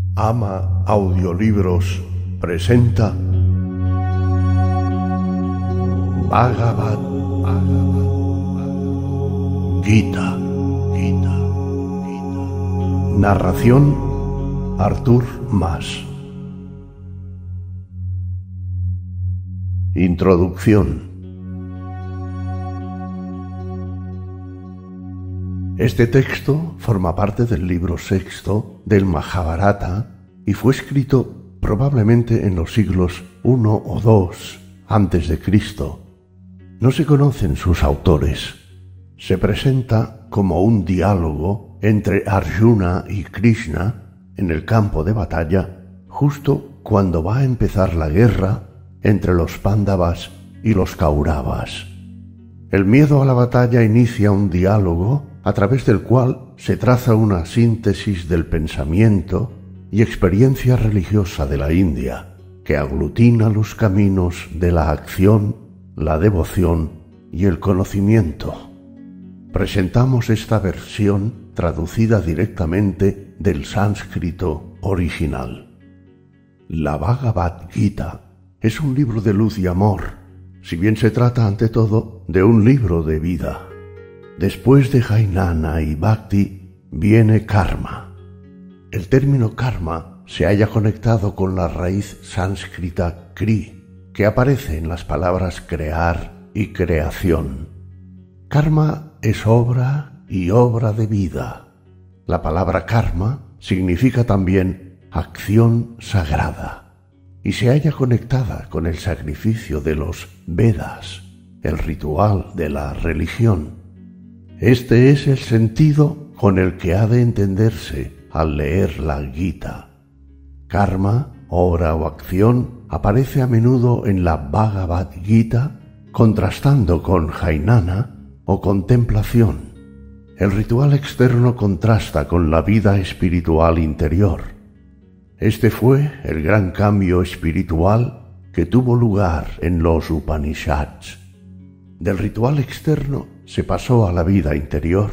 Ama Audiolibros presenta Bhagavad Gita. Narración Artur Mas. Introducción. Este texto forma parte del libro sexto del Mahabharata y fue escrito probablemente en los siglos I o II antes de Cristo. No se conocen sus autores. Se presenta como un diálogo entre Arjuna y Krishna en el campo de batalla justo cuando va a empezar la guerra entre los Pándavas y los Kauravas. El miedo a la batalla inicia un diálogo a través del cual se traza una síntesis del pensamiento y experiencia religiosa de la India, que aglutina los caminos de la acción, la devoción y el conocimiento. Presentamos esta versión traducida directamente del sánscrito original. La Bhagavad Gita es un libro de luz y amor, si bien se trata ante todo de un libro de vida. Después de Jnana y Bhakti viene karma. El término karma se halla conectado con la raíz sánscrita kri, que aparece en las palabras crear y creación. Karma es obra y obra de vida. La palabra karma significa también acción sagrada y se halla conectada con el sacrificio de los Vedas, el ritual de la religión. Este es el sentido con el que ha de entenderse al leer la Gita. Karma, obra o acción, aparece a menudo en la Bhagavad Gita, contrastando con Jnana o contemplación. El ritual externo contrasta con la vida espiritual interior. Este fue el gran cambio espiritual que tuvo lugar en los Upanishads. Del ritual externo se pasó a la vida interior.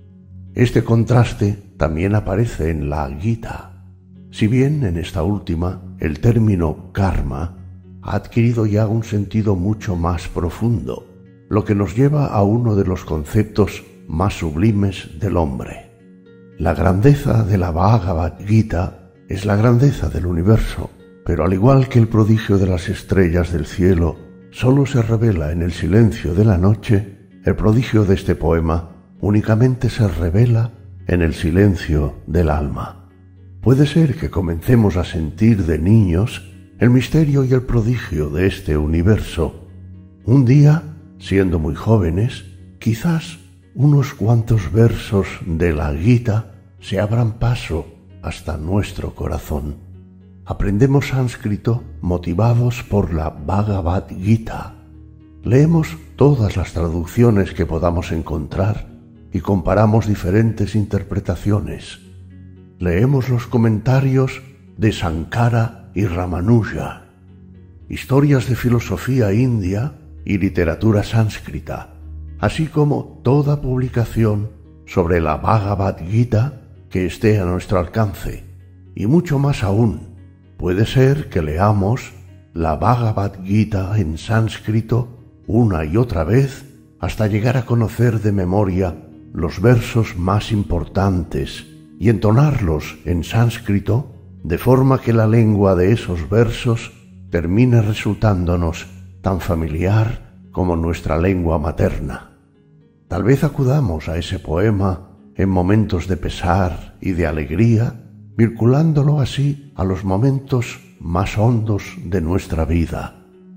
Este contraste también aparece en la Gita, si bien en esta última el término karma ha adquirido ya un sentido mucho más profundo, lo que nos lleva a uno de los conceptos más sublimes del hombre. La grandeza de la Bhagavad Gita es la grandeza del universo, pero al igual que el prodigio de las estrellas del cielo solo se revela en el silencio de la noche, el prodigio de este poema únicamente se revela en el silencio del alma. Puede ser que comencemos a sentir de niños el misterio y el prodigio de este universo. Un día, siendo muy jóvenes, quizás unos cuantos versos de la Gita se abran paso hasta nuestro corazón. Aprendemos sánscrito motivados por la Bhagavad Gita. Leemos todas las traducciones que podamos encontrar y comparamos diferentes interpretaciones. Leemos los comentarios de Sankara y Ramanuja, historias de filosofía india y literatura sánscrita, así como toda publicación sobre la Bhagavad Gita que esté a nuestro alcance, y mucho más aún. Puede ser que leamos la Bhagavad Gita en sánscrito una y otra vez hasta llegar a conocer de memoria los versos más importantes y entonarlos en sánscrito de forma que la lengua de esos versos termine resultándonos tan familiar como nuestra lengua materna. Tal vez acudamos a ese poema en momentos de pesar y de alegría, vinculándolo así a los momentos más hondos de nuestra vida.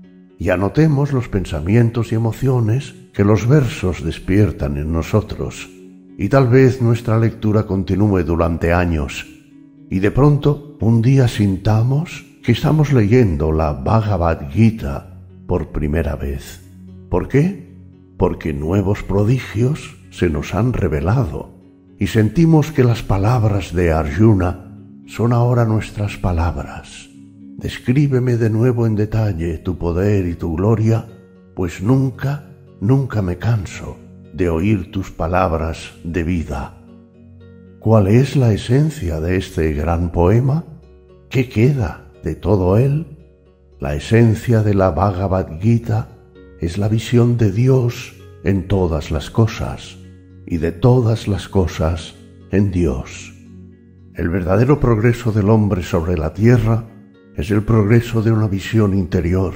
Y anotemos los pensamientos y emociones que los versos despiertan en nosotros, y tal vez nuestra lectura continúe durante años, y de pronto un día sintamos que estamos leyendo la Bhagavad Gita por primera vez. ¿Por qué? Porque nuevos prodigios se nos han revelado, y sentimos que las palabras de Arjuna son ahora nuestras palabras. Descríbeme de nuevo en detalle tu poder y tu gloria, pues nunca me canso de oír tus palabras de vida. ¿Cuál es la esencia de este gran poema? ¿qué queda de todo él? La esencia de la Bhagavad Gita es la visión de Dios en todas las cosas y de todas las cosas en Dios. El verdadero progreso del hombre sobre la tierra es el progreso de una visión interior.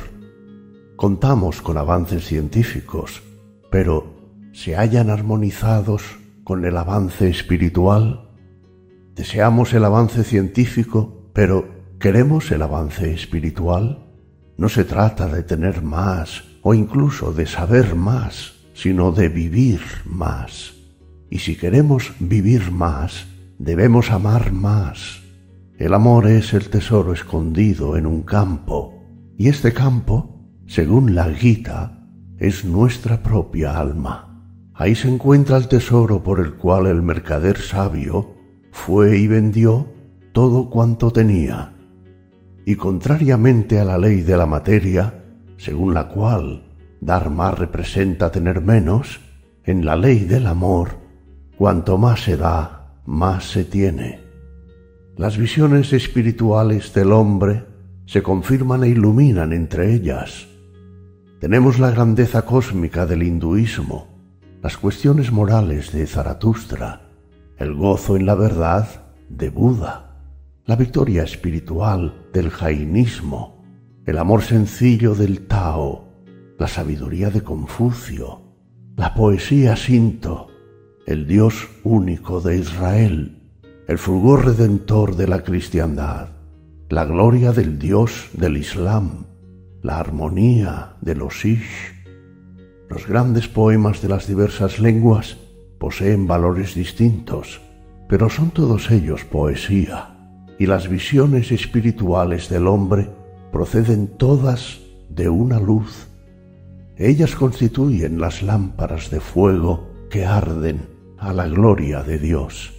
Contamos con avances científicos, pero ¿se hallan armonizados con el avance espiritual? Deseamos el avance científico, pero ¿queremos el avance espiritual? No se trata de tener más o incluso de saber más, sino de vivir más. Y si queremos vivir más, debemos amar más. El amor es el tesoro escondido en un campo, y este campo, según la Gita, es nuestra propia alma. Ahí se encuentra el tesoro por el cual el mercader sabio fue y vendió todo cuanto tenía. Y contrariamente a la ley de la materia, según la cual dar más representa tener menos, en la ley del amor, cuanto más se da, más se tiene. Las visiones espirituales del hombre se confirman e iluminan entre ellas. Tenemos la grandeza cósmica del hinduismo, las cuestiones morales de Zaratustra, el gozo en la verdad de Buda, la victoria espiritual del jainismo, el amor sencillo del Tao, la sabiduría de Confucio, la poesía Shinto, el Dios único de Israel, el fulgor redentor de la cristiandad, la gloria del Dios del Islam, la armonía de los Sikh. Los grandes poemas de las diversas lenguas poseen valores distintos, pero son todos ellos poesía, y las visiones espirituales del hombre proceden todas de una luz. Ellas constituyen las lámparas de fuego que arden a la gloria de Dios.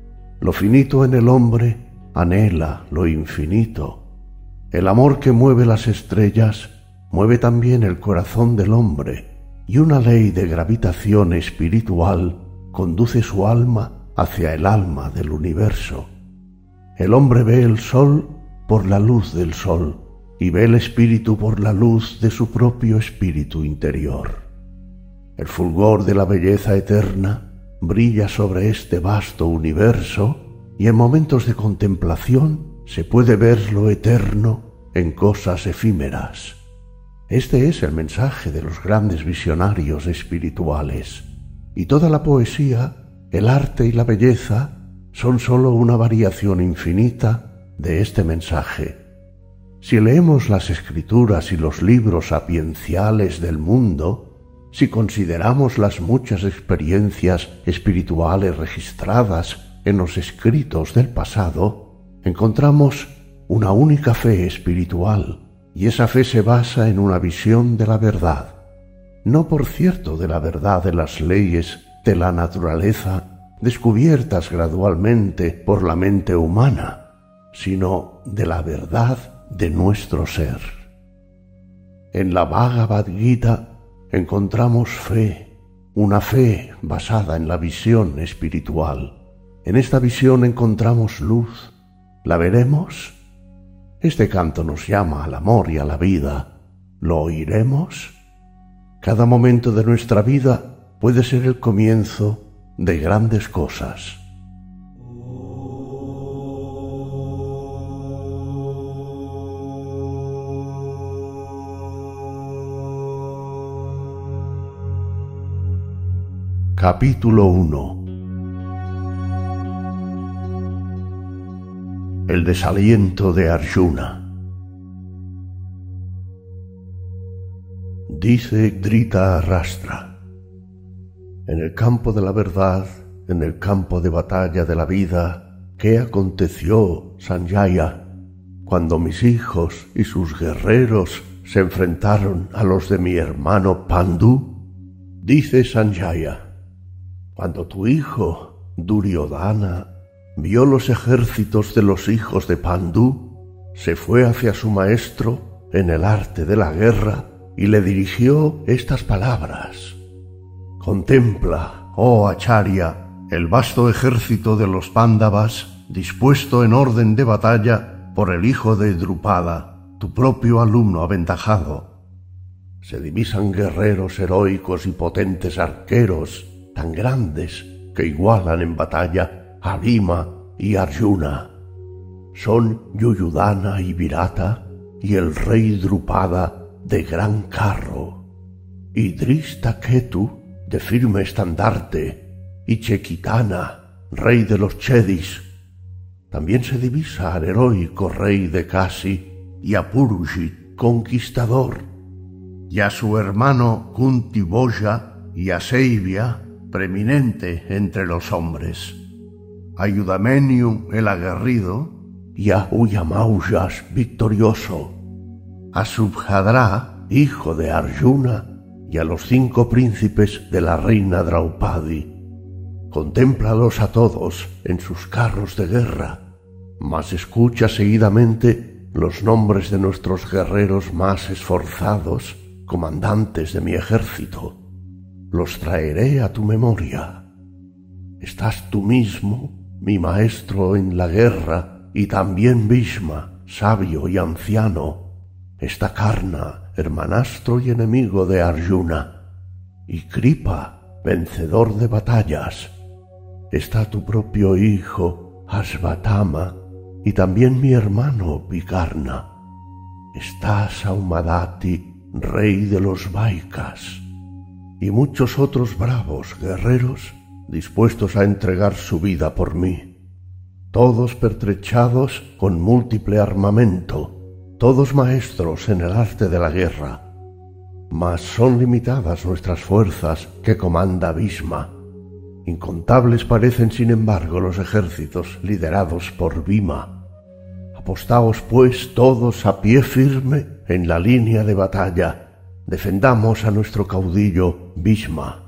Lo finito en el hombre anhela lo infinito. El amor que mueve las estrellas mueve también el corazón del hombre, y una ley de gravitación espiritual conduce su alma hacia el alma del universo. El hombre ve el sol por la luz del sol y ve el espíritu por la luz de su propio espíritu interior. El fulgor de la belleza eterna brilla sobre este vasto universo y en momentos de contemplación se puede ver lo eterno en cosas efímeras. Este es el mensaje de los grandes visionarios espirituales, y toda la poesía, el arte y la belleza son sólo una variación infinita de este mensaje. Si leemos las escrituras y los libros sapienciales del mundo, si consideramos las muchas experiencias espirituales registradas en los escritos del pasado, encontramos una única fe espiritual, y esa fe se basa en una visión de la verdad, no por cierto de la verdad de las leyes de la naturaleza descubiertas gradualmente por la mente humana, sino de la verdad de nuestro ser. En la Bhagavad Gita encontramos fe, una fe basada en la visión espiritual. En esta visión encontramos luz. ¿La veremos? Este canto nos llama al amor y a la vida. ¿Lo oiremos? Cada momento de nuestra vida puede ser el comienzo de grandes cosas. Capítulo 1. El desaliento de Arjuna. Dice Dhritarashtra: en el campo de la verdad, en el campo de batalla de la vida, ¿qué aconteció, Sanjaya, cuando mis hijos y sus guerreros se enfrentaron a los de mi hermano Pandu? Dice Sanjaya: cuando tu hijo Duryodhana vio los ejércitos de los hijos de Pandu, se fue hacia su maestro en el arte de la guerra y le dirigió estas palabras: contempla, oh Acharya, el vasto ejército de los Pándavas dispuesto en orden de batalla por el hijo de Drupada, tu propio alumno aventajado. Se divisan guerreros heroicos y potentes arqueros, tan grandes que igualan en batalla a Bhima y Arjuna. Son Yuyudana y Virata y el rey Drupada de gran carro, y Drishtaketu de firme estandarte, y Chequitana, rey de los Chedis. También se divisa al heroico rey de Kasi y a Purushit, conquistador, y a su hermano Kuntiboja y a Seibia, preeminente entre los hombres, a Yudameniu el aguerrido y a Uyamaujas victorioso, a Subhadra, hijo de Arjuna, y a los 5 príncipes de la reina Draupadi. Contémplalos a todos en sus carros de guerra, mas escucha seguidamente los nombres de nuestros guerreros más esforzados, comandantes de mi ejército. Los traeré a tu memoria. Estás tú mismo, mi maestro en la guerra, y también Bhishma, sabio y anciano. Está Karna, hermanastro y enemigo de Arjuna, y Kripa, vencedor de batallas. Está tu propio hijo, Ashvatthama, y también mi hermano Vikarna. Está Saumadati, rey de los Vaikas, y muchos otros bravos guerreros dispuestos a entregar su vida por mí, todos pertrechados con múltiple armamento, todos maestros en el arte de la guerra. Mas son limitadas nuestras fuerzas que comanda Bhishma. Incontables parecen, sin embargo, los ejércitos liderados por Bhima. Apostaos, pues, todos a pie firme en la línea de batalla. Defendamos a nuestro caudillo Bhishma.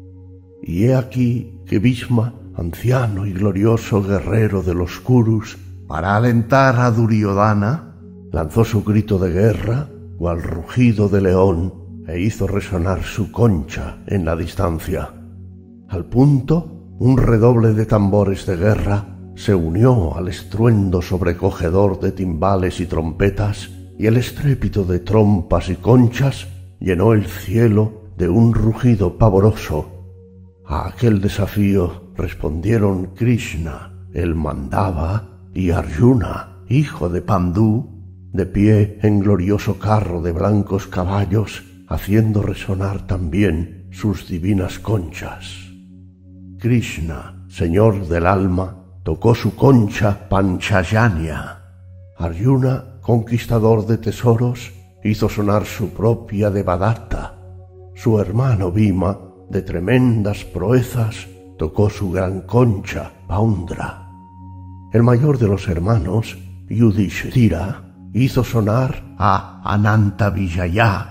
Y he aquí que Bhishma, anciano y glorioso guerrero de los Kurus, para alentar a Duryodhana, lanzó su grito de guerra, cual rugido de león, e hizo resonar su concha en la distancia. Al punto, un redoble de tambores de guerra se unió al estruendo sobrecogedor de timbales y trompetas, y el estrépito de trompas y conchas llenó el cielo de un rugido pavoroso. A aquel desafío respondieron Krishna, el Mandava, y Arjuna, hijo de Pandú, de pie en glorioso carro de blancos caballos, haciendo resonar también sus divinas conchas. Krishna, señor del alma, tocó su concha Panchajanya. Arjuna, conquistador de tesoros, hizo sonar su propia Devadatta. Su hermano Bhima, de tremendas proezas, tocó su gran concha Paundra. El mayor de los hermanos, Yudhishthira, hizo sonar a Anantavijaya.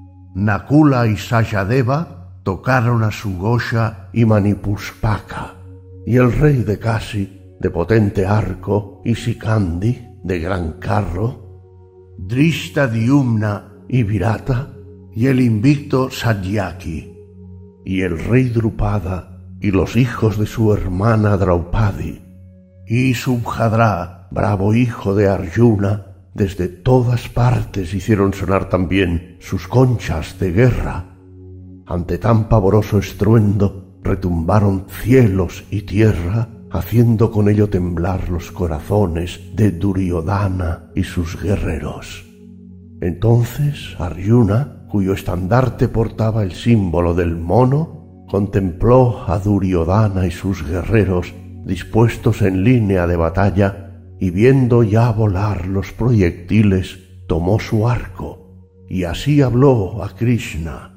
Nakula y Sayadeva tocaron a Sugosha y Manipuspaka, y el rey de Kasi, de potente arco, y Sikandi, de gran carro, Drishtadyumna y Virata, y el invicto Satyaki, y el rey Drupada, y los hijos de su hermana Draupadi, y Subhadra, bravo hijo de Arjuna, desde todas partes hicieron sonar también sus conchas de guerra. Ante tan pavoroso estruendo retumbaron cielos y tierra, haciendo con ello temblar los corazones de Duryodhana y sus guerreros. Entonces Arjuna, cuyo estandarte portaba el símbolo del mono, contempló a Duryodhana y sus guerreros dispuestos en línea de batalla, y viendo ya volar los proyectiles, tomó su arco, y así habló a Krishna.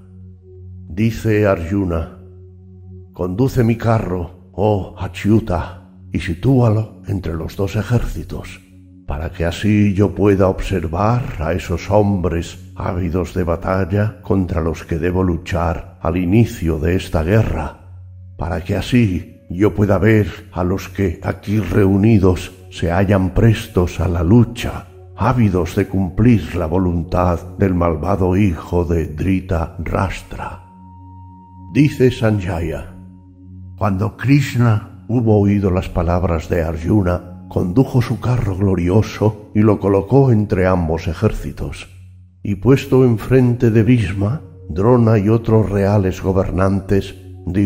Dice Arjuna: conduce mi carro, oh Achyuta, y sitúalo entre los dos ejércitos, para que así yo pueda observar a esos hombres ávidos de batalla contra los que debo luchar al inicio de esta guerra, para que así yo pueda ver a los que aquí reunidos se hallan prestos a la lucha, ávidos de cumplir la voluntad del malvado hijo de Dhritarashtra. Dice Sanjaya: cuando Krishna hubo oído las palabras de Arjuna, condujo su carro glorioso y lo colocó entre ambos ejércitos. Y puesto enfrente de Bhisma, Drona y otros reales gobernantes,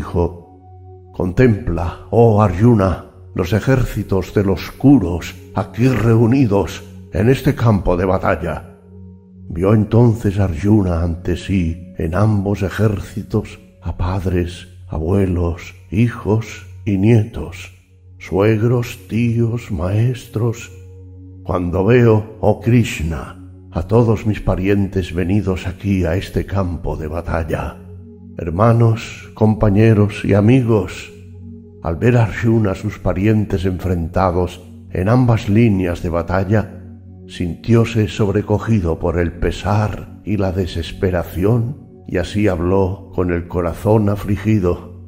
dijo: «Contempla, oh Arjuna, los ejércitos de los Kuros aquí reunidos en este campo de batalla». Vio entonces Arjuna ante sí en ambos ejércitos a padres, abuelos, hijos y nietos, suegros, tíos, maestros. Cuando veo, oh Krishna, a todos mis parientes venidos aquí a este campo de batalla, hermanos, compañeros y amigos, al ver a Arjuna sus parientes enfrentados en ambas líneas de batalla, sintióse sobrecogido por el pesar y la desesperación, y así habló con el corazón afligido.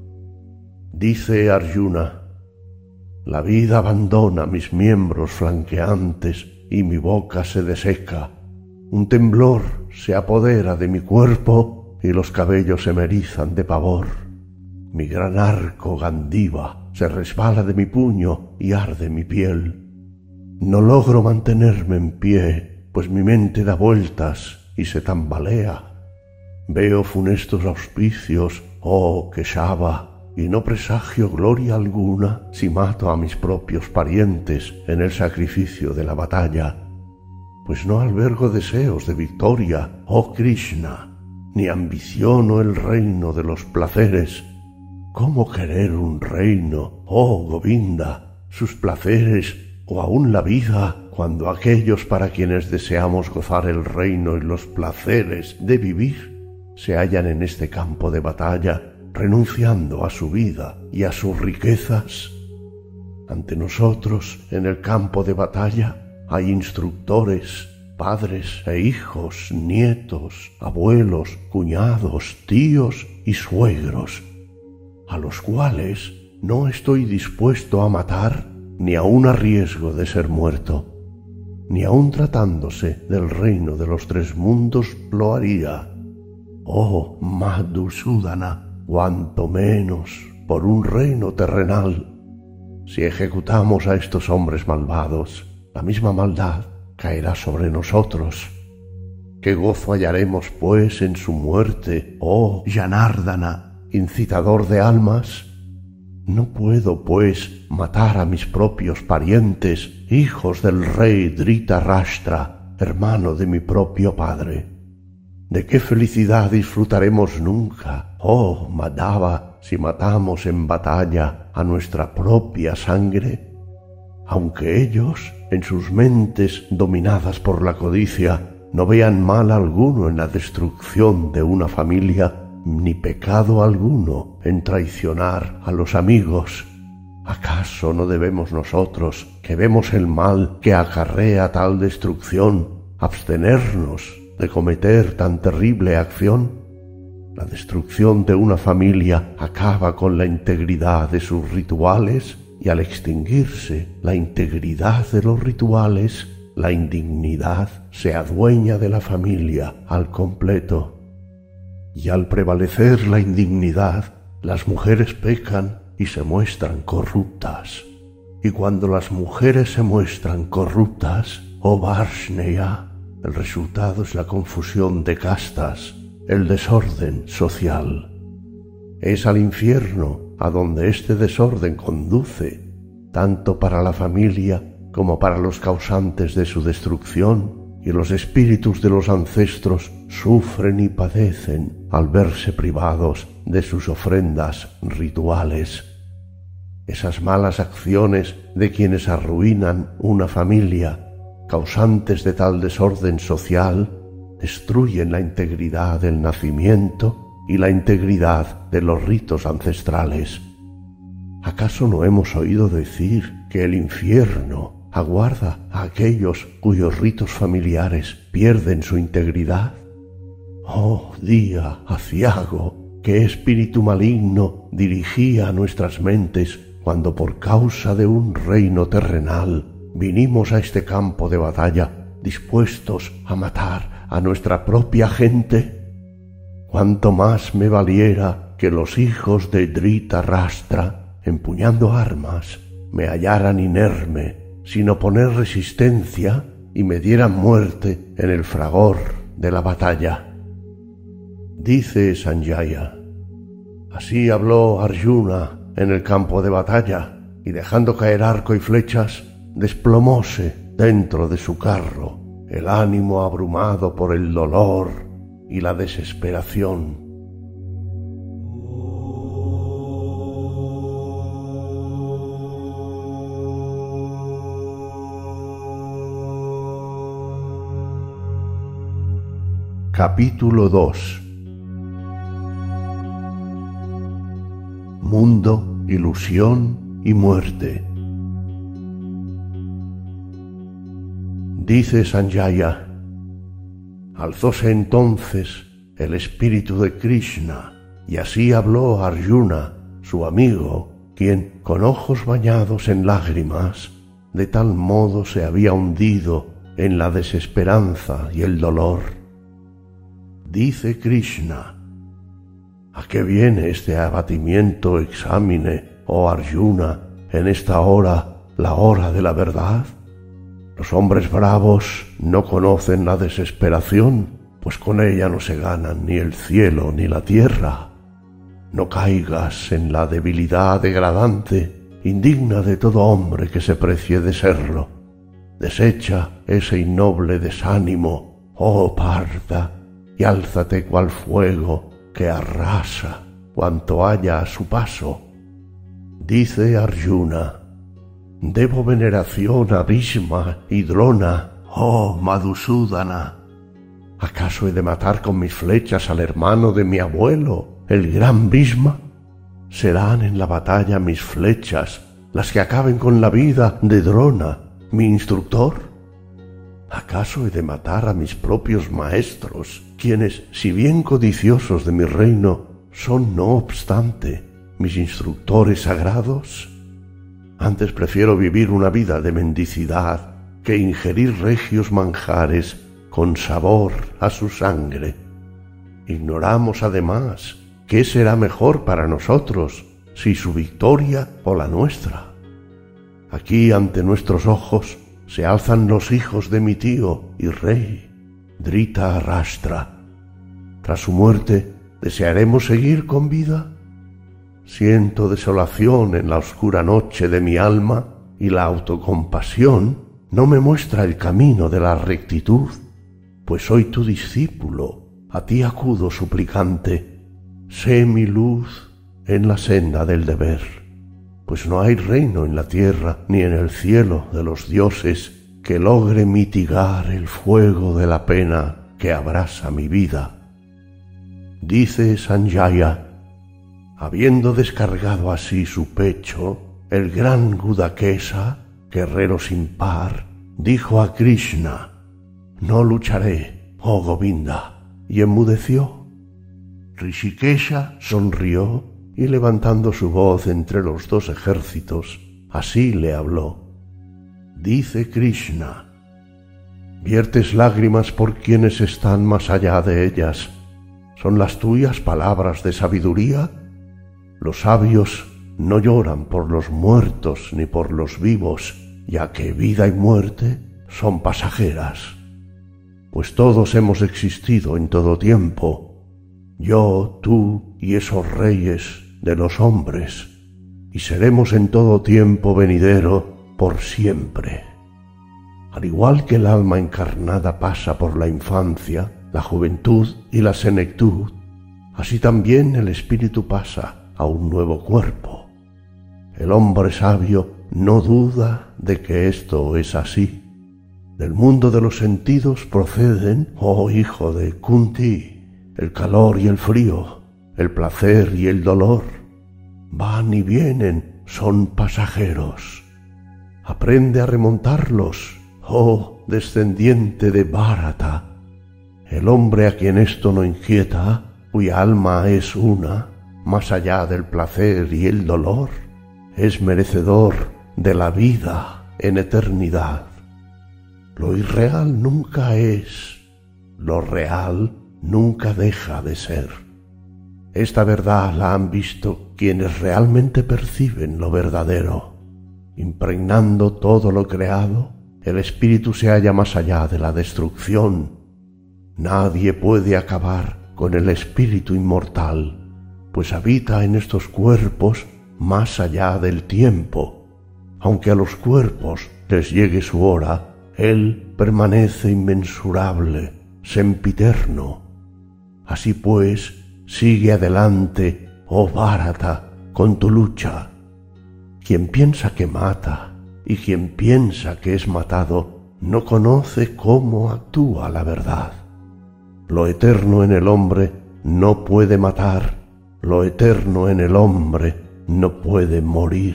Dice Arjuna: «La vida abandona mis miembros flanqueantes y mi boca se deseca. Un temblor se apodera de mi cuerpo y los cabellos se me erizan de pavor. Mi gran arco Gandiva se resbala de mi puño y arde mi piel. No logro mantenerme en pie, pues mi mente da vueltas y se tambalea. Veo funestos auspicios, oh Keshava, y no presagio gloria alguna si mato a mis propios parientes en el sacrificio de la batalla, pues no albergo deseos de victoria, oh Krishna, ni ambiciono el reino de los placeres. ¿Cómo querer un reino, oh Govinda, sus placeres o aún la vida, cuando aquellos para quienes deseamos gozar el reino y los placeres de vivir se hallan en este campo de batalla, renunciando a su vida y a sus riquezas? Ante nosotros, en el campo de batalla, hay instructores, padres e hijos, nietos, abuelos, cuñados, tíos y suegros, a los cuales no estoy dispuesto a matar, ni aun a riesgo de ser muerto, ni aun tratándose del reino de los tres mundos lo haría. Oh Madhusudana, cuanto menos por un reino terrenal. Si ejecutamos a estos hombres malvados, la misma maldad caerá sobre nosotros. ¿Qué gozo hallaremos, pues, en su muerte, oh Janardana, incitador de almas? No puedo, pues, matar a mis propios parientes, hijos del rey Dhritarashtra, hermano de mi propio padre. ¿De qué felicidad disfrutaremos nunca, oh Madhava, si matamos en batalla a nuestra propia sangre? Aunque ellos, en sus mentes dominadas por la codicia, no vean mal alguno en la destrucción de una familia, ni pecado alguno en traicionar a los amigos, ¿acaso no debemos nosotros, que vemos el mal que acarrea tal destrucción, abstenernos de cometer tan terrible acción? La destrucción de una familia acaba con la integridad de sus rituales, y al extinguirse la integridad de los rituales, la indignidad se adueña de la familia al completo. Y al prevalecer la indignidad, las mujeres pecan y se muestran corruptas. Y cuando las mujeres se muestran corruptas, oh Varshneya, el resultado es la confusión de castas, el desorden social. Es al infierno a donde este desorden conduce, tanto para la familia como para los causantes de su destrucción, y los espíritus de los ancestros sufren y padecen al verse privados de sus ofrendas rituales. Esas malas acciones de quienes arruinan una familia, causantes de tal desorden social, destruyen la integridad del nacimiento y la integridad de los ritos ancestrales. ¿Acaso no hemos oído decir que el infierno aguarda a aquellos cuyos ritos familiares pierden su integridad? Oh día aciago, qué espíritu maligno dirigía nuestras mentes cuando por causa de un reino terrenal vinimos a este campo de batalla dispuestos a matar a nuestra propia gente. Cuánto más me valiera que los hijos de Dhritarashtra, empuñando armas, me hallaran inerme, sin oponer resistencia y me dieran muerte en el fragor de la batalla. Dice Sanjaya: así habló Arjuna en el campo de batalla, y dejando caer arco y flechas, desplomóse dentro de su carro, el ánimo abrumado por el dolor y la desesperación. Capítulo 2. Mundo, ilusión y muerte. Dice Sanjaya: alzóse entonces el espíritu de Krishna, y así habló Arjuna, su amigo, quien, con ojos bañados en lágrimas, de tal modo se había hundido en la desesperanza y el dolor. Dice Krishna: ¿a qué viene este abatimiento exámine, oh Arjuna, en esta hora, la hora de la verdad? Los hombres bravos no conocen la desesperación, pues con ella no se ganan ni el cielo ni la tierra. No caigas en la debilidad degradante, indigna de todo hombre que se precie de serlo. Desecha ese innoble desánimo, oh Partha, y álzate cual fuego que arrasa cuanto haya a su paso. Dice Arjuna: debo veneración a Bhishma y Drona, oh Madhusudana. ¿Acaso he de matar con mis flechas al hermano de mi abuelo, el gran Bhishma? ¿Serán en la batalla mis flechas las que acaben con la vida de Drona, mi instructor? ¿Acaso he de matar a mis propios maestros, quienes, si bien codiciosos de mi reino, son no obstante mis instructores sagrados? Antes prefiero vivir una vida de mendicidad que ingerir regios manjares con sabor a su sangre. Ignoramos además qué será mejor para nosotros, si su victoria o la nuestra. Aquí ante nuestros ojos se alzan los hijos de mi tío y rey, Dhritarashtra. Tras su muerte, ¿desearemos seguir con vida? Siento desolación en la oscura noche de mi alma, y la autocompasión no me muestra el camino de la rectitud, pues soy tu discípulo, a ti acudo suplicante. Sé mi luz en la senda del deber, pues no hay reino en la tierra ni en el cielo de los dioses que logre mitigar el fuego de la pena que abrasa mi vida. Dice Sanjaya: habiendo descargado así su pecho, el gran Gudakesa, guerrero sin par, dijo a Krishna: no lucharé, oh Govinda, y enmudeció. Rishikesha sonrió y, levantando su voz entre los dos ejércitos, así le habló. Dice Krishna: viertes lágrimas por quienes están más allá de ellas. ¿Son las tuyas palabras de sabiduría? Los sabios no lloran por los muertos ni por los vivos, ya que vida y muerte son pasajeras. Pues todos hemos existido en todo tiempo, yo, tú y esos reyes de los hombres, y seremos en todo tiempo venidero por siempre. Al igual que el alma encarnada pasa por la infancia, la juventud y la senectud, así también el espíritu pasa a un nuevo cuerpo. El hombre sabio no duda de que esto es así. Del mundo de los sentidos proceden, oh hijo de Kunti, el calor y el frío, el placer y el dolor. Van y vienen, son pasajeros. Aprende a remontarlos, oh descendiente de Bharata. El hombre a quien esto no inquieta, cuya alma es una, más allá del placer y el dolor, es merecedor de la vida en eternidad. Lo irreal nunca es, lo real nunca deja de ser. Esta verdad la han visto quienes realmente perciben lo verdadero, impregnando todo lo creado, el espíritu se halla más allá de la destrucción. Nadie puede acabar con el espíritu inmortal, pues habita en estos cuerpos más allá del tiempo. Aunque a los cuerpos les llegue su hora, él permanece inmensurable, sempiterno. Así pues, sigue adelante, oh Bharata, con tu lucha. Quien piensa que mata y quien piensa que es matado no conoce cómo actúa la verdad. Lo eterno en el hombre no puede matar, lo eterno en el hombre no puede morir.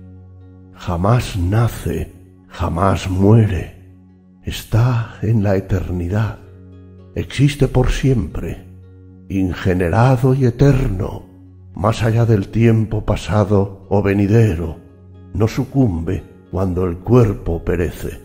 Jamás nace, jamás muere, está en la eternidad, existe por siempre, ingenerado y eterno, más allá del tiempo pasado o venidero, no sucumbe cuando el cuerpo perece.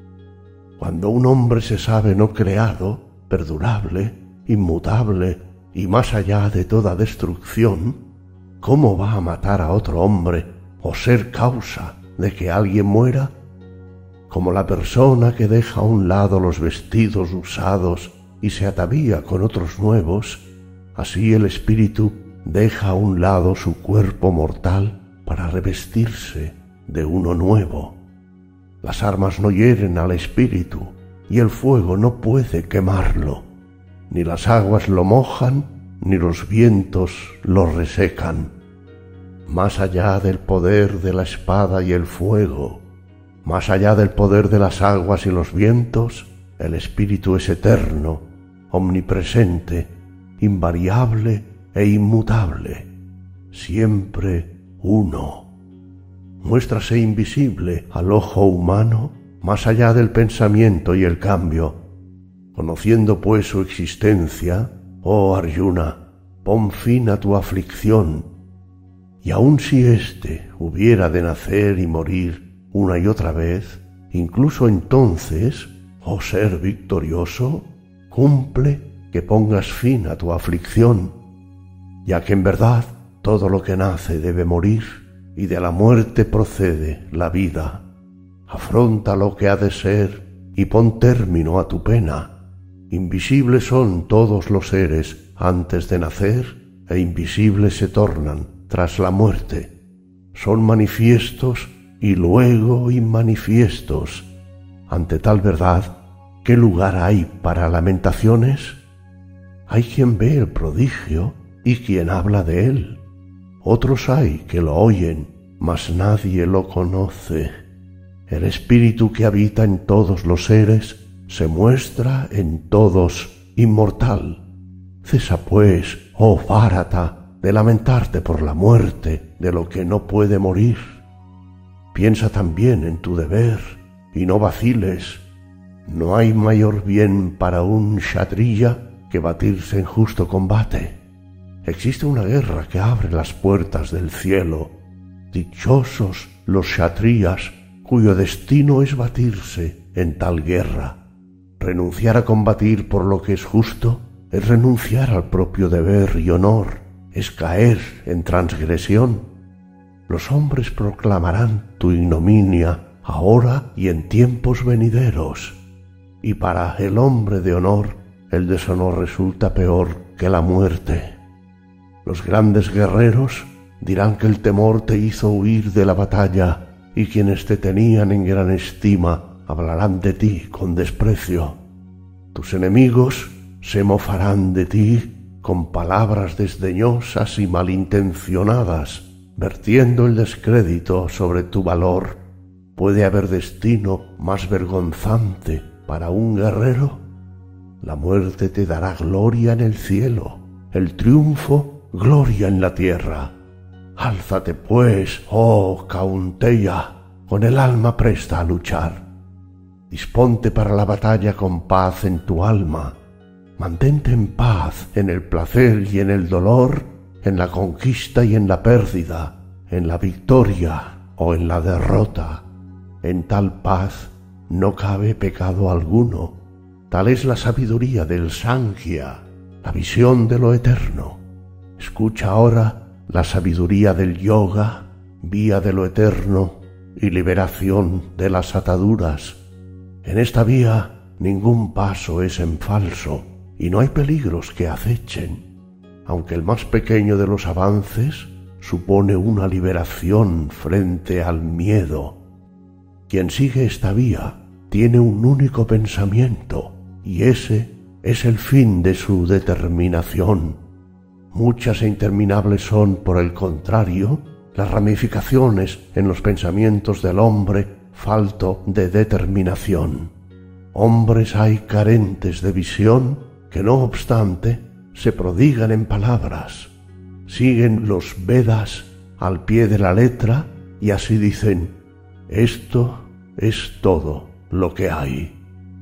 Cuando un hombre se sabe no creado, perdurable, inmutable y más allá de toda destrucción, ¿cómo va a matar a otro hombre o ser causa de que alguien muera? Como la persona que deja a un lado los vestidos usados y se atavía con otros nuevos, así el espíritu deja a un lado su cuerpo mortal para revestirse de uno nuevo. Las armas no hieren al espíritu y el fuego no puede quemarlo, ni las aguas lo mojan, ni los vientos lo resecan. Más allá del poder de la espada y el fuego, más allá del poder de las aguas y los vientos, el espíritu es eterno, omnipresente, invariable e inmutable, siempre uno. Muéstrase invisible al ojo humano más allá del pensamiento y el cambio. Conociendo pues su existencia, oh Arjuna, pon fin a tu aflicción, y aun si éste hubiera de nacer y morir una y otra vez, incluso entonces, oh ser victorioso, cumple que pongas fin a tu aflicción, ya que en verdad todo lo que nace debe morir, y de la muerte procede la vida. Afronta lo que ha de ser y pon término a tu pena. Invisibles son todos los seres antes de nacer e invisibles se tornan tras la muerte. Son manifiestos y luego inmanifiestos. Ante tal verdad, ¿qué lugar hay para lamentaciones? Hay quien ve el prodigio y quien habla de él. Otros hay que lo oyen, mas nadie lo conoce. El espíritu que habita en todos los seres se muestra en todos inmortal. Cesa pues, oh Bharata, de lamentarte por la muerte de lo que no puede morir. Piensa también en tu deber y no vaciles. No hay mayor bien para un kshatriya que batirse en justo combate. Existe una guerra que abre las puertas del cielo. Dichosos los kshatriyas cuyo destino es batirse en tal guerra. Renunciar a combatir por lo que es justo es renunciar al propio deber y honor, es caer en transgresión. Los hombres proclamarán tu ignominia ahora y en tiempos venideros, y para el hombre de honor el deshonor resulta peor que la muerte. Los grandes guerreros dirán que el temor te hizo huir de la batalla, y quienes te tenían en gran estima hablarán de ti con desprecio. Tus enemigos se mofarán de ti con palabras desdeñosas y malintencionadas, vertiendo el descrédito sobre tu valor. ¿Puede haber destino más vergonzante para un guerrero? La muerte te dará gloria en el cielo, el triunfo gloria en la tierra. Álzate pues, oh Kaunteya, con el alma presta a luchar. Disponte para la batalla con paz en tu alma. Mantente en paz en el placer y en el dolor, en la conquista y en la pérdida, en la victoria o en la derrota. En tal paz no cabe pecado alguno. Tal es la sabiduría del Sankhya, la visión de lo eterno. Escucha ahora la sabiduría del yoga, vía de lo eterno, y liberación de las ataduras. En esta vía ningún paso es en falso y no hay peligros que acechen, aunque el más pequeño de los avances supone una liberación frente al miedo. Quien sigue esta vía tiene un único pensamiento y ese es el fin de su determinación. Muchas e interminables son, por el contrario, las ramificaciones en los pensamientos del hombre falto de determinación. Hombres hay carentes de visión que, no obstante, se prodigan en palabras, siguen los Vedas al pie de la letra y así dicen: esto es todo lo que hay.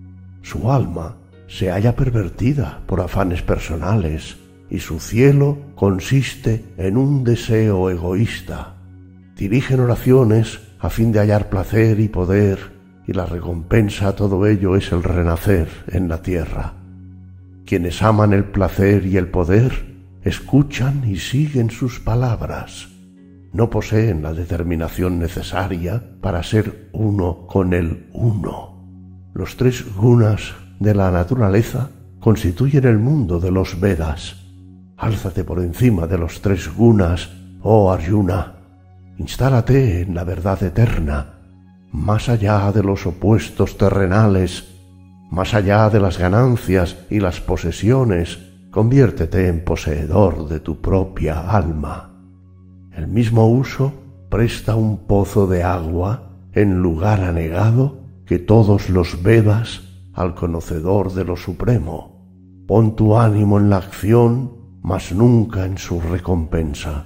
Su alma se halla pervertida por afanes personales y su cielo consiste en un deseo egoísta. Dirigen oraciones a fin de hallar placer y poder, y la recompensa a todo ello es el renacer en la tierra. Quienes aman el placer y el poder escuchan y siguen sus palabras. No poseen la determinación necesaria para ser uno con el uno. Los 3 gunas de la naturaleza constituyen el mundo de los Vedas. Álzate por encima de los 3 gunas, oh Arjuna. Instálate en la verdad eterna, más allá de los opuestos terrenales, más allá de las ganancias y las posesiones. Conviértete en poseedor de tu propia alma. El mismo uso presta un pozo de agua en lugar anegado que todos los Vedas al conocedor de lo supremo. Pon tu ánimo en la acción, mas nunca en su recompensa.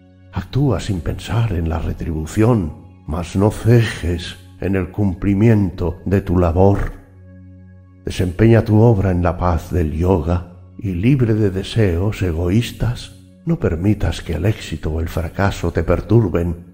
Actúa sin pensar en la retribución, mas no cejes en el cumplimiento de tu labor. Desempeña tu obra en la paz del yoga y, libre de deseos egoístas, no permitas que el éxito o el fracaso te perturben.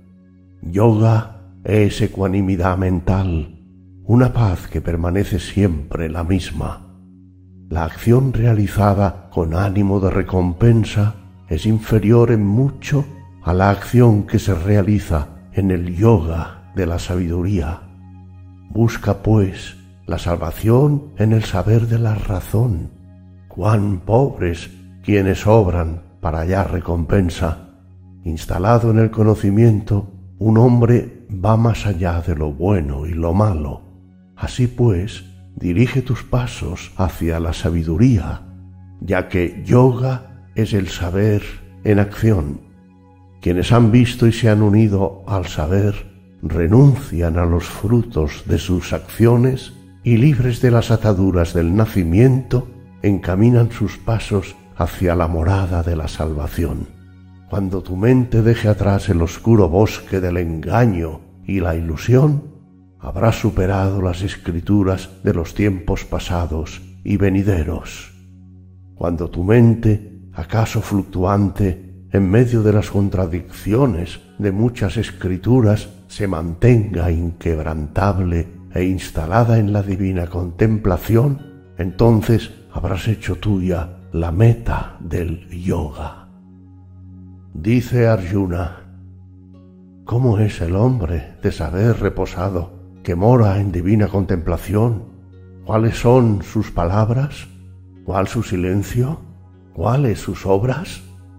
Yoga es ecuanimidad mental, una paz que permanece siempre la misma. La acción realizada con ánimo de recompensa es inferior en mucho a la acción que se realiza en el yoga de la sabiduría. Busca, pues, la salvación en el saber de la razón. Cuán pobres quienes obran para hallar recompensa. Instalado en el conocimiento, un hombre va más allá de lo bueno y lo malo. Así pues, dirige tus pasos hacia la sabiduría, ya que yoga es el saber en acción. Quienes han visto y se han unido al saber renuncian a los frutos de sus acciones y, libres de las ataduras del nacimiento, encaminan sus pasos hacia la morada de la salvación. Cuando tu mente deje atrás el oscuro bosque del engaño y la ilusión, habrás superado las escrituras de los tiempos pasados y venideros. Cuando tu mente, acaso fluctuante, en medio de las contradicciones de muchas escrituras, se mantenga inquebrantable e instalada en la divina contemplación, entonces habrás hecho tuya la meta del yoga. Dice Arjuna: ¿cómo es el hombre de saber reposado que mora en divina contemplación? ¿Cuáles son sus palabras? ¿Cuál su silencio? ¿Cuáles sus obras?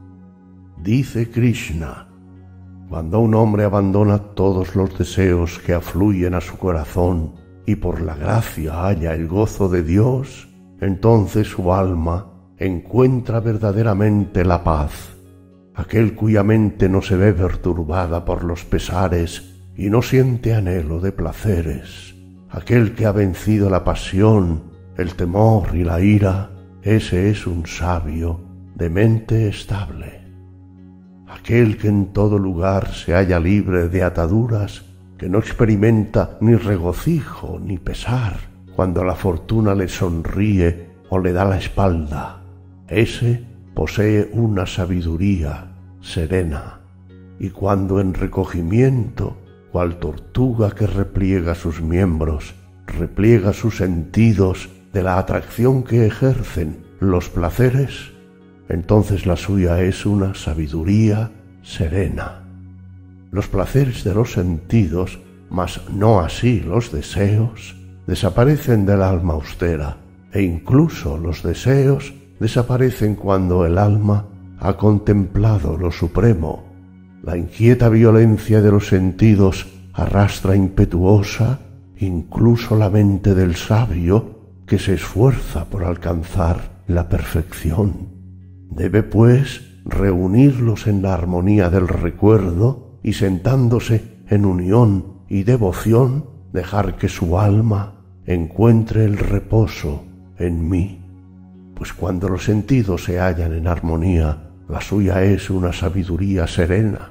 Dice Krishna: cuando un hombre abandona todos los deseos que afluyen a su corazón y por la gracia halla el gozo de Dios, entonces su alma encuentra verdaderamente la paz. Aquel cuya mente no se ve perturbada por los pesares y no siente anhelo de placeres, aquel que ha vencido la pasión, el temor y la ira, ese es un sabio de mente estable. Aquel que en todo lugar se halla libre de ataduras, que no experimenta ni regocijo ni pesar cuando la fortuna le sonríe o le da la espalda, ese posee una sabiduría serena, y cuando en recogimiento, cual tortuga que repliega sus miembros, repliega sus sentidos de la atracción que ejercen los placeres, entonces la suya es una sabiduría serena. Los placeres de los sentidos mas no así los deseos, desaparecen del alma austera, e incluso los deseos desaparecen cuando el alma ha contemplado lo supremo. La inquieta violencia de los sentidos arrastra impetuosa incluso la mente del sabio que se esfuerza por alcanzar la perfección. Debe, pues, reunirlos en la armonía del recuerdo y, sentándose en unión y devoción, dejar que su alma encuentre el reposo en mí. Pues cuando los sentidos se hallan en armonía, la suya es una sabiduría serena.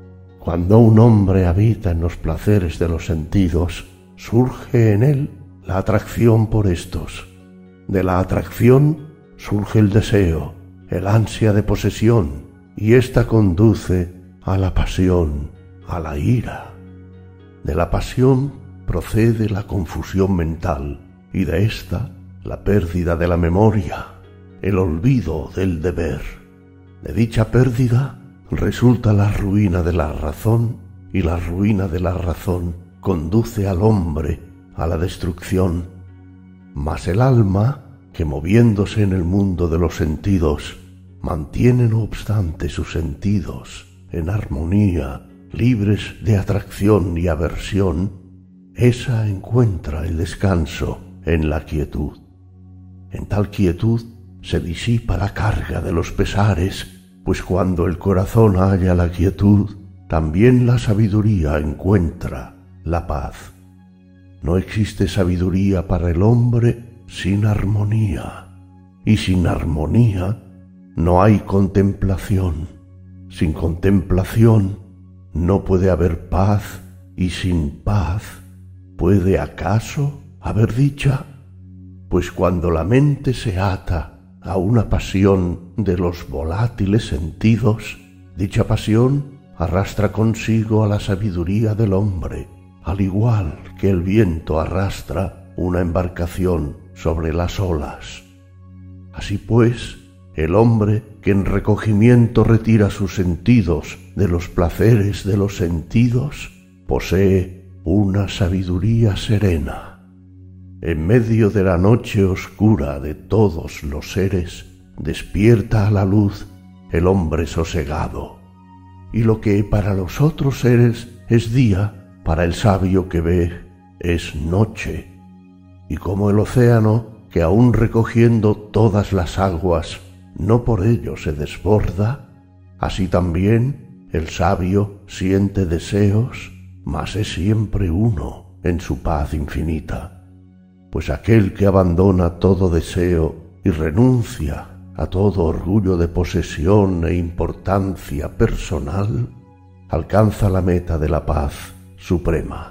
Cuando un hombre habita en los placeres de los sentidos, surge en él la atracción por estos. De la atracción surge el deseo, el ansia de posesión, y ésta conduce a la pasión, a la ira. De la pasión procede la confusión mental, y de ésta la pérdida de la memoria, el olvido del deber. De dicha pérdida resulta la ruina de la razón, y la ruina de la razón conduce al hombre a la destrucción. Mas el alma, que moviéndose en el mundo de los sentidos, mantiene no obstante sus sentidos en armonía, libres de atracción y aversión, esa encuentra el descanso en la quietud. En tal quietud se disipa la carga de los pesares, pues cuando el corazón halla la quietud, también la sabiduría encuentra la paz. No existe sabiduría para el hombre sin armonía, y sin armonía no hay contemplación. Sin contemplación no puede haber paz, y sin paz ¿puede acaso haber dicha? Pues cuando la mente se ata a una pasión de los volátiles sentidos, dicha pasión arrastra consigo a la sabiduría del hombre, al igual que el viento arrastra una embarcación sobre las olas. Así pues, el hombre que en recogimiento retira sus sentidos de los placeres de los sentidos, posee una sabiduría serena. En medio de la noche oscura de todos los seres, despierta a la luz el hombre sosegado. Y lo que para los otros seres es día, para el sabio que ve es noche. Y como el océano, que aun recogiendo todas las aguas, no por ello se desborda, así también el sabio siente deseos, mas es siempre uno en su paz infinita. Pues aquel que abandona todo deseo y renuncia a todo orgullo de posesión e importancia personal, alcanza la meta de la paz suprema.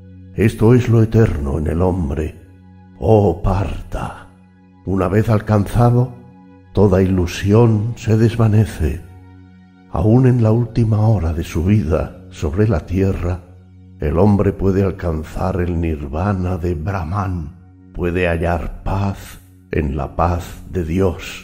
Esto es lo eterno en el hombre. Oh Partha, una vez alcanzado, toda ilusión se desvanece. Aún en la última hora de su vida sobre la tierra, el hombre puede alcanzar el nirvana de Brahman, puede hallar paz en la paz de Dios.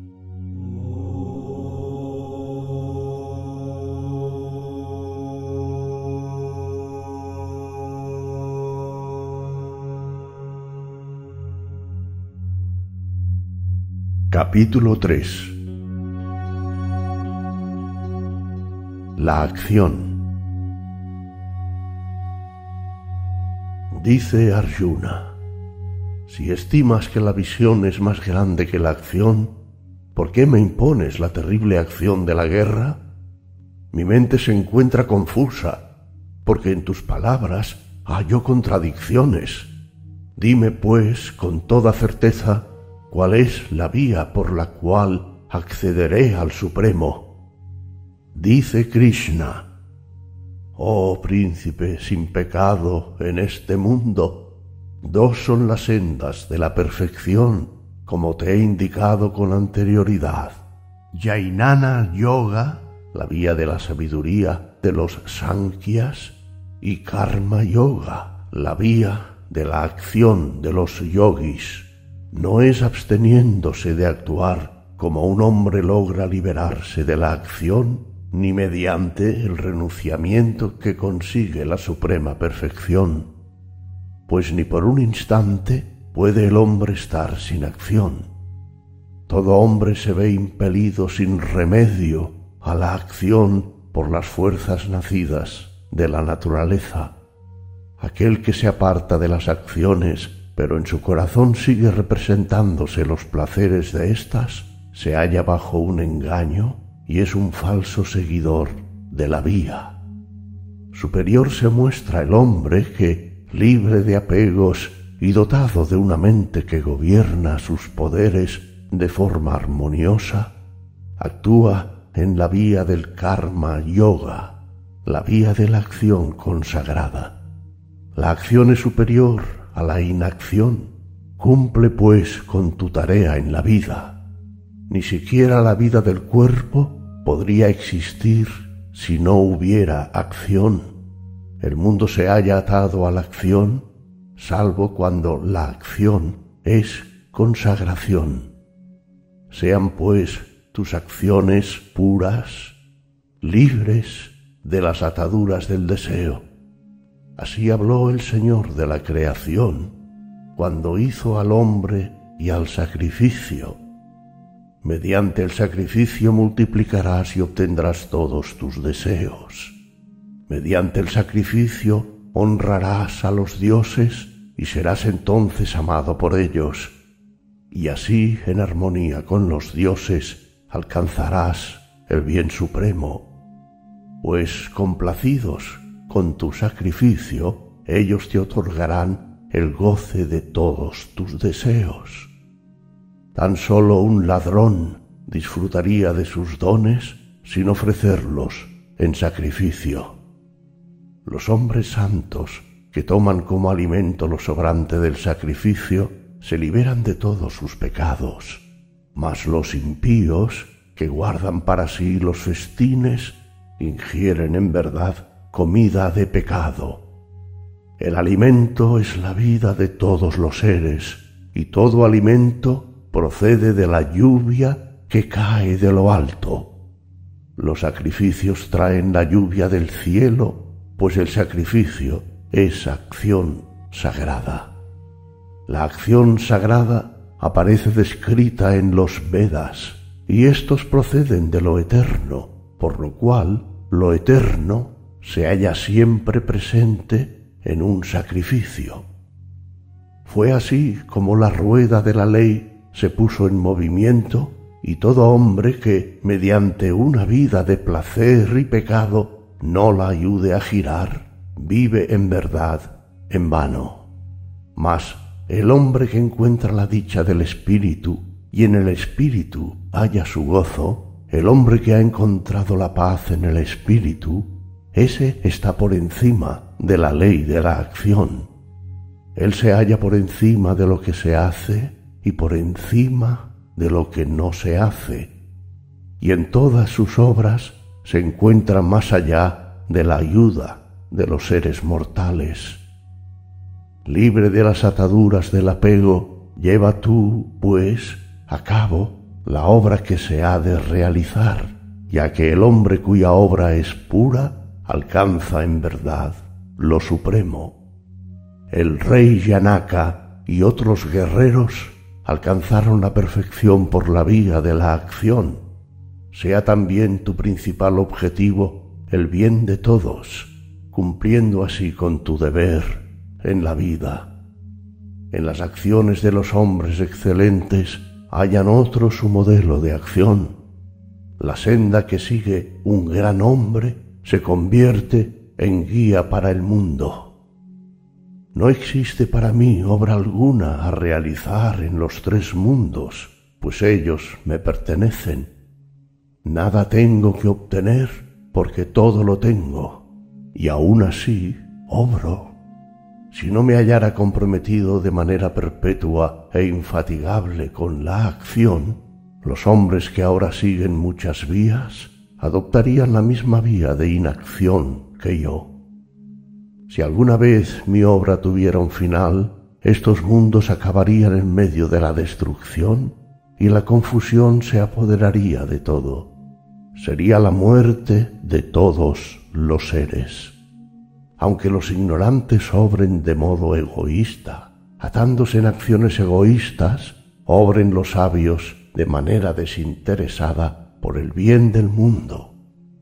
Capítulo 3. La acción. Dice Arjuna: si estimas que la visión es más grande que la acción, ¿por qué me impones la terrible acción de la guerra? Mi mente se encuentra confusa, porque en tus palabras hallo contradicciones. Dime, pues, con toda certeza, ¿cuál es la vía por la cual accederé al Supremo? Dice Krishna: oh príncipe sin pecado en este mundo, dos son las sendas de la perfección, como te he indicado con anterioridad: Jnana Yoga, la vía de la sabiduría de los Sankhyas, y Karma Yoga, la vía de la acción de los yogis. No es absteniéndose de actuar como un hombre logra liberarse de la acción, ni mediante el renunciamiento que consigue la suprema perfección, pues ni por un instante puede el hombre estar sin acción. Todo hombre se ve impelido sin remedio a la acción por las fuerzas nacidas de la naturaleza. Aquel que se aparta de las acciones, pero en su corazón sigue representándose los placeres de éstas, se halla bajo un engaño y es un falso seguidor de la vía. Superior se muestra el hombre que, libre de apegos y dotado de una mente que gobierna sus poderes de forma armoniosa, actúa en la vía del karma yoga, la vía de la acción consagrada. La acción es superior a la inacción. Cumple pues con tu tarea en la vida. Ni siquiera la vida del cuerpo podría existir si no hubiera acción. El mundo se halla atado a la acción, salvo cuando la acción es consagración. Sean pues tus acciones puras, libres de las ataduras del deseo. Así habló el Señor de la creación cuando hizo al hombre y al sacrificio. Mediante el sacrificio multiplicarás y obtendrás todos tus deseos. Mediante el sacrificio honrarás a los dioses y serás entonces amado por ellos. Y así, en armonía con los dioses, alcanzarás el bien supremo. Pues complacidos con tu sacrificio, ellos te otorgarán el goce de todos tus deseos. Tan solo un ladrón disfrutaría de sus dones sin ofrecerlos en sacrificio. Los hombres santos, que toman como alimento lo sobrante del sacrificio, se liberan de todos sus pecados, mas los impíos, que guardan para sí los festines, ingieren en verdad comida de pecado. El alimento es la vida de todos los seres, y todo alimento procede de la lluvia que cae de lo alto. Los sacrificios traen la lluvia del cielo, pues el sacrificio es acción sagrada. La acción sagrada aparece descrita en los Vedas, y éstos proceden de lo eterno, por lo cual lo eterno se halla siempre presente en un sacrificio. Fue así como la rueda de la ley se puso en movimiento, y todo hombre que, mediante una vida de placer y pecado, no la ayude a girar, vive en verdad en vano. Mas el hombre que encuentra la dicha del espíritu y en el espíritu halla su gozo, el hombre que ha encontrado la paz en el espíritu, ese está por encima de la ley de la acción. Él se halla por encima de lo que se hace y por encima de lo que no se hace, y en todas sus obras se encuentra más allá de la ayuda de los seres mortales. Libre de las ataduras del apego, lleva tú, pues, a cabo la obra que se ha de realizar, ya que el hombre cuya obra es pura alcanza en verdad lo supremo. El rey Janaka y otros guerreros alcanzaron la perfección por la vía de la acción. Sea también tu principal objetivo el bien de todos, cumpliendo así con tu deber en la vida. En las acciones de los hombres excelentes hallan otros su modelo de acción. La senda que sigue un gran hombre se convierte en guía para el mundo. No existe para mí obra alguna a realizar en los tres mundos, pues ellos me pertenecen. Nada tengo que obtener porque todo lo tengo, y aún así obro. Si no me hallara comprometido de manera perpetua e infatigable con la acción, los hombres que ahora siguen muchas vías adoptarían la misma vía de inacción que yo. Si alguna vez mi obra tuviera un final, estos mundos acabarían en medio de la destrucción y la confusión se apoderaría de todo. sería la muerte de todos los seres. Aunque los ignorantes obren de modo egoísta, atándose en acciones egoístas, obren los sabios de manera desinteresada por el bien del mundo.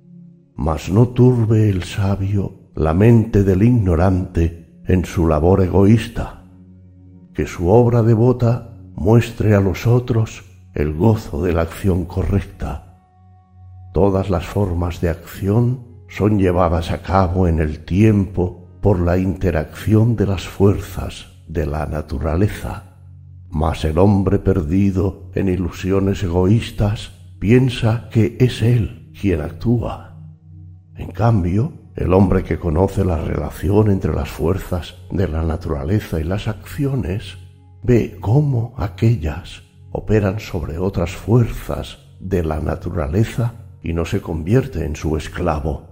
Mas no turbe el sabio la mente del ignorante en su labor egoísta, que su obra devota muestre a los otros el gozo de la acción correcta. Todas las formas de acción son llevadas a cabo en el tiempo por la interacción de las fuerzas de la naturaleza, mas el hombre perdido en ilusiones egoístas piensa que es él quien actúa. En cambio, el hombre que conoce la relación entre las fuerzas de la naturaleza y las acciones ve cómo aquellas operan sobre otras fuerzas de la naturaleza y no se convierte en su esclavo.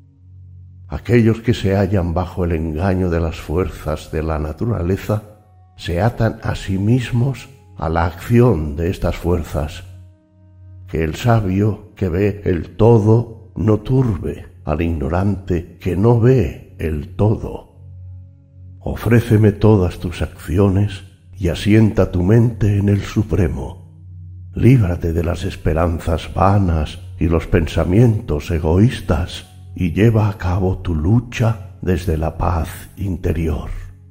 Aquellos que se hallan bajo el engaño de las fuerzas de la naturaleza se atan a sí mismos a la acción de estas fuerzas. Que el sabio que ve el todo no turbe al ignorante que no ve el todo. Ofréceme todas tus acciones y asienta tu mente en el Supremo. Líbrate de las esperanzas vanas y los pensamientos egoístas y lleva a cabo tu lucha desde la paz interior.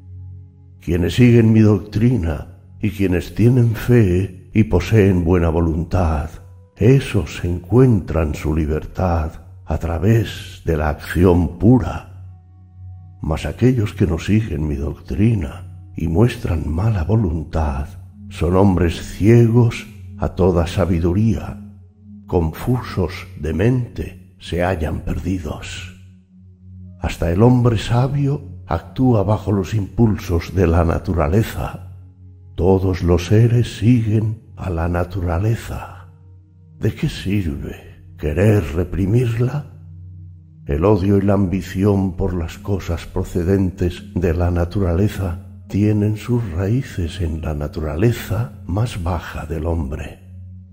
Quienes siguen mi doctrina y quienes tienen fe y poseen buena voluntad, esos encuentran su libertad a través de la acción pura. Mas aquellos que no siguen mi doctrina y muestran mala voluntad son hombres ciegos a toda sabiduría, confusos de mente, se hallan perdidos. Hasta el hombre sabio actúa bajo los impulsos de la naturaleza. Todos los seres siguen a la naturaleza. ¿De qué sirve querer reprimirla? El odio y la ambición por las cosas procedentes de la naturaleza tienen sus raíces en la naturaleza más baja del hombre.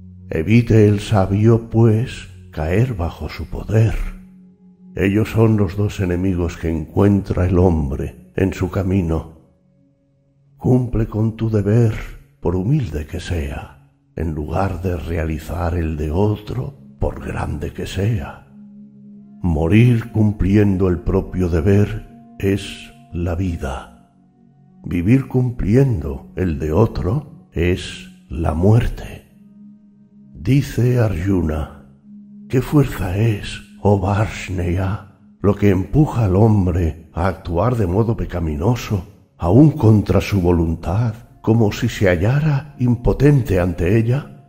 Evite el sabio, pues, caer bajo su poder. Ellos son los dos enemigos que encuentra el hombre en su camino. Cumple con tu deber, por humilde que sea, en lugar de realizar el de otro, por grande que sea. Morir cumpliendo el propio deber es la vida. Vivir cumpliendo el de otro es la muerte. Dice Arjuna: ¿qué fuerza es, oh Varshneya, lo que empuja al hombre a actuar de modo pecaminoso, aun contra su voluntad, como si se hallara impotente ante ella?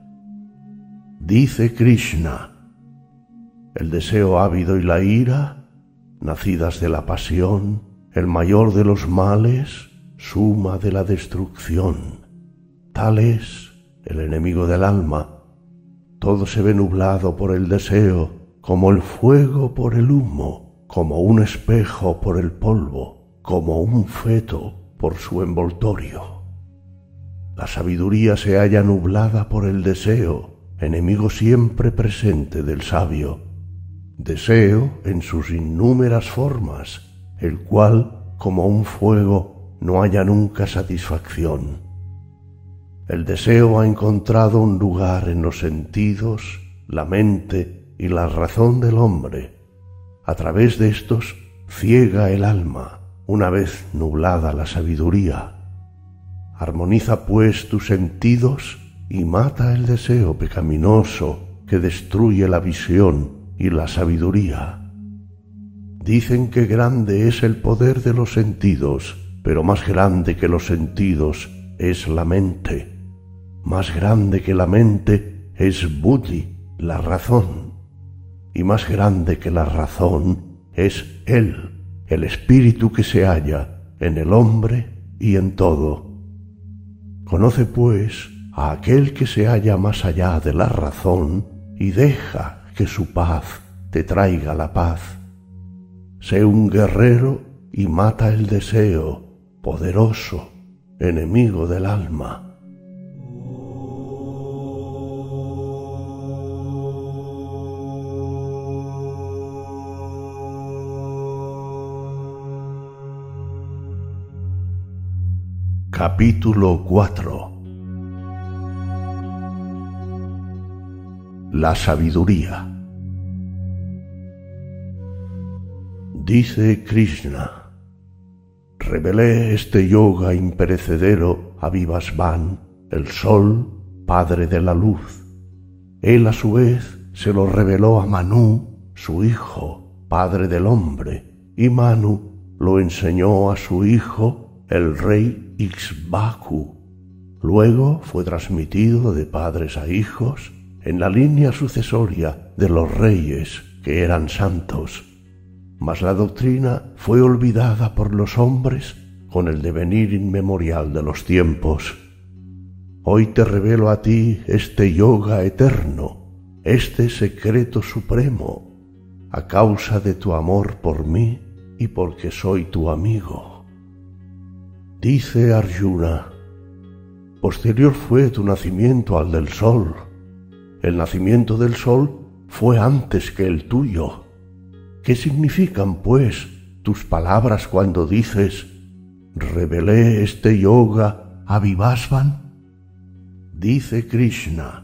Dice Krishna: el deseo ávido y la ira, nacidas de la pasión, el mayor de los males, suma de la destrucción. Tal es el enemigo del alma. Todo se ve nublado por el deseo, como el fuego por el humo, como un espejo por el polvo, como un feto por su envoltorio. La sabiduría se halla nublada por el deseo, enemigo siempre presente del sabio. Deseo en sus innúmeras formas, el cual, como un fuego, no halla nunca satisfacción. El deseo ha encontrado un lugar en los sentidos, la mente y la razón del hombre. A través de estos ciega el alma, una vez nublada la sabiduría. Armoniza pues tus sentidos y mata el deseo pecaminoso que destruye la visión y la sabiduría. Dicen que grande es el poder de los sentidos, pero más grande que los sentidos es la mente. Más grande que la mente es Buddhi, la razón, y más grande que la razón es Él, el espíritu que se halla en el hombre y en todo. Conoce, pues, a aquel que se halla más allá de la razón y deja que su paz te traiga la paz. Sé un guerrero y mata el deseo, poderoso, enemigo del alma. Capítulo 4. La sabiduría. Dice Krishna: revelé este yoga imperecedero a Vivasvan, el sol, padre de la luz. Él a su vez se lo reveló a Manu, su hijo, padre del hombre, y Manu lo enseñó a su hijo, el rey Ixbaku. Luego fue transmitido de padres a hijos en la línea sucesoria de los reyes que eran santos. Mas la doctrina fue olvidada por los hombres con el devenir inmemorial de los tiempos. Hoy te revelo a ti este yoga eterno, este secreto supremo, a causa de tu amor por mí y porque soy tu amigo. Dice Arjuna: posterior fue tu nacimiento al del sol. El nacimiento del sol fue antes que el tuyo. ¿Qué significan, pues, tus palabras cuando dices: revelé este yoga a Vivasvan? Dice Krishna: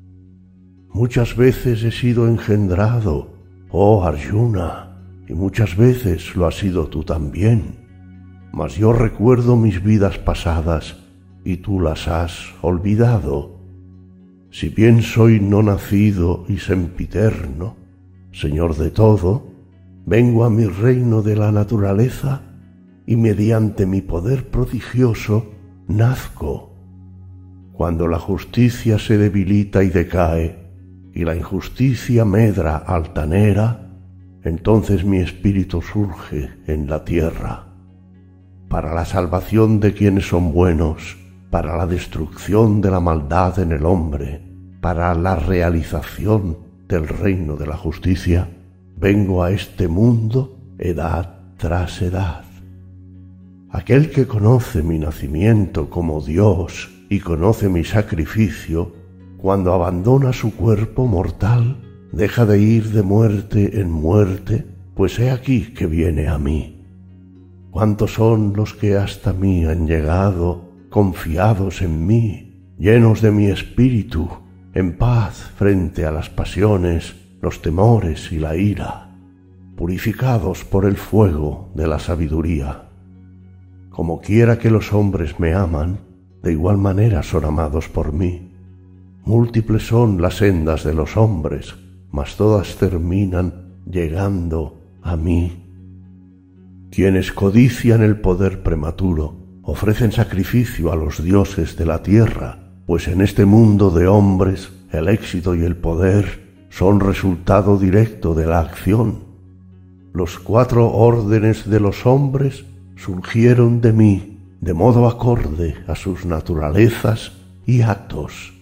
muchas veces he sido engendrado, oh Arjuna, y muchas veces lo has sido tú también. Mas yo recuerdo mis vidas pasadas, y tú las has olvidado. Si bien soy no nacido y sempiterno, Señor de todo, vengo a mi reino de la naturaleza, y mediante mi poder prodigioso nazco. Cuando la justicia se debilita y decae, y la injusticia medra altanera, entonces mi espíritu surge en la tierra, para la salvación de quienes son buenos, para la destrucción de la maldad en el hombre, para la realización del reino de la justicia. Vengo a este mundo edad tras edad. Aquel que conoce mi nacimiento como Dios y conoce mi sacrificio, cuando abandona su cuerpo mortal, deja de ir de muerte en muerte, pues he aquí que viene a mí. ¿Cuántos son los que hasta mí han llegado, confiados en mí, llenos de mi espíritu, en paz frente a las pasiones, los temores y la ira, purificados por el fuego de la sabiduría? Como quiera que los hombres me aman, de igual manera son amados por mí. Múltiples son las sendas de los hombres, mas todas terminan llegando a mí. Quienes codician el poder prematuro ofrecen sacrificio a los dioses de la tierra, pues en este mundo de hombres el éxito y el poder son resultado directo de la acción. Los 4 órdenes de los hombres surgieron de mí, de modo acorde a sus naturalezas y actos.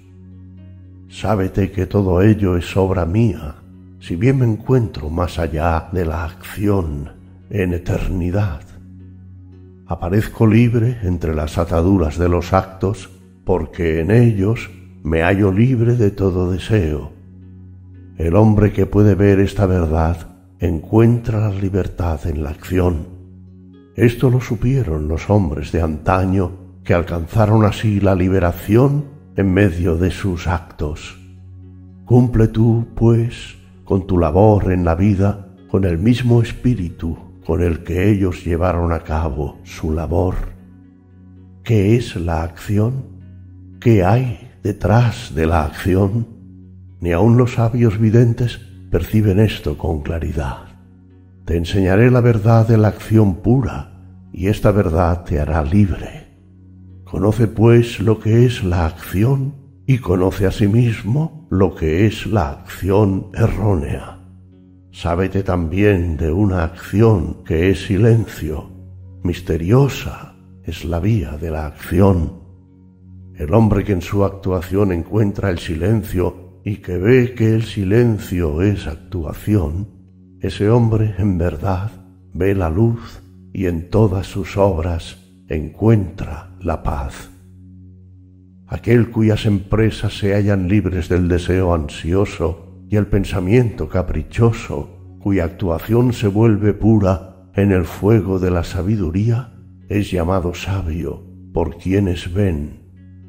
Sábete que todo ello es obra mía, si bien me encuentro más allá de la acción, en eternidad. Aparezco libre entre las ataduras de los actos, porque en ellos me hallo libre de todo deseo. El hombre que puede ver esta verdad encuentra la libertad en la acción. Esto lo supieron los hombres de antaño, que alcanzaron así la liberación en medio de sus actos. Cumple tú, pues, con tu labor en la vida con el mismo espíritu con el que ellos llevaron a cabo su labor. ¿Qué es la acción? ¿Qué hay detrás de la acción? Ni aun los sabios videntes perciben esto con claridad. Te enseñaré la verdad de la acción pura, y esta verdad te hará libre. Conoce pues lo que es la acción, y conoce asimismo lo que es la acción errónea. Sábete también de una acción que es silencio. Misteriosa es la vía de la acción. El hombre que en su actuación encuentra el silencio y que ve que el silencio es actuación, ese hombre en verdad ve la luz y en todas sus obras encuentra la paz. Aquel cuyas empresas se hallan libres del deseo ansioso y el pensamiento caprichoso, cuya actuación se vuelve pura en el fuego de la sabiduría, es llamado sabio, por quienes ven.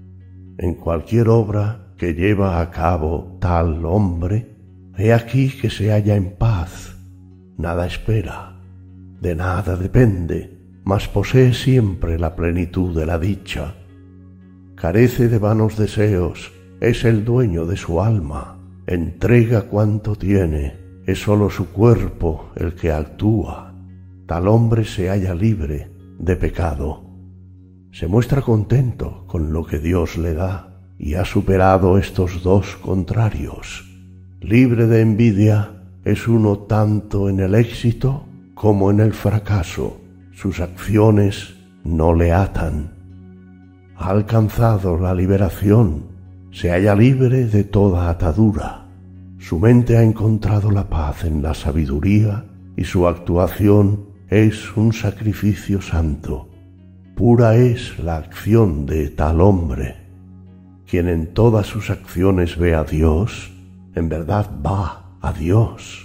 En cualquier obra que lleva a cabo tal hombre, he aquí que se halla en paz, nada espera, de nada depende, mas posee siempre la plenitud de la dicha. Carece de vanos deseos, es el dueño de su alma, entrega cuanto tiene, es sólo su cuerpo el que actúa. Tal hombre se halla libre de pecado. Se muestra contento con lo que Dios le da y ha superado estos dos contrarios. Libre de envidia, es uno tanto en el éxito como en el fracaso. Sus acciones no le atan. Ha alcanzado la liberación, se halla libre de toda atadura. Su mente ha encontrado la paz en la sabiduría y su actuación es un sacrificio santo. Pura es la acción de tal hombre. Quien en todas sus acciones ve a Dios, en verdad va a Dios.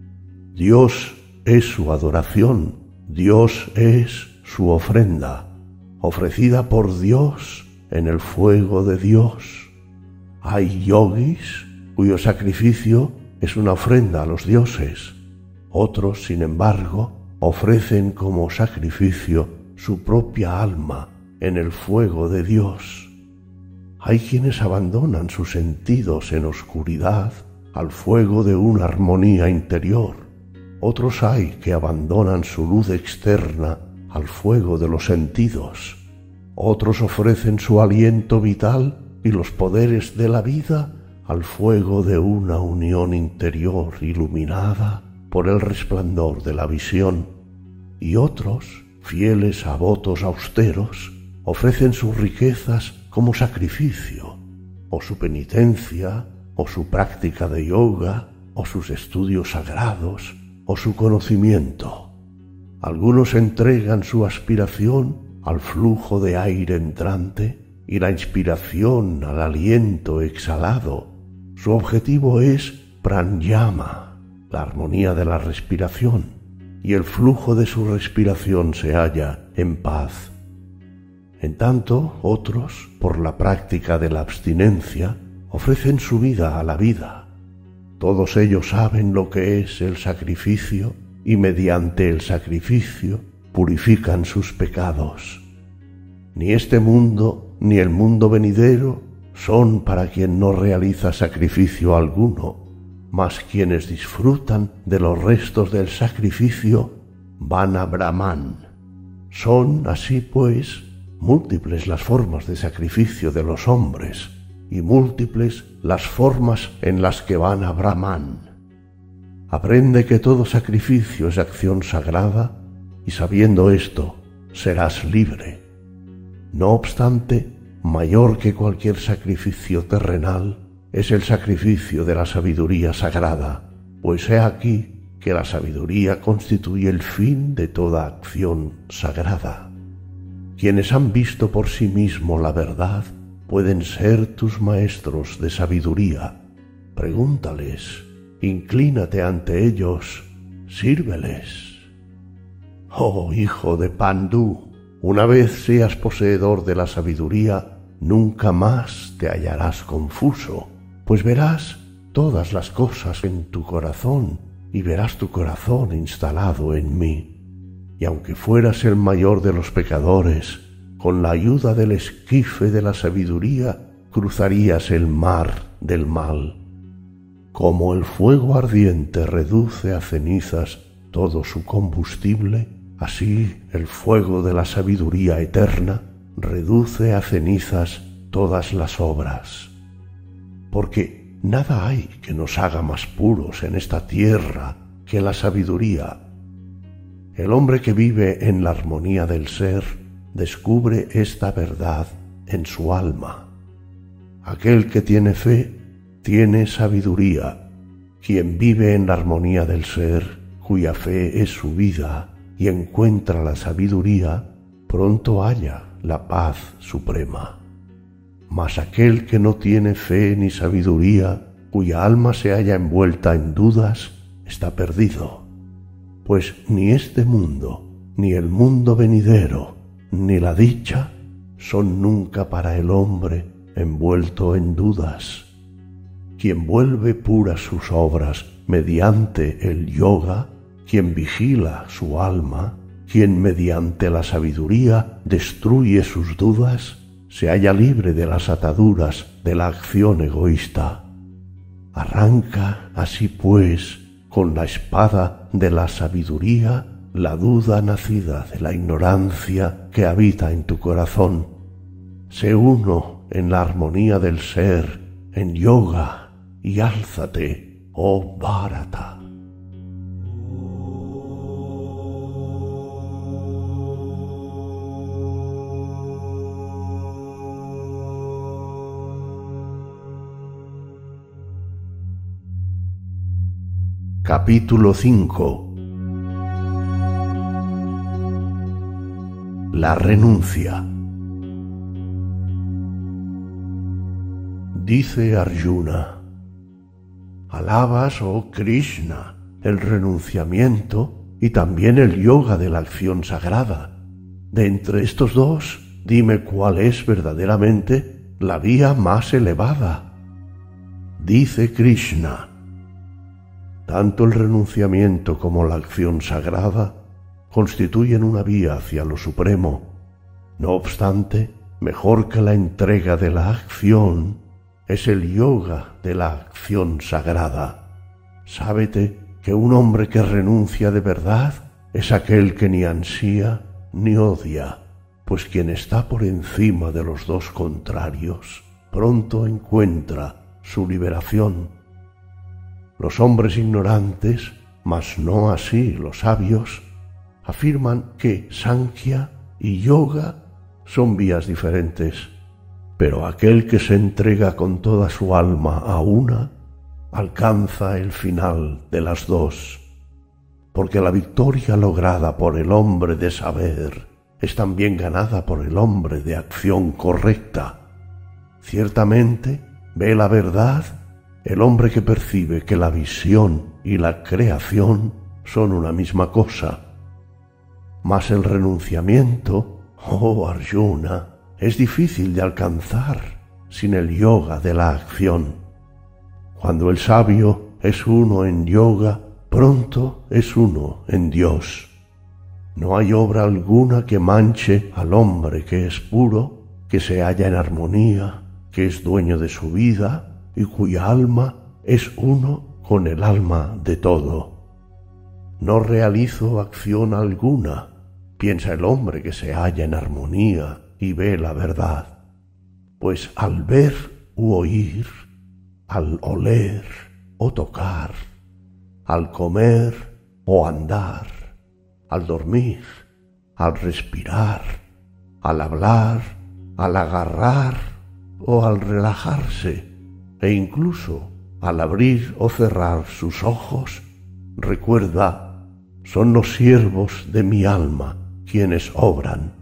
Dios es su adoración, Dios es su ofrenda, ofrecida por Dios en el fuego de Dios. Hay yogis cuyo sacrificio es una ofrenda a los dioses. Otros, sin embargo, ofrecen como sacrificio su propia alma en el fuego de Dios. Hay quienes abandonan sus sentidos en oscuridad al fuego de una armonía interior. Otros hay que abandonan su luz externa al fuego de los sentidos. Otros ofrecen su aliento vital y los poderes de la vida al fuego de una unión interior iluminada por el resplandor de la visión. Y otros, fieles a votos austeros, ofrecen sus riquezas como sacrificio, o su penitencia, o su práctica de yoga, o sus estudios sagrados, o su conocimiento. Algunos entregan su aspiración al flujo de aire entrante y la inspiración al aliento exhalado. Su objetivo es pranayama, la armonía de la respiración, y el flujo de su respiración se halla en paz. En tanto, otros, por la práctica de la abstinencia, ofrecen su vida a la vida. Todos ellos saben lo que es el sacrificio y mediante el sacrificio purifican sus pecados. Ni este mundo ni el mundo venidero son para quien no realiza sacrificio alguno, mas quienes disfrutan de los restos del sacrificio van a Brahman. Son, así pues, múltiples las formas de sacrificio de los hombres y múltiples las formas en las que van a Brahman. Aprende que todo sacrificio es acción sagrada y sabiendo esto serás libre. No obstante, mayor que cualquier sacrificio terrenal es el sacrificio de la sabiduría sagrada, pues he aquí que la sabiduría constituye el fin de toda acción sagrada. Quienes han visto por sí mismo la verdad pueden ser tus maestros de sabiduría. Pregúntales, inclínate ante ellos, sírveles. Oh hijo de Pandú, una vez seas poseedor de la sabiduría, nunca más te hallarás confuso, pues verás todas las cosas en tu corazón y verás tu corazón instalado en mí. Y aunque fueras el mayor de los pecadores, con la ayuda del esquife de la sabiduría cruzarías el mar del mal. Como el fuego ardiente reduce a cenizas todo su combustible, así el fuego de la sabiduría eterna reduce a cenizas todas las obras. Porque nada hay que nos haga más puros en esta tierra que la sabiduría. El hombre que vive en la armonía del ser descubre esta verdad en su alma. Aquel que tiene fe tiene sabiduría. Quien vive en la armonía del ser, cuya fe es su vida, y encuentra la sabiduría, pronto halla la paz suprema. Mas aquel que no tiene fe ni sabiduría, cuya alma se halla envuelta en dudas, está perdido. Pues ni este mundo, ni el mundo venidero, ni la dicha son nunca para el hombre envuelto en dudas. Quien vuelve puras sus obras mediante el yoga, quien vigila su alma, quien mediante la sabiduría destruye sus dudas, se halla libre de las ataduras de la acción egoísta. Arranca así pues con la espada de la sabiduría la duda nacida de la ignorancia que habita en tu corazón. Sé uno en la armonía del ser, en yoga, y álzate, oh Bharata. Capítulo 5. La renuncia. Dice Arjuna: alabas, oh Krishna, el renunciamiento y también el yoga de la acción sagrada. De entre estos dos, dime cuál es verdaderamente la vía más elevada. Dice Krishna: tanto el renunciamiento como la acción sagrada constituyen una vía hacia lo supremo. No obstante, mejor que la entrega de la acción es el yoga de la acción sagrada. Sábete que un hombre que renuncia de verdad es aquel que ni ansía ni odia, pues quien está por encima de los dos contrarios pronto encuentra su liberación. Los hombres ignorantes, mas no así los sabios, afirman que Sankhya y Yoga son vías diferentes, pero aquel que se entrega con toda su alma a una, alcanza el final de las dos, porque la victoria lograda por el hombre de saber es también ganada por el hombre de acción correcta. Ciertamente, ve la verdad el hombre que percibe que la visión y la creación son una misma cosa. Mas el renunciamiento, oh Arjuna, es difícil de alcanzar sin el yoga de la acción. Cuando el sabio es uno en yoga, pronto es uno en Dios. No hay obra alguna que manche al hombre que es puro, que se halla en armonía, que es dueño de su vida y cuya alma es uno con el alma de todo. No realizo acción alguna, piensa el hombre que se halla en armonía y ve la verdad, pues al ver u oír, al oler o tocar, al comer o andar, al dormir, al respirar, al hablar, al agarrar o al relajarse, e incluso al abrir o cerrar sus ojos, recuerda, son los siervos de mi alma quienes obran.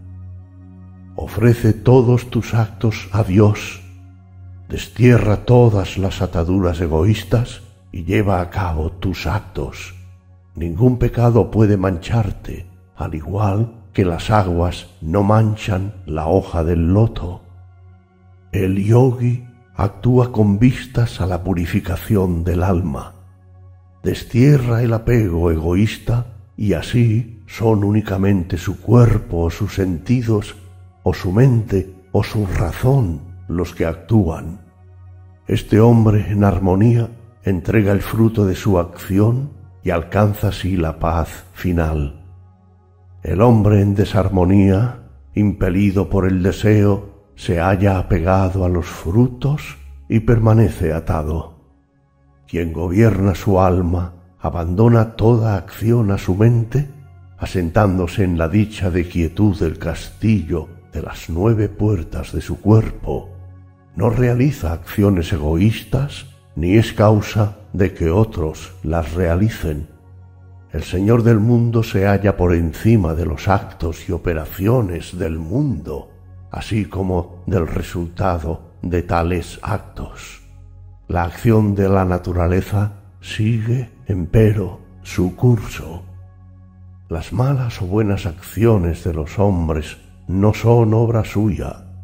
Ofrece todos tus actos a Dios, destierra todas las ataduras egoístas y lleva a cabo tus actos. Ningún pecado puede mancharte, al igual que las aguas no manchan la hoja del loto. El yogi actúa con vistas a la purificación del alma. Destierra el apego egoísta y así son únicamente su cuerpo o sus sentidos o su mente o su razón los que actúan. Este hombre en armonía entrega el fruto de su acción y alcanza así la paz final. El hombre en desarmonía, impelido por el deseo, se halla apegado a los frutos y permanece atado. Quien gobierna su alma abandona toda acción a su mente, asentándose en la dicha de quietud del castillo de las 9 puertas de su cuerpo. No realiza acciones egoístas ni es causa de que otros las realicen. El Señor del mundo se halla por encima de los actos y operaciones del mundo, así como del resultado de tales actos. La acción de la naturaleza sigue, empero, su curso. Las malas o buenas acciones de los hombres no son obra suya,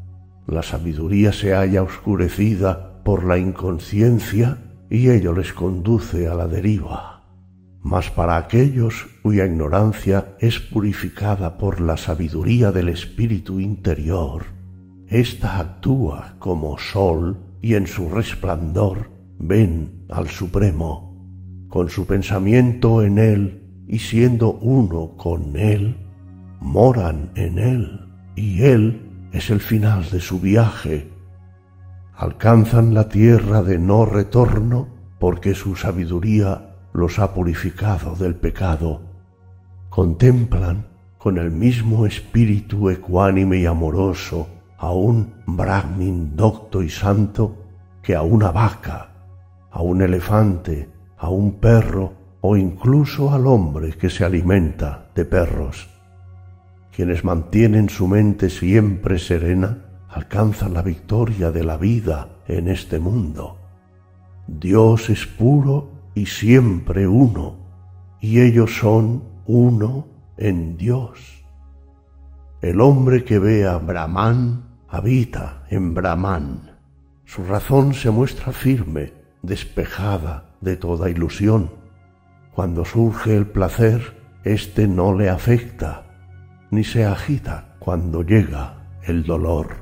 la sabiduría se halla oscurecida por la inconsciencia y ello les conduce a la deriva. Mas para aquellos cuya ignorancia es purificada por la sabiduría del espíritu interior, ésta actúa como sol y en su resplandor ven al Supremo. Con su pensamiento en él y siendo uno con él, moran en él y él es el final de su viaje. Alcanzan la tierra de no retorno porque su sabiduría los ha purificado del pecado. Contemplan con el mismo espíritu ecuánime y amoroso a un Brahmin docto y santo que a una vaca, a un elefante, a un perro o incluso al hombre que se alimenta de perros. Quienes mantienen su mente siempre serena alcanzan la victoria de la vida en este mundo. Dios es puro y siempre uno, y ellos son uno en Dios. El hombre que ve a Brahman habita en Brahman. Su razón se muestra firme, despejada de toda ilusión. Cuando surge el placer, éste no le afecta, ni se agita cuando llega el dolor.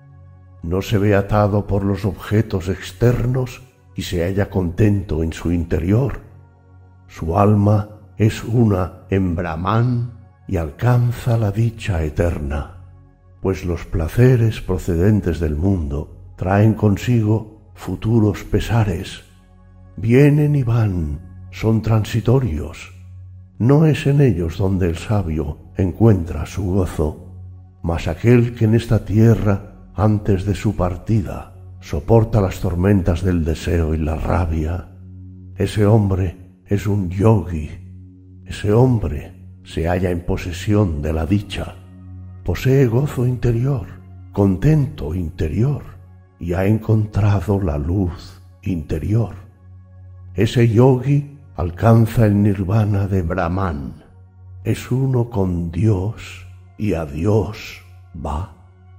No se ve atado por los objetos externos y se halla contento en su interior. Su alma es una en Brahman y alcanza la dicha eterna, pues los placeres procedentes del mundo traen consigo futuros pesares. Vienen y van, son transitorios. No es en ellos donde el sabio encuentra su gozo, mas aquel que en esta tierra, antes de su partida, soporta las tormentas del deseo y la rabia, ese hombre es un yogi. Ese hombre se halla en posesión de la dicha, posee gozo interior, contento interior y ha encontrado la luz interior. Ese yogi alcanza el nirvana de Brahman, es uno con Dios y a Dios va.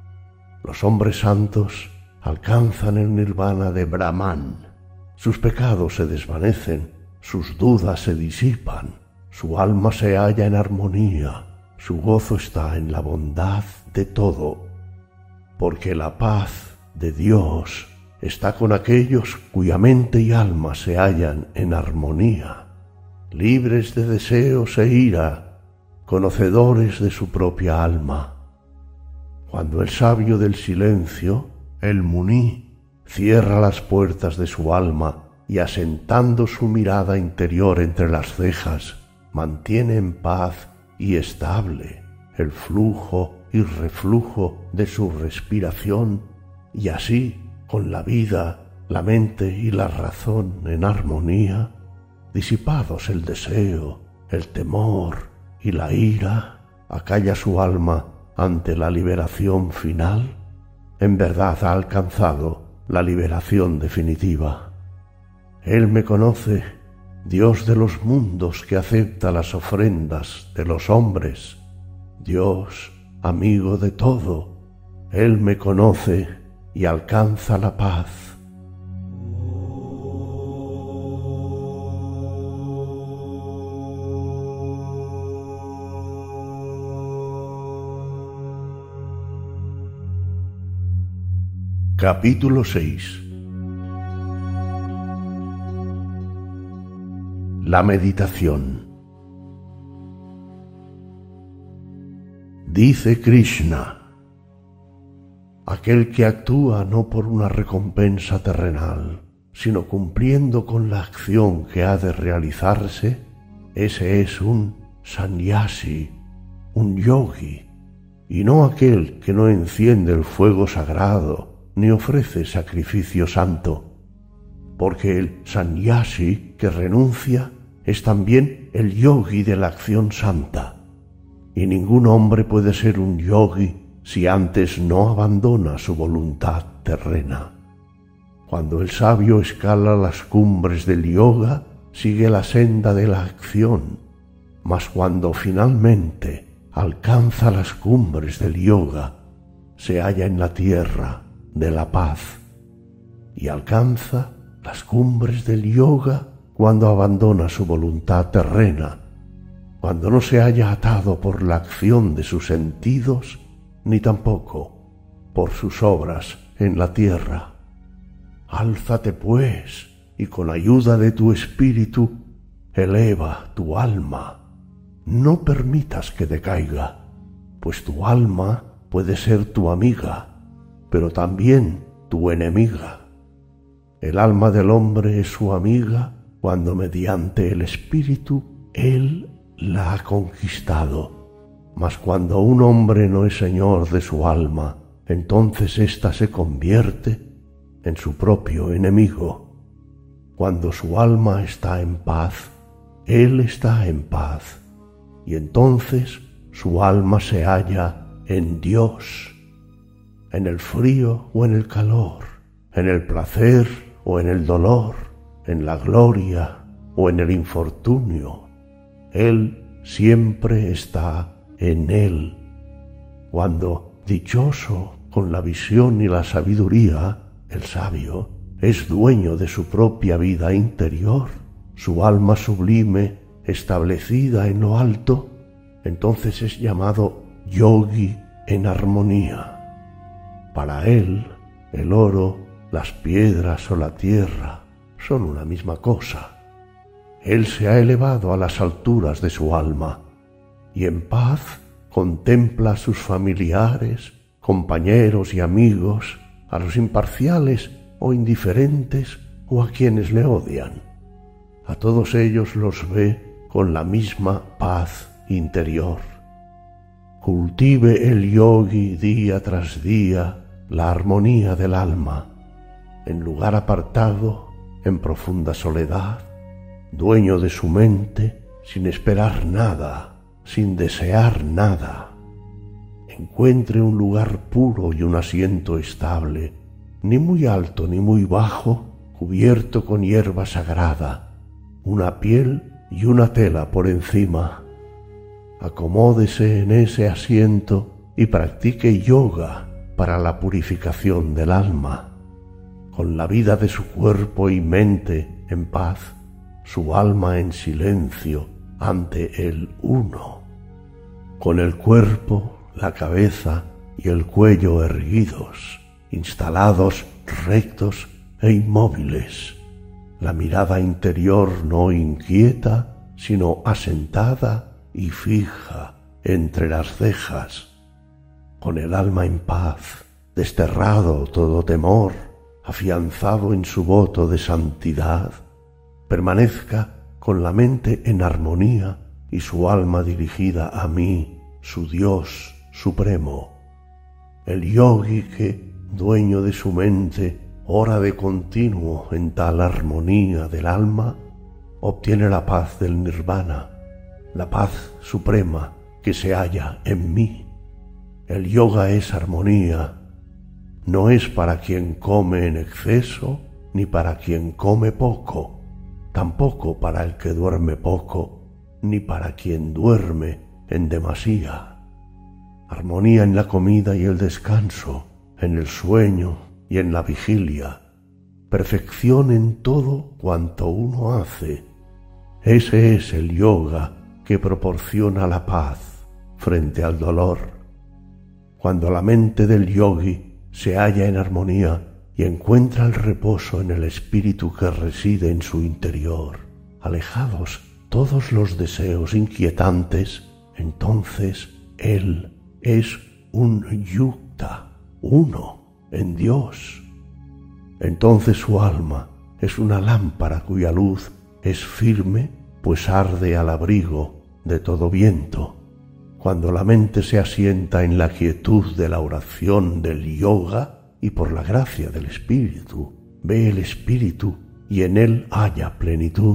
Los hombres santos alcanzan el nirvana de Brahman, sus pecados se desvanecen, sus dudas se disipan, su alma se halla en armonía, su gozo está en la bondad de todo, porque la paz de Dios está con aquellos cuya mente y alma se hallan en armonía, libres de deseos e ira, conocedores de su propia alma. Cuando el sabio del silencio, el muní, cierra las puertas de su alma y asentando su mirada interior entre las cejas, mantiene en paz y estable el flujo y reflujo de su respiración, y así, con la vida, la mente y la razón en armonía, disipados el deseo, el temor y la ira, acalla su alma ante la liberación final. En verdad ha alcanzado la liberación definitiva. Él me conoce, Dios de los mundos que acepta las ofrendas de los hombres, Dios, amigo de todo, Él me conoce y alcanza la paz. Capítulo 6. La meditación. Dice Krishna: aquel que actúa no por una recompensa terrenal, sino cumpliendo con la acción que ha de realizarse, ese es un sannyasi, un yogi, y no aquel que no enciende el fuego sagrado ni ofrece sacrificio santo, porque el sannyasi que renuncia es también el yogi de la acción santa, y ningún hombre puede ser un yogi si antes no abandona su voluntad terrena. Cuando el sabio escala las cumbres del yoga, sigue la senda de la acción, mas cuando finalmente alcanza las cumbres del yoga, se halla en la tierra de la paz y alcanza las cumbres del yoga cuando abandona su voluntad terrena, cuando no se halla atado por la acción de sus sentidos, ni tampoco por sus obras en la tierra. Álzate, pues, y con ayuda de tu espíritu, eleva tu alma. No permitas que decaiga, pues tu alma puede ser tu amiga, pero también tu enemiga. El alma del hombre es su amiga cuando mediante el espíritu él la ha conquistado. Mas cuando un hombre no es señor de su alma, entonces ésta se convierte en su propio enemigo. Cuando su alma está en paz, él está en paz, y entonces su alma se halla en Dios, en el frío o en el calor, en el placer o en el dolor, en la gloria o en el infortunio. Él siempre está en él. Cuando, dichoso con la visión y la sabiduría, el sabio es dueño de su propia vida interior, su alma sublime establecida en lo alto, entonces es llamado yogi en armonía. Para él, el oro, las piedras o la tierra son una misma cosa. Él se ha elevado a las alturas de su alma y en paz contempla a sus familiares, compañeros y amigos, a los imparciales o indiferentes o a quienes le odian. A todos ellos los ve con la misma paz interior. Cultive el yogi día tras día la armonía del alma, en lugar apartado, en profunda soledad, dueño de su mente, sin esperar nada, sin desear nada. Encuentre un lugar puro y un asiento estable, ni muy alto ni muy bajo, cubierto con hierba sagrada, una piel y una tela por encima. Acomódese en ese asiento y practique yoga para la purificación del alma. Con la vida de su cuerpo y mente en paz, su alma en silencio ante el Uno. Con el cuerpo, la cabeza y el cuello erguidos, instalados rectos e inmóviles, la mirada interior no inquieta, sino asentada y fija entre las cejas, con el alma en paz, desterrado todo temor, afianzado en su voto de santidad, permanezca con la mente en armonía y su alma dirigida a mí, su Dios supremo. El yogi que, dueño de su mente, ora de continuo en tal armonía del alma, obtiene la paz del nirvana, la paz suprema que se halla en mí. El yoga es armonía, no es para quien come en exceso ni para quien come poco, tampoco para el que duerme poco ni para quien duerme en demasía. Armonía en la comida y el descanso, en el sueño y en la vigilia, perfección en todo cuanto uno hace. Ese es el yoga que proporciona la paz frente al dolor. Cuando la mente del yogi se halla en armonía y encuentra el reposo en el espíritu que reside en su interior, alejados todos los deseos inquietantes, entonces él es un yukta, uno en Dios. Entonces su alma es una lámpara cuya luz es firme, pues arde al abrigo de todo viento. Cuando la mente se asienta en la quietud de la oración del yoga y por la gracia del espíritu, ve el espíritu y en él halla plenitud.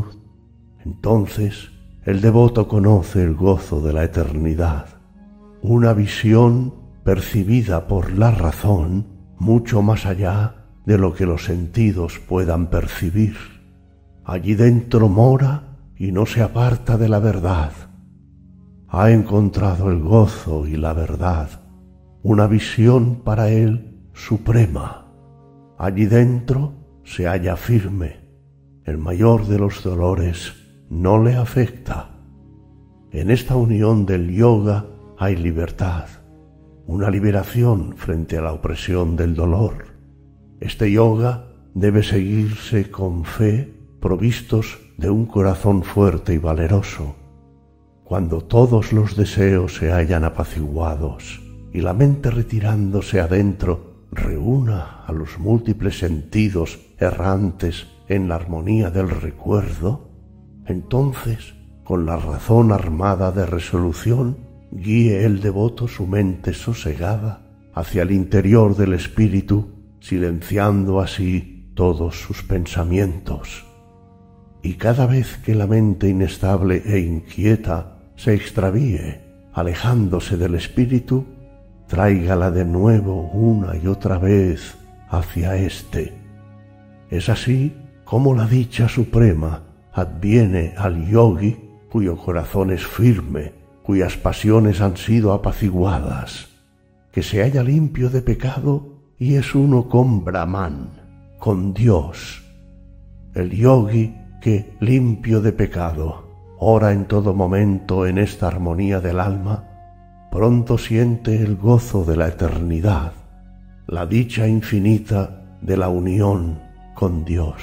Entonces el devoto conoce el gozo de la eternidad, una visión percibida por la razón mucho más allá de lo que los sentidos puedan percibir. Allí dentro mora y no se aparta de la verdad. Ha encontrado el gozo y la verdad, una visión para él suprema. Allí dentro se halla firme, el mayor de los dolores no le afecta. En esta unión del yoga hay libertad, una liberación frente a la opresión del dolor. Este yoga debe seguirse con fe, provistos de un corazón fuerte y valeroso. Cuando todos los deseos se hayan apaciguados y la mente retirándose adentro reúna a los múltiples sentidos errantes en la armonía del recuerdo, entonces, con la razón armada de resolución, guíe el devoto su mente sosegada hacia el interior del espíritu, silenciando así todos sus pensamientos. Y cada vez que la mente inestable e inquieta se extravíe, alejándose del espíritu, tráigala de nuevo una y otra vez hacia éste. Es así como la dicha suprema adviene al yogi cuyo corazón es firme, cuyas pasiones han sido apaciguadas, que se halla limpio de pecado y es uno con Brahman, con Dios. El yogi que, limpio de pecado, ora en todo momento en esta armonía del alma, pronto siente el gozo de la eternidad, la dicha infinita de la unión con Dios.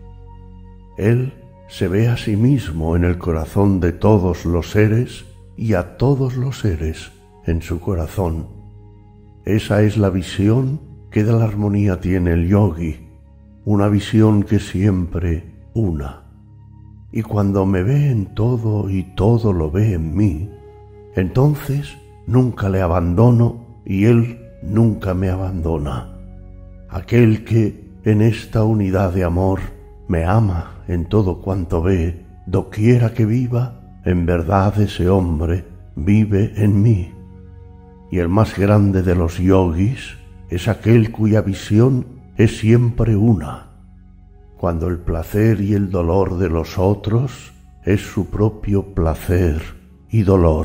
Él se ve a sí mismo en el corazón de todos los seres y a todos los seres en su corazón. Esa es la visión que de la armonía tiene el yogi, una visión que siempre una. Y cuando me ve en todo y todo lo ve en mí, entonces nunca le abandono y él nunca me abandona. Aquel que en esta unidad de amor me ama en todo cuanto ve, doquiera que viva, en verdad ese hombre vive en mí. Y el más grande de los yogis es aquel cuya visión es siempre una, cuando el placer y el dolor de los otros es su propio placer y dolor.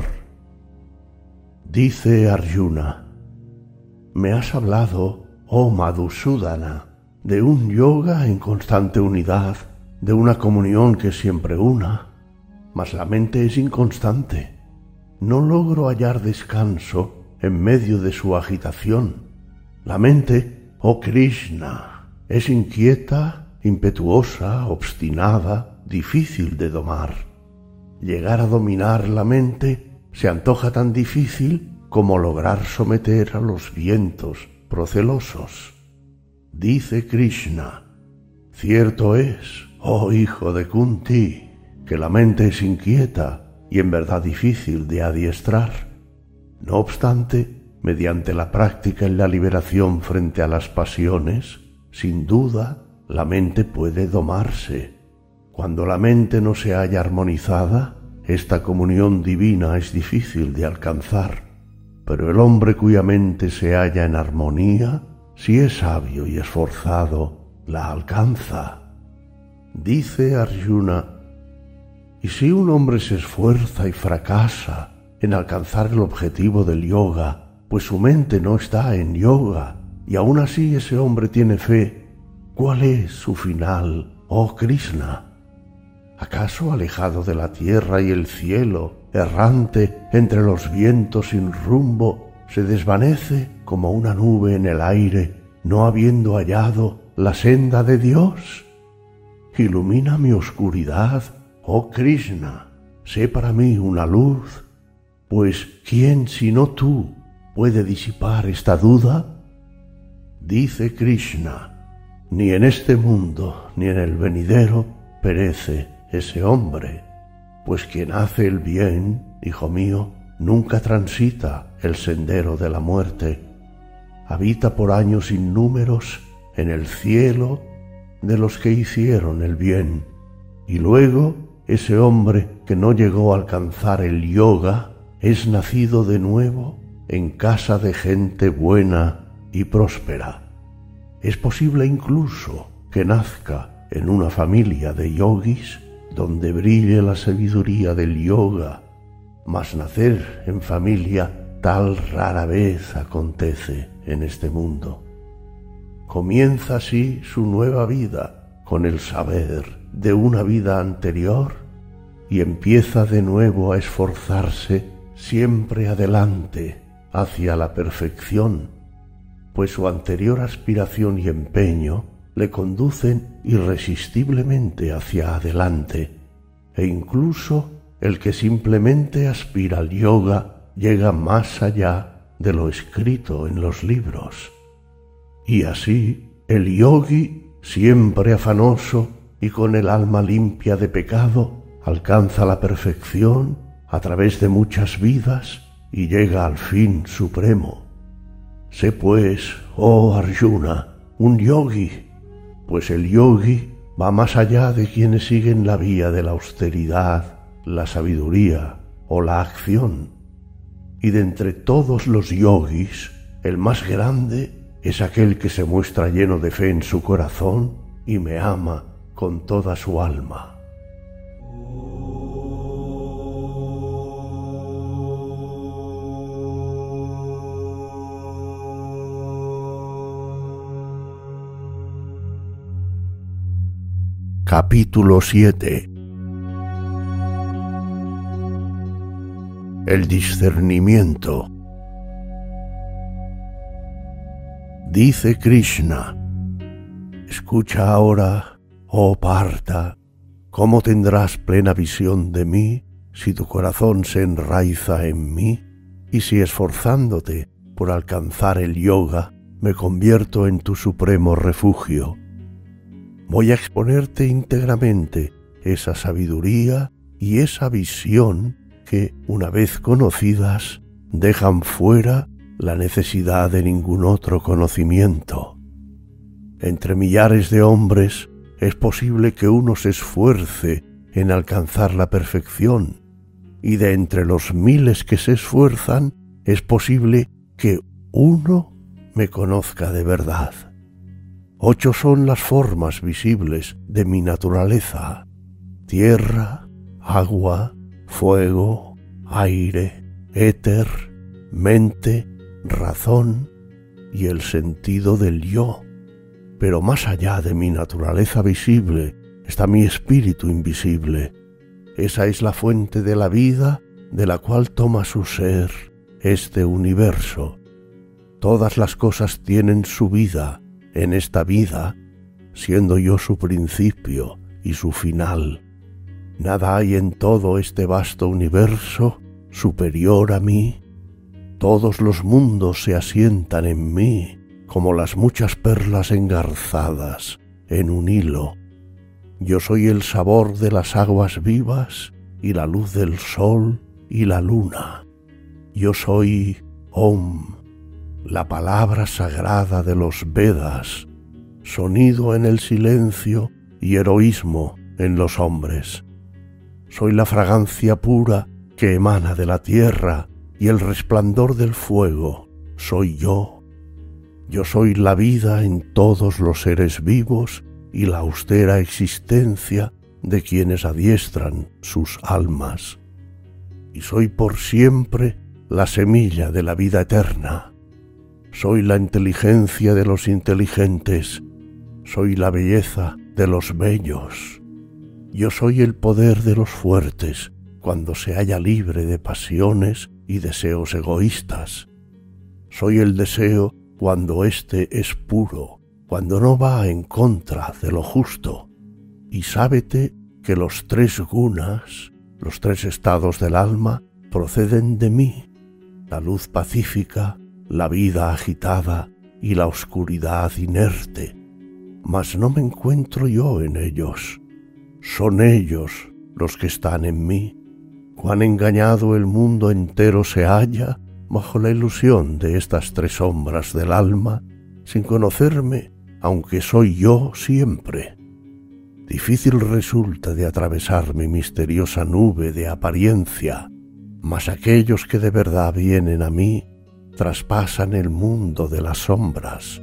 Dice Arjuna: me has hablado, oh Madhusudana, de un yoga en constante unidad, de una comunión que es siempre una, mas la mente es inconstante. No logro hallar descanso en medio de su agitación. La mente, oh Krishna, es inquieta, impetuosa, obstinada, difícil de domar. Llegar a dominar la mente se antoja tan difícil como lograr someter a los vientos procelosos. Dice Krishna: cierto es, oh hijo de Kunti, que la mente es inquieta y en verdad difícil de adiestrar. No obstante, mediante la práctica en la liberación frente a las pasiones, sin duda, la mente puede domarse. Cuando la mente no se halla armonizada, esta comunión divina es difícil de alcanzar. Pero el hombre cuya mente se halla en armonía, si es sabio y esforzado, la alcanza. Dice Arjuna: y si un hombre se esfuerza y fracasa en alcanzar el objetivo del yoga, pues su mente no está en yoga, y aún así ese hombre tiene fe, ¿cuál es su final, oh Krishna? ¿Acaso alejado de la tierra y el cielo, errante entre los vientos sin rumbo, se desvanece como una nube en el aire, no habiendo hallado la senda de Dios? Ilumina mi oscuridad, oh Krishna, sé para mí una luz, pues ¿quién sino tú puede disipar esta duda? Dice Krishna: ni en este mundo ni en el venidero perece ese hombre, pues quien hace el bien, hijo mío, nunca transita el sendero de la muerte. Habita por años innúmeros en el cielo de los que hicieron el bien. Y luego ese hombre que no llegó a alcanzar el yoga es nacido de nuevo en casa de gente buena y próspera. Es posible incluso que nazca en una familia de yogis donde brille la sabiduría del yoga, mas nacer en familia tal rara vez acontece en este mundo. Comienza así su nueva vida con el saber de una vida anterior y empieza de nuevo a esforzarse siempre adelante hacia la perfección, pues su anterior aspiración y empeño le conducen irresistiblemente hacia adelante, e incluso el que simplemente aspira al yoga llega más allá de lo escrito en los libros. Y así, el yogi, siempre afanoso y con el alma limpia de pecado, alcanza la perfección a través de muchas vidas y llega al fin supremo. Sé pues, oh Arjuna, un yogi, pues el yogi va más allá de quienes siguen la vía de la austeridad, la sabiduría o la acción. Y de entre todos los yogis, el más grande es aquel que se muestra lleno de fe en su corazón y me ama con toda su alma. Capítulo 7. El discernimiento. Dice Krishna: escucha ahora, oh Partha, cómo tendrás plena visión de mí si tu corazón se enraiza en mí y si esforzándote por alcanzar el yoga me convierto en tu supremo refugio. Voy a exponerte íntegramente esa sabiduría y esa visión que, una vez conocidas, dejan fuera la necesidad de ningún otro conocimiento. Entre millares de hombres es posible que uno se esfuerce en alcanzar la perfección, y de entre los miles que se esfuerzan es posible que uno me conozca de verdad. 8 son las formas visibles de mi naturaleza: tierra, agua, fuego, aire, éter, mente, razón y el sentido del yo. Pero más allá de mi naturaleza visible está mi espíritu invisible. Esa es la fuente de la vida de la cual toma su ser este universo. Todas las cosas tienen su vida en esta vida, siendo yo su principio y su final. Nada hay en todo este vasto universo superior a mí. Todos los mundos se asientan en mí como las muchas perlas engarzadas en un hilo. Yo soy el sabor de las aguas vivas y la luz del sol y la luna. Yo soy Om, la palabra sagrada de los Vedas, sonido en el silencio y heroísmo en los hombres. Soy la fragancia pura que emana de la tierra y el resplandor del fuego. Soy yo. Yo soy la vida en todos los seres vivos y la austera existencia de quienes adiestran sus almas. Y soy por siempre la semilla de la vida eterna. Soy la inteligencia de los inteligentes, soy la belleza de los bellos. Yo soy el poder de los fuertes cuando se halla libre de pasiones y deseos egoístas. Soy el deseo cuando éste es puro, cuando no va en contra de lo justo. Y sábete que los 3 gunas, los 3 estados del alma, proceden de mí: la luz pacífica, la vida agitada y la oscuridad inerte, mas no me encuentro yo en ellos. Son ellos los que están en mí. Cuán engañado el mundo entero se halla bajo la ilusión de estas 3 sombras del alma, sin conocerme, aunque soy yo siempre. Difícil resulta de atravesar mi misteriosa nube de apariencia, mas aquellos que de verdad vienen a mí traspasan el mundo de las sombras.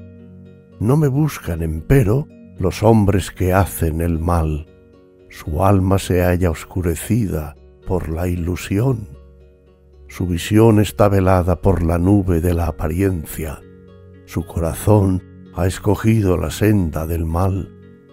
No me buscan, empero, los hombres que hacen el mal. Su alma se halla oscurecida por la ilusión. Su visión está velada por la nube de la apariencia. Su corazón ha escogido la senda del mal.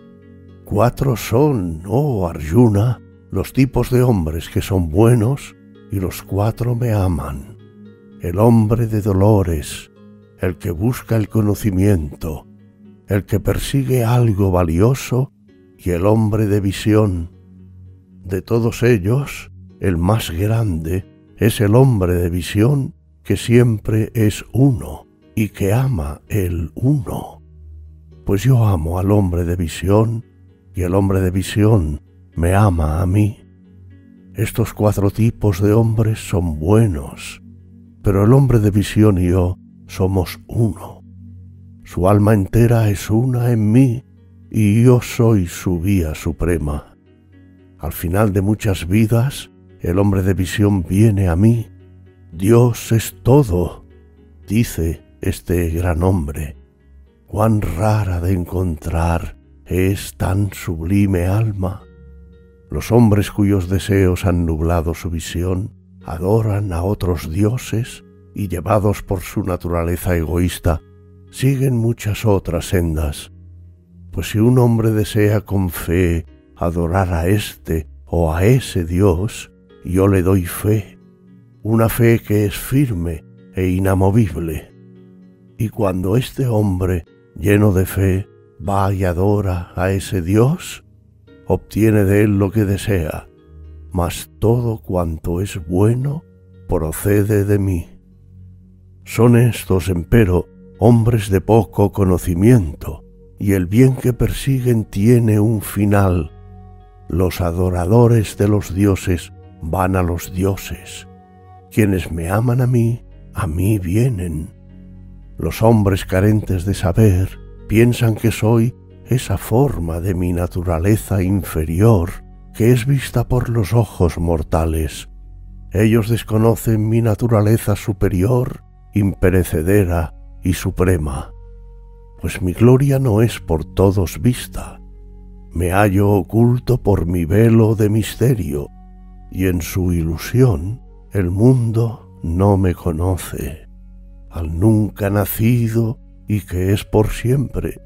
4 son, oh Arjuna, los tipos de hombres que son buenos, y los 4 me aman. El hombre de dolores, el que busca el conocimiento, el que persigue algo valioso, y el hombre de visión. De todos ellos, el más grande es el hombre de visión, que siempre es uno y que ama el uno. Pues yo amo al hombre de visión y el hombre de visión me ama a mí. Estos 4 tipos de hombres son buenos, pero el hombre de visión y yo somos uno. Su alma entera es una en mí y yo soy su vía suprema. Al final de muchas vidas, el hombre de visión viene a mí. Dios es todo, dice este gran hombre. Cuán rara de encontrar es tan sublime alma. Los hombres cuyos deseos han nublado su visión adoran a otros dioses y, llevados por su naturaleza egoísta, siguen muchas otras sendas. Pues si un hombre desea con fe adorar a este o a ese Dios, yo le doy fe, una fe que es firme e inamovible. Y cuando este hombre, lleno de fe, va y adora a ese Dios, obtiene de él lo que desea, mas todo cuanto es bueno procede de mí. Son estos, empero, hombres de poco conocimiento, y el bien que persiguen tiene un final. Los adoradores de los dioses van a los dioses. Quienes me aman a mí vienen. Los hombres carentes de saber piensan que soy esa forma de mi naturaleza inferior que es vista por los ojos mortales. Ellos desconocen mi naturaleza superior, imperecedera y suprema, pues mi gloria no es por todos vista. Me hallo oculto por mi velo de misterio, y en su ilusión el mundo no me conoce, al nunca nacido y que es por siempre.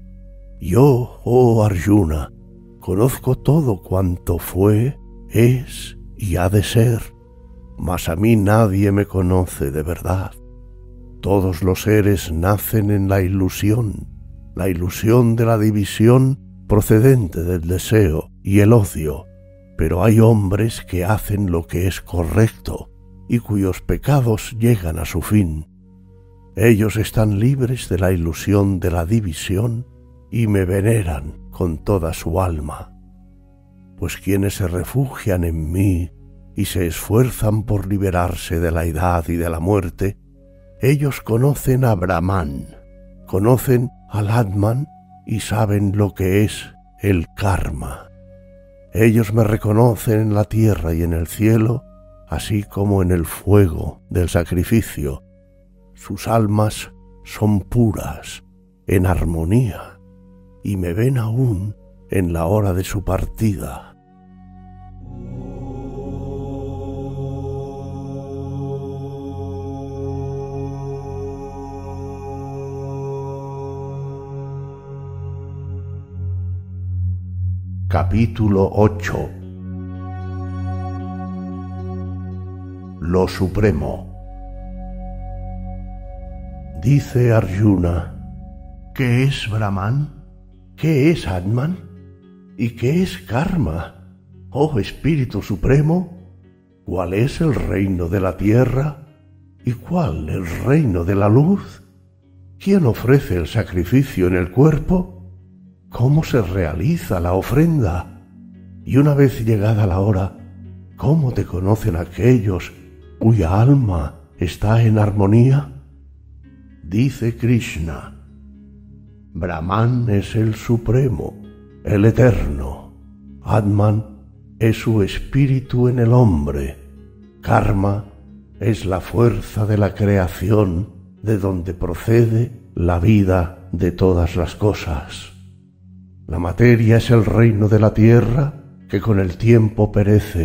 Yo, oh Arjuna, conozco todo cuanto fue, es y ha de ser, mas a mí nadie me conoce de verdad. Todos los seres nacen en la ilusión de la división procedente del deseo y el odio, pero hay hombres que hacen lo que es correcto y cuyos pecados llegan a su fin. Ellos están libres de la ilusión de la división y me veneran con toda su alma. Pues quienes se refugian en mí y se esfuerzan por liberarse de la edad y de la muerte, ellos conocen a Brahman, conocen al Atman y saben lo que es el karma. Ellos me reconocen en la tierra y en el cielo, así como en el fuego del sacrificio. Sus almas son puras, en armonía, y me ven aún en la hora de su partida. Capítulo 8. Lo Supremo. Dice Arjuna: ¿qué es Brahman? ¿Qué es Atman? ¿Y qué es Karma? Oh Espíritu Supremo, ¿cuál es el reino de la tierra? ¿Y cuál el reino de la luz? ¿Quién ofrece el sacrificio en el cuerpo? ¿Cómo se realiza la ofrenda? Y una vez llegada la hora, ¿cómo te conocen aquellos cuya alma está en armonía? Dice Krishna: Brahman es el Supremo, el Eterno. Atman es su espíritu en el hombre. Karma es la fuerza de la creación, de donde procede la vida de todas las cosas. La materia es el reino de la tierra que con el tiempo perece,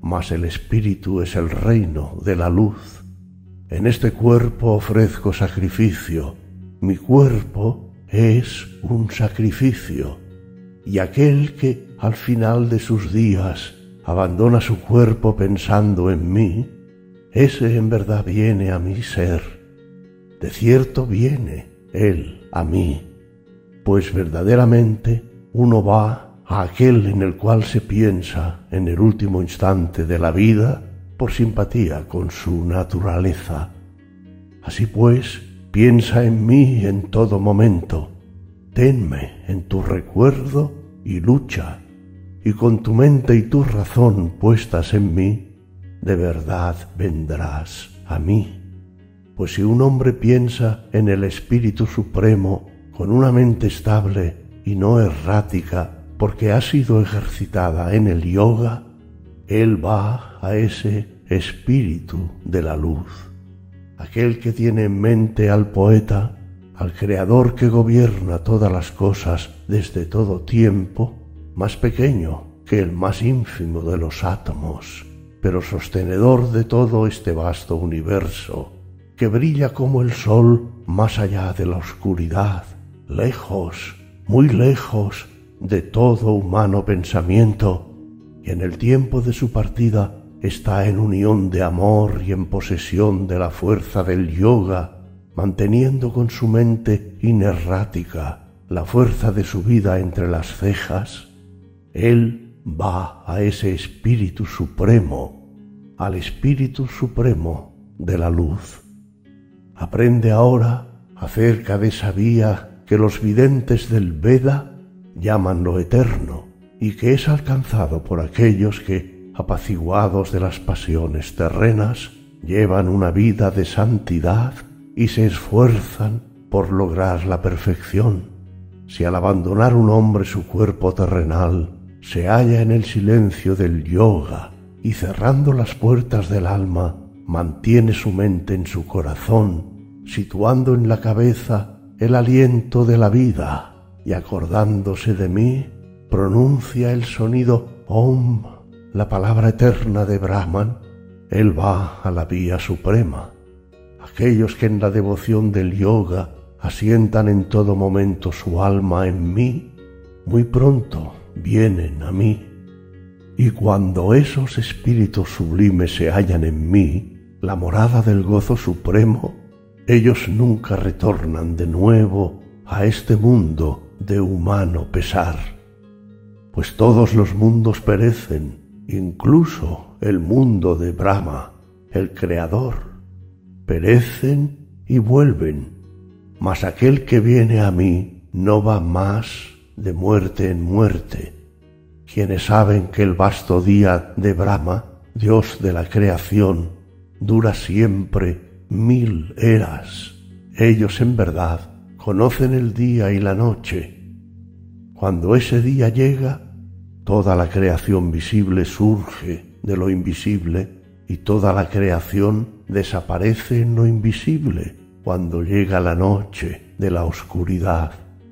mas el espíritu es el reino de la luz. En este cuerpo ofrezco sacrificio, mi cuerpo es un sacrificio, y aquel que al final de sus días abandona su cuerpo pensando en mí, ese en verdad viene a mi ser. De cierto viene él a mí, pues verdaderamente uno va a aquel en el cual se piensa en el último instante de la vida por simpatía con su naturaleza. Así pues, piensa en mí en todo momento, tenme en tu recuerdo y lucha, y con tu mente y tu razón puestas en mí, de verdad vendrás a mí. Pues si un hombre piensa en el Espíritu Supremo con una mente estable y no errática, porque ha sido ejercitada en el yoga, él va a ese espíritu de la luz. Aquel que tiene en mente al poeta, al creador que gobierna todas las cosas desde todo tiempo, más pequeño que el más ínfimo de los átomos, pero sostenedor de todo este vasto universo, que brilla como el sol más allá de la oscuridad, lejos, muy lejos de todo humano pensamiento, y en el tiempo de su partida está en unión de amor y en posesión de la fuerza del yoga, manteniendo con su mente inerrática la fuerza de su vida entre las cejas. Él va a ese espíritu supremo, al espíritu supremo de la luz. Aprende ahora acerca de esa vía que los videntes del Veda llaman lo eterno y que es alcanzado por aquellos que, apaciguados de las pasiones terrenas, llevan una vida de santidad y se esfuerzan por lograr la perfección. Si al abandonar un hombre su cuerpo terrenal se halla en el silencio del yoga y cerrando las puertas del alma mantiene su mente en su corazón, situando en la cabeza el aliento de la vida y acordándose de mí, pronuncia el sonido Om, la palabra eterna de Brahman, él va a la vía suprema. Aquellos que en la devoción del yoga asientan en todo momento su alma en mí, muy pronto vienen a mí. Y cuando esos espíritus sublimes se hallan en mí, la morada del gozo supremo, ellos nunca retornan de nuevo a este mundo de humano pesar. Pues todos los mundos perecen, incluso el mundo de Brahma, el Creador. Perecen y vuelven, mas aquel que viene a mí no va más de muerte en muerte. Quienes saben que el vasto día de Brahma, Dios de la creación, dura siempre 1000 eras, ellos en verdad conocen el día y la noche. Cuando ese día llega, toda la creación visible surge de lo invisible y toda la creación desaparece en lo invisible cuando llega la noche de la oscuridad.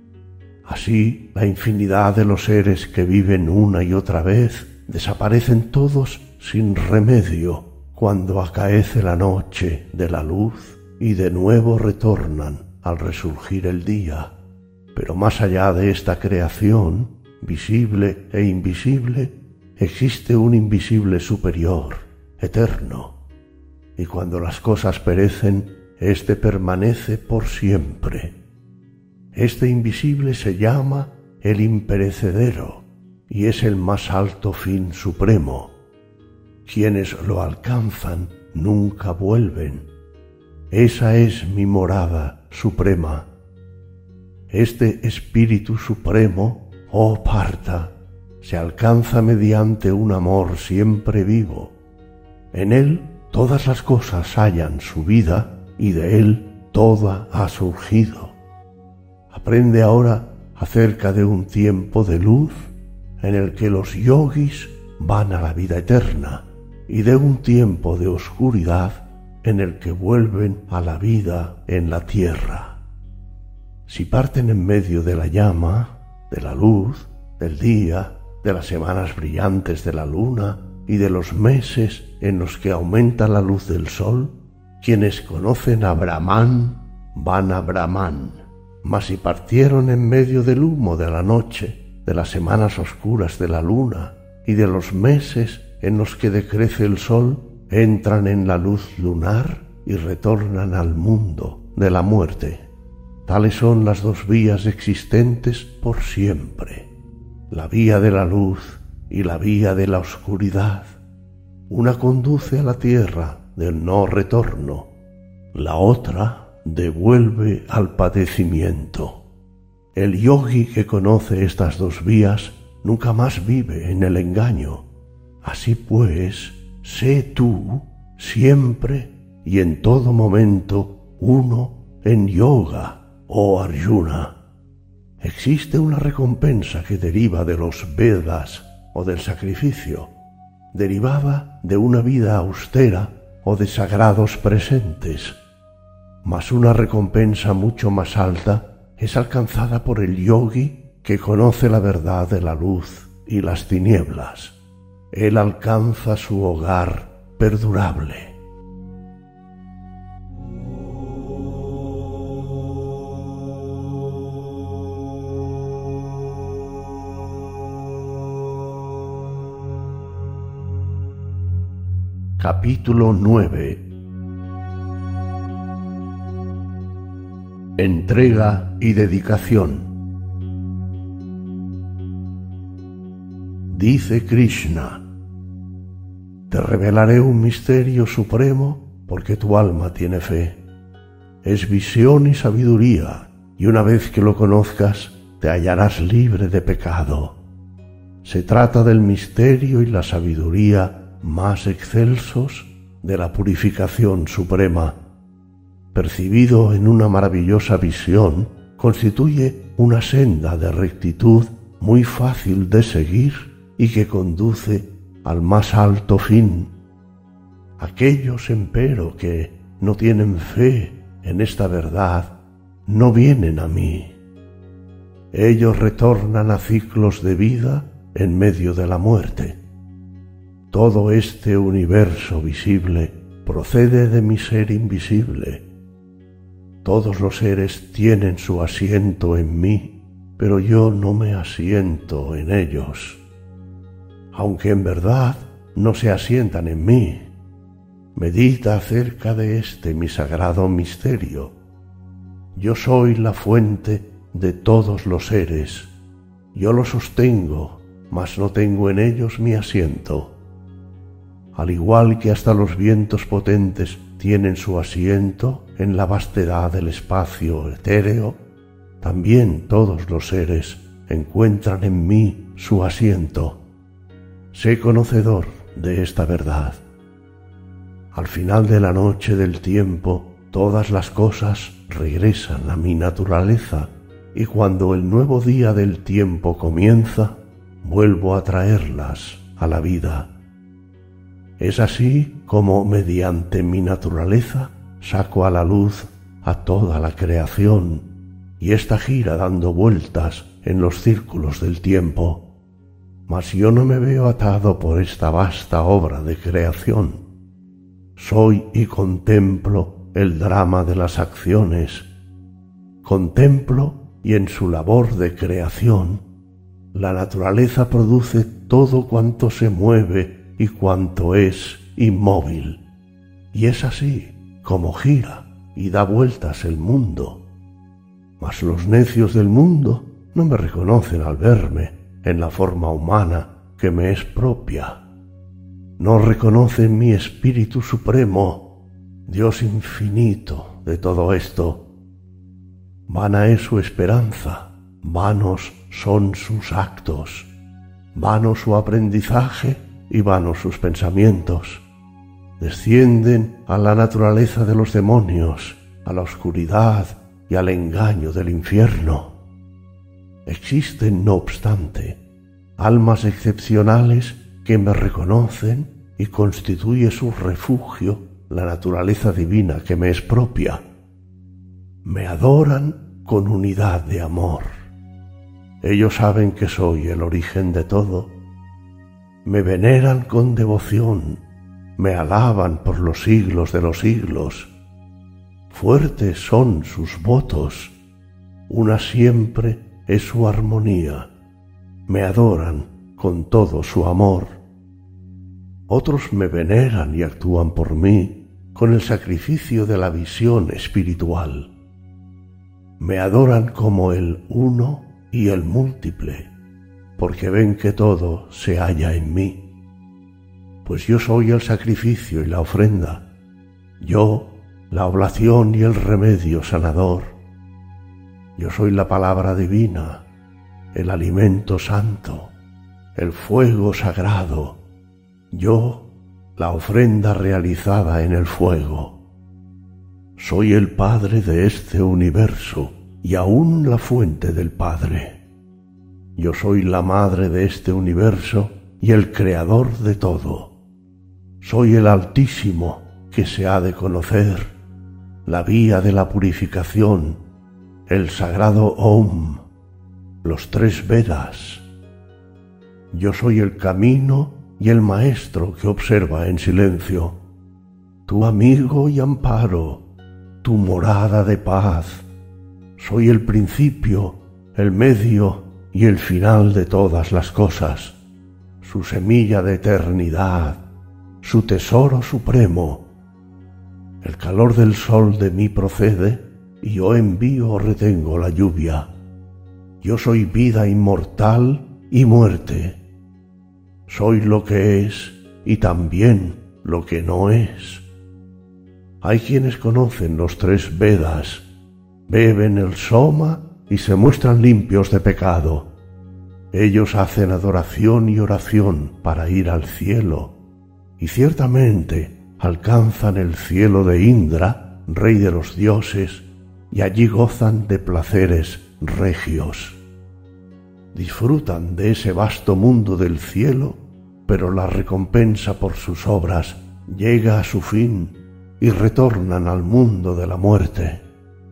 Así, la infinidad de los seres que viven una y otra vez desaparecen todos sin remedio cuando acaece la noche de la luz y de nuevo retornan al resurgir el día. Pero más allá de esta creación, visible e invisible, existe un invisible superior, eterno. Y cuando las cosas perecen, éste permanece por siempre. Este invisible se llama el imperecedero y es el más alto fin supremo. Quienes lo alcanzan nunca vuelven. Esa es mi morada suprema. Este espíritu supremo, oh Partha, se alcanza mediante un amor siempre vivo. En él todas las cosas hallan su vida y de él toda ha surgido. Aprende ahora acerca de un tiempo de luz en el que los yogis van a la vida eterna y de un tiempo de oscuridad en el que vuelven a la vida en la tierra. Si parten en medio de la llama, de la luz, del día, de las semanas brillantes de la luna y de los meses en los que aumenta la luz del sol, quienes conocen a Brahman van a Brahman. Mas si partieron en medio del humo de la noche, de las semanas oscuras de la luna y de los meses en los que decrece el sol, entran en la luz lunar y retornan al mundo de la muerte. Tales son las dos vías existentes por siempre, la vía de la luz y la vía de la oscuridad. Una conduce a la tierra del no retorno, la otra devuelve al padecimiento. El yogi que conoce estas dos vías nunca más vive en el engaño. Así pues, sé tú siempre y en todo momento uno en yoga, oh Arjuna. Existe una recompensa que deriva de los Vedas o del sacrificio, derivada de una vida austera o de sagrados presentes, mas una recompensa mucho más alta es alcanzada por el yogi que conoce la verdad de la luz y las tinieblas. Él alcanza su hogar perdurable. Capítulo 9. Entrega y dedicación. Dice Krishna: te revelaré un misterio supremo porque tu alma tiene fe. Es visión y sabiduría, y una vez que lo conozcas, te hallarás libre de pecado. Se trata del misterio y la sabiduría más excelsos de la purificación suprema. Percibido en una maravillosa visión, constituye una senda de rectitud muy fácil de seguir y que conduce al más alto fin. Aquellos, empero, que no tienen fe en esta verdad, no vienen a mí. Ellos retornan a ciclos de vida en medio de la muerte. Todo este universo visible procede de mi ser invisible. Todos los seres tienen su asiento en mí, pero yo no me asiento en ellos. Aunque en verdad no se asientan en mí, medita acerca de este mi sagrado misterio. Yo soy la fuente de todos los seres. Yo los sostengo, mas no tengo en ellos mi asiento. Al igual que hasta los vientos potentes tienen su asiento en la vastedad del espacio etéreo, también todos los seres encuentran en mí su asiento. Sé conocedor de esta verdad. Al final de la noche del tiempo, todas las cosas regresan a mi naturaleza, y cuando el nuevo día del tiempo comienza, vuelvo a traerlas a la vida. Es así como, mediante mi naturaleza, saco a la luz a toda la creación, y ésta gira dando vueltas en los círculos del tiempo. Mas yo no me veo atado por esta vasta obra de creación. Soy y contemplo el drama de las acciones. Contemplo y en su labor de creación, la naturaleza produce todo cuanto se mueve y cuanto es inmóvil. Y es así como gira y da vueltas el mundo. Mas los necios del mundo no me reconocen al verme en la forma humana que me es propia. No reconocen mi espíritu supremo, Dios infinito de todo esto. Vana es su esperanza, vanos son sus actos, vano su aprendizaje y vanos sus pensamientos. Descienden a la naturaleza de los demonios, a la oscuridad y al engaño del infierno. Existen, no obstante, almas excepcionales que me reconocen y constituye su refugio la naturaleza divina que me es propia. Me adoran con unidad de amor. Ellos saben que soy el origen de todo. me veneran con devoción, me alaban por los siglos de los siglos. Fuertes son sus votos, una siempre es su armonía, me adoran con todo su amor. Otros me veneran y actúan por mí con el sacrificio de la visión espiritual. Me adoran como el uno y el múltiple, porque ven que todo se halla en mí. Pues yo soy el sacrificio y la ofrenda, yo la oblación y el remedio sanador. Yo soy la palabra divina, el alimento santo, el fuego sagrado, yo la ofrenda realizada en el fuego. Soy el Padre de este universo y aún la fuente del Padre. Yo soy la Madre de este universo y el Creador de todo. Soy el Altísimo que se ha de conocer, la vía de la purificación, el sagrado Om, los 3 Vedas. Yo soy el camino y el maestro que observa en silencio, tu amigo y amparo, tu morada de paz. Soy el principio, el medio y el final de todas las cosas, su semilla de eternidad, su tesoro supremo. El calor del sol de mí procede, y yo envío o retengo la lluvia. Yo soy vida inmortal y muerte. Soy lo que es y también lo que no es. Hay quienes conocen los 3 Vedas, beben el soma y se muestran limpios de pecado. Ellos hacen adoración y oración para ir al cielo, y ciertamente alcanzan el cielo de Indra, rey de los dioses, y allí gozan de placeres regios. Disfrutan de ese vasto mundo del cielo, pero la recompensa por sus obras llega a su fin y retornan al mundo de la muerte.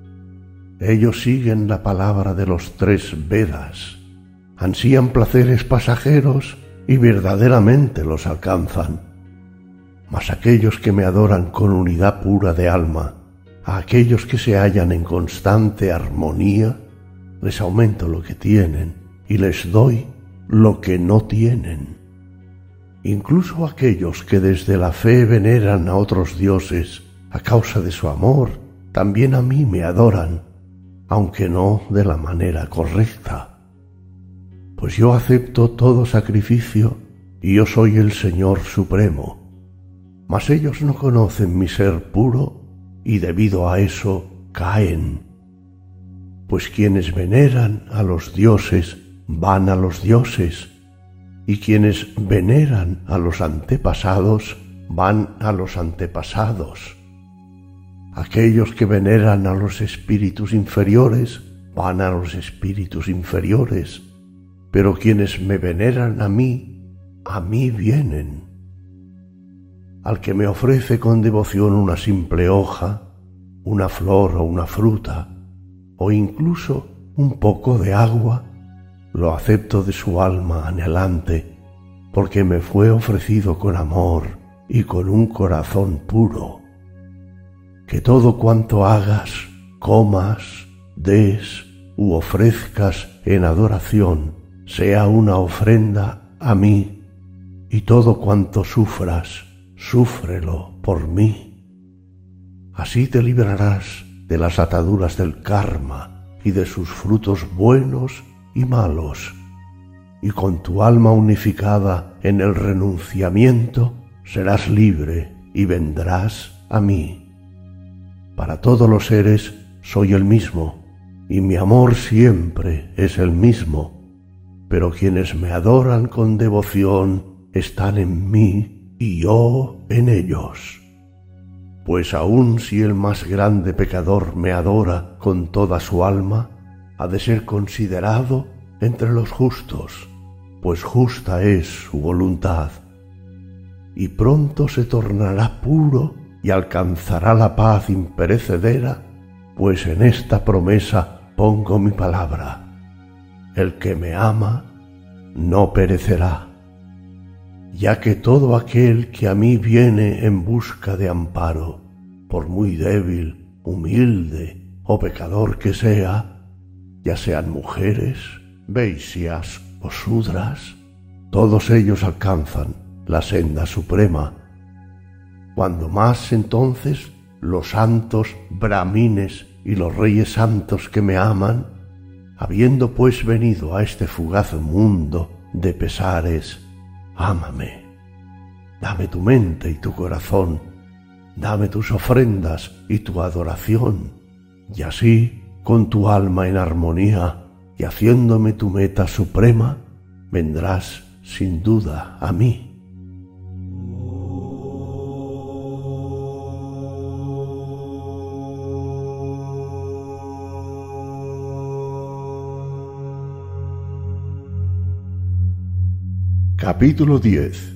Ellos siguen la palabra de los 3 Vedas, ansían placeres pasajeros y verdaderamente los alcanzan. Mas aquellos que me adoran con unidad pura de alma, a aquellos que se hallan en constante armonía, les aumento lo que tienen y les doy lo que no tienen. Incluso aquellos que desde la fe veneran a otros dioses a causa de su amor, también a mí me adoran, aunque no de la manera correcta. Pues yo acepto todo sacrificio y yo soy el Señor Supremo. Mas ellos no conocen mi ser puro y debido a eso caen. Pues quienes veneran a los dioses van a los dioses, y quienes veneran a los antepasados van a los antepasados. Aquellos que veneran a los espíritus inferiores van a los espíritus inferiores, pero quienes me veneran a mí vienen. Al que me ofrece con devoción una simple hoja, una flor o una fruta, o incluso un poco de agua, lo acepto de su alma anhelante, porque me fue ofrecido con amor y con un corazón puro. Que todo cuanto hagas, comas, des u ofrezcas en adoración sea una ofrenda a mí, y todo cuanto sufras, súfrelo por mí. Así te librarás de las ataduras del karma y de sus frutos buenos y malos, y con tu alma unificada en el renunciamiento serás libre y vendrás a mí. Para todos los seres soy el mismo, y mi amor siempre es el mismo, pero quienes me adoran con devoción están en mí y yo en ellos. Pues aun si el más grande pecador me adora con toda su alma, ha de ser considerado entre los justos, pues justa es su voluntad. Y pronto se tornará puro y alcanzará la paz imperecedera, pues en esta promesa pongo mi palabra: el que me ama no perecerá. ya que todo aquel que a mí viene en busca de amparo, por muy débil, humilde o pecador que sea, ya sean mujeres, veisyas o sudras, todos ellos alcanzan la senda suprema. Cuando más entonces los santos brahmines y los reyes santos que me aman, habiendo pues venido a este fugaz mundo de pesares, ámame, dame tu mente y tu corazón, dame tus ofrendas y tu adoración, y así, con tu alma en armonía y haciéndome tu meta suprema, vendrás sin duda a mí. Capítulo 10.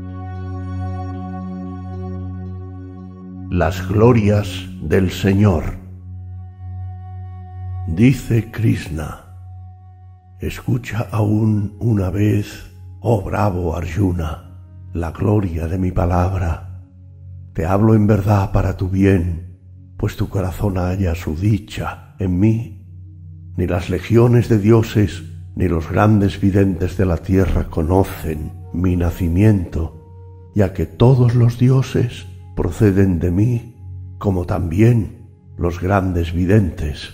Las glorias del Señor. Dice Krishna: escucha aún una vez, oh bravo Arjuna, la gloria de mi palabra. Te hablo en verdad para tu bien, pues tu corazón halla su dicha en mí. Ni las legiones de dioses ni los grandes videntes de la tierra conocen mi nacimiento, ya que todos los dioses proceden de mí, como también los grandes videntes.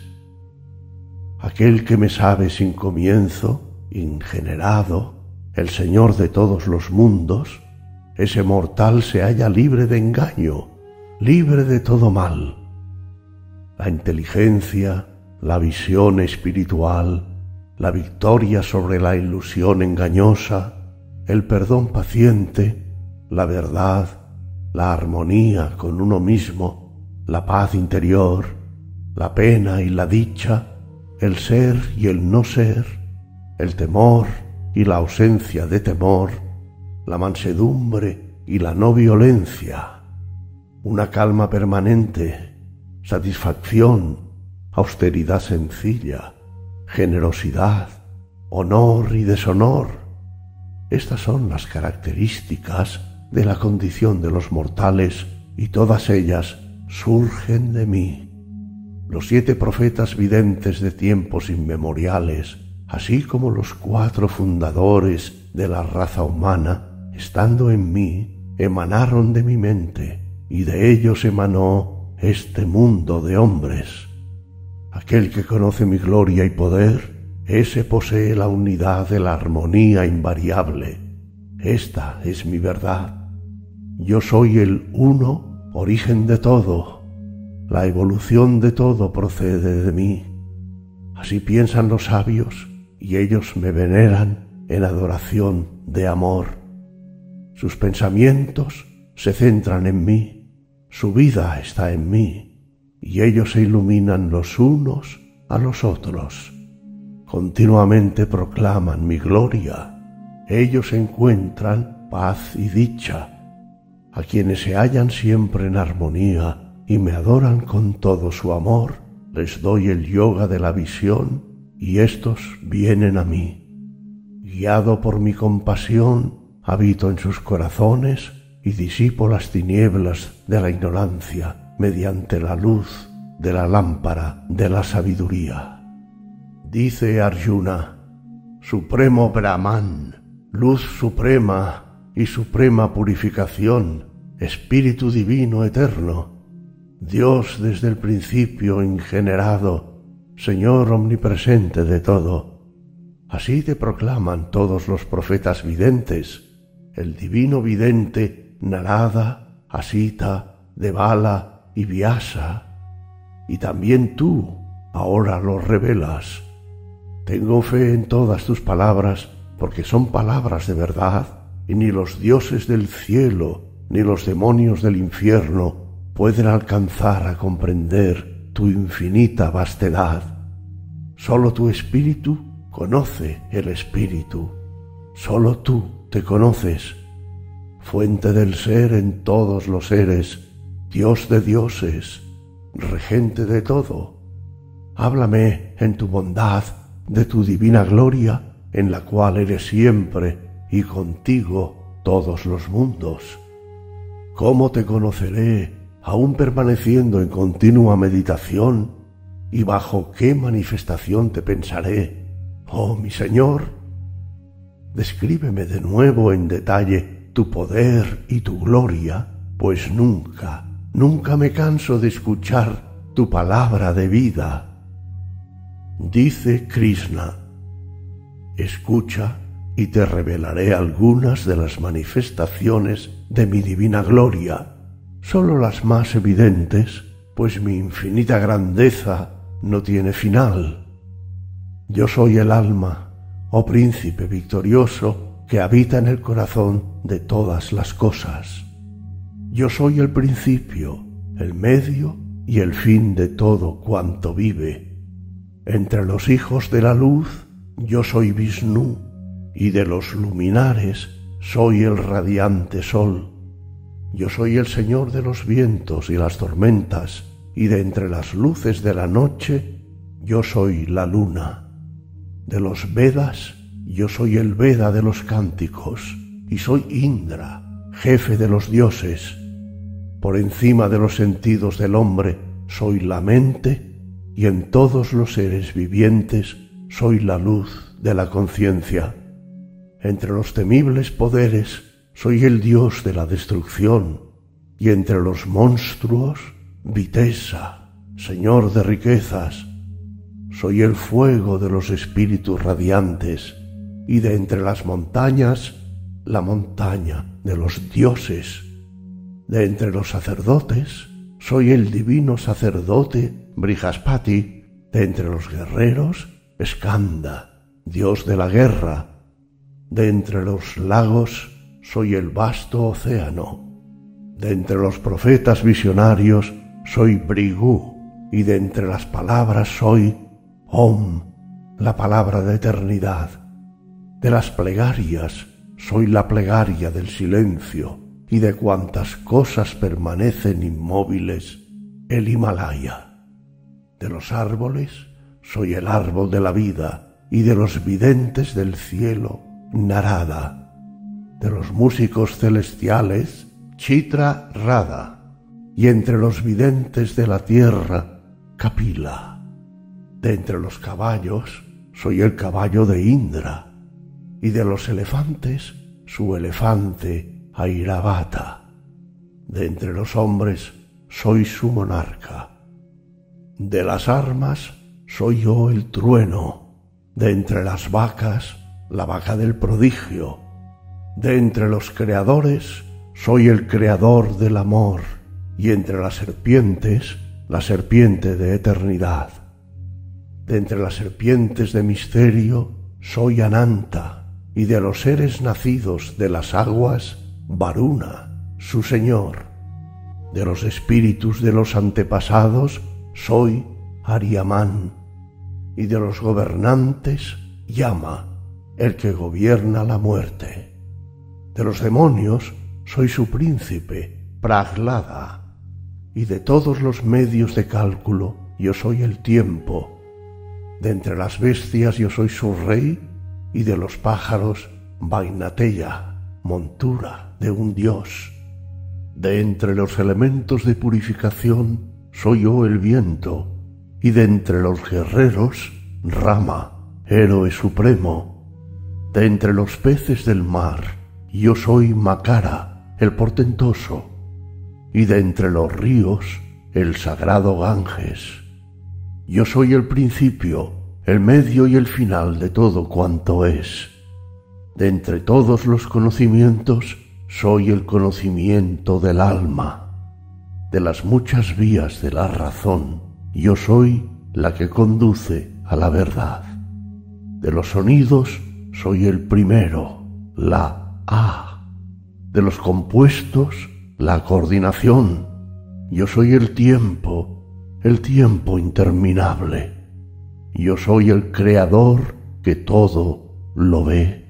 Aquel que me sabe sin comienzo, ingenerado, el Señor de todos los mundos, ese mortal se halla libre de engaño, libre de todo mal. La inteligencia, la visión espiritual, la victoria sobre la ilusión engañosa, el perdón paciente, la verdad, la armonía con uno mismo, la paz interior, la pena y la dicha, el ser y el no ser, el temor y la ausencia de temor, la mansedumbre y la no violencia, una calma permanente, satisfacción, austeridad sencilla, generosidad, honor y deshonor. Estas son las características de la condición de los mortales y todas ellas surgen de mí. Los 7 profetas videntes de tiempos inmemoriales, así como los 4 fundadores de la raza humana, estando en mí, emanaron de mi mente, y de ellos emanó este mundo de hombres. Aquel que conoce mi gloria y poder, ese posee la unidad de la armonía invariable. Esta es mi verdad. Yo soy el uno, origen de todo. La evolución de todo procede de mí. Así piensan los sabios, y ellos me veneran en adoración de amor. Sus pensamientos se centran en mí, su vida está en mí, y ellos se iluminan los unos a los otros. Continuamente proclaman mi gloria. Ellos encuentran paz y dicha. A quienes se hallan siempre en armonía y me adoran con todo su amor, les doy el yoga de la visión y éstos vienen a mí. Guiado por mi compasión, habito en sus corazones y disipo las tinieblas de la ignorancia mediante la luz de la lámpara de la sabiduría. Dice Arjuna: Supremo Brahman, luz suprema y suprema purificación, Espíritu divino eterno, Dios desde el principio ingenerado, Señor omnipresente de todo. Así te proclaman todos los profetas videntes, el divino vidente Narada, Asita, Devala y Vyasa, y también tú ahora lo revelas. Tengo fe en todas tus palabras, porque son palabras de verdad, y ni los dioses del cielo ni los demonios del infierno pueden alcanzar a comprender tu infinita vastedad. Solo tu espíritu conoce el espíritu, solo tú te conoces, fuente del ser en todos los seres, Dios de dioses, regente de todo. Háblame en tu bondad de tu divina gloria, en la cual eres siempre y contigo todos los mundos. ¿Cómo te conoceré, aún permaneciendo en continua meditación? ¿Y bajo qué manifestación te pensaré, oh mi Señor? Descríbeme de nuevo en detalle tu poder y tu gloria, pues nunca, nunca me canso de escuchar tu palabra de vida. Dice Krishna: escucha y te revelaré algunas de las manifestaciones de mi divina gloria, solo las más evidentes, pues mi infinita grandeza no tiene final. Yo soy el alma, oh príncipe victorioso, que habita en el corazón de todas las cosas. Yo soy el principio, el medio y el fin de todo cuanto vive. Entre los hijos de la luz, yo soy Vishnu, y de los luminares soy el radiante sol. Yo soy el Señor de los vientos y las tormentas, y de entre las luces de la noche, yo soy la luna. De los Vedas, yo soy el Veda de los cánticos, y soy Indra, jefe de los dioses. Por encima de los sentidos del hombre, soy la mente, y en todos los seres vivientes, soy la luz de la conciencia. Entre los temibles poderes, soy el dios de la destrucción, y entre los monstruos, Vitesa, señor de riquezas. Soy el fuego de los espíritus radiantes, y de entre las montañas, la montaña de los dioses. De entre los sacerdotes, soy el divino sacerdote Brihaspati. De entre los guerreros, Skanda, dios de la guerra. De entre los lagos, soy el vasto océano. De entre los profetas visionarios, soy Bhrigu, y de entre las palabras soy Om, la palabra de eternidad. De las plegarias, soy la plegaria del silencio, y de cuantas cosas permanecen inmóviles, el Himalaya. De los árboles, soy el árbol de la vida, y de los videntes del cielo, Narada. De los músicos celestiales, Chitra Radha, y entre los videntes de la tierra, Kapila. De entre los caballos, soy el caballo de Indra, y de los elefantes, su elefante, Airavata. De entre los hombres, soy su monarca. De las armas, soy yo el trueno. De entre las vacas, la vaca del prodigio. De entre los creadores, soy el creador del amor, y entre las serpientes, la serpiente de eternidad. De entre las serpientes de misterio, soy Ananta, y de los seres nacidos de las aguas, Varuna, su señor. De los espíritus de los antepasados, soy Aryaman, y de los gobernantes, Yama, el que gobierna la muerte. De los demonios, soy su príncipe, Prahlada, y de todos los medios de cálculo, yo soy el tiempo. De entre las bestias yo soy su rey, y de los pájaros, Vainateya, montura de un dios. De entre los elementos de purificación, soy yo el viento, y de entre los guerreros, Rama, héroe supremo. De entre los peces del mar, yo soy Makara, el portentoso, y de entre los ríos, el sagrado Ganges. Yo soy el principio, el medio y el final de todo cuanto es. De entre todos los conocimientos, soy el conocimiento del alma. De las muchas vías de la razón, yo soy la que conduce a la verdad. De los sonidos, soy el primero, la A. De los compuestos, la coordinación. Yo soy el tiempo interminable. Yo soy el creador que todo lo ve.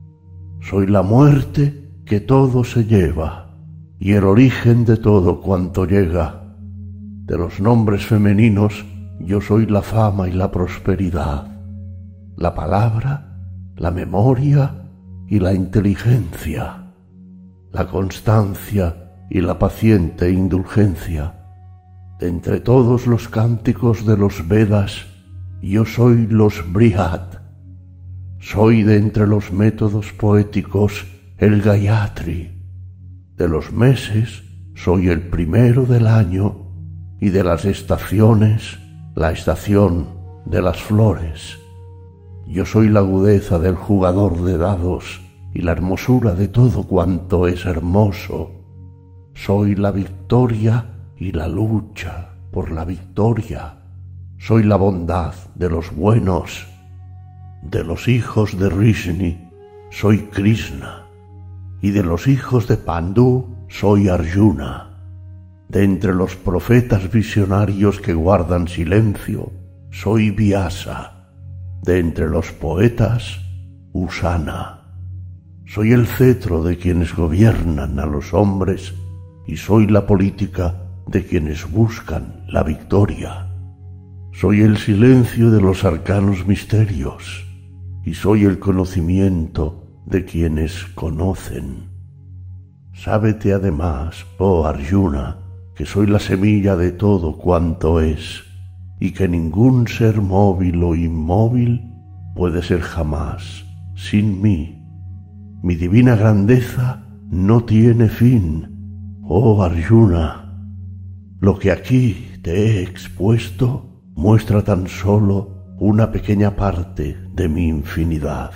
Soy la muerte que todo se lleva, y el origen de todo cuanto llega. De los nombres femeninos, yo soy la fama y la prosperidad, la palabra, la memoria y la inteligencia. la constancia y la paciente indulgencia. De entre todos los cánticos de los Vedas, yo soy los Brihad. Soy de entre los métodos poéticos el Gayatri. De los meses soy el primero del año y de las estaciones la estación de las flores. Yo soy la agudeza del jugador de dados y la hermosura de todo cuanto es hermoso. Soy la victoria y la lucha por la victoria. Soy la bondad de los buenos. De los hijos de Rishni soy Krishna, y de los hijos de Pandu soy Arjuna. De entre los profetas visionarios que guardan silencio soy Vyasa. De entre los poetas, Usana. Soy el cetro de quienes gobiernan a los hombres y soy la política de quienes buscan la victoria. Soy el silencio de los arcanos misterios y soy el conocimiento de quienes conocen. Sábete además, oh Arjuna, que soy la semilla de todo cuanto es, y que ningún ser móvil o inmóvil puede ser jamás sin mí. Mi divina grandeza no tiene fin, oh Arjuna. Lo que aquí te he expuesto muestra tan solo una pequeña parte de mi infinidad.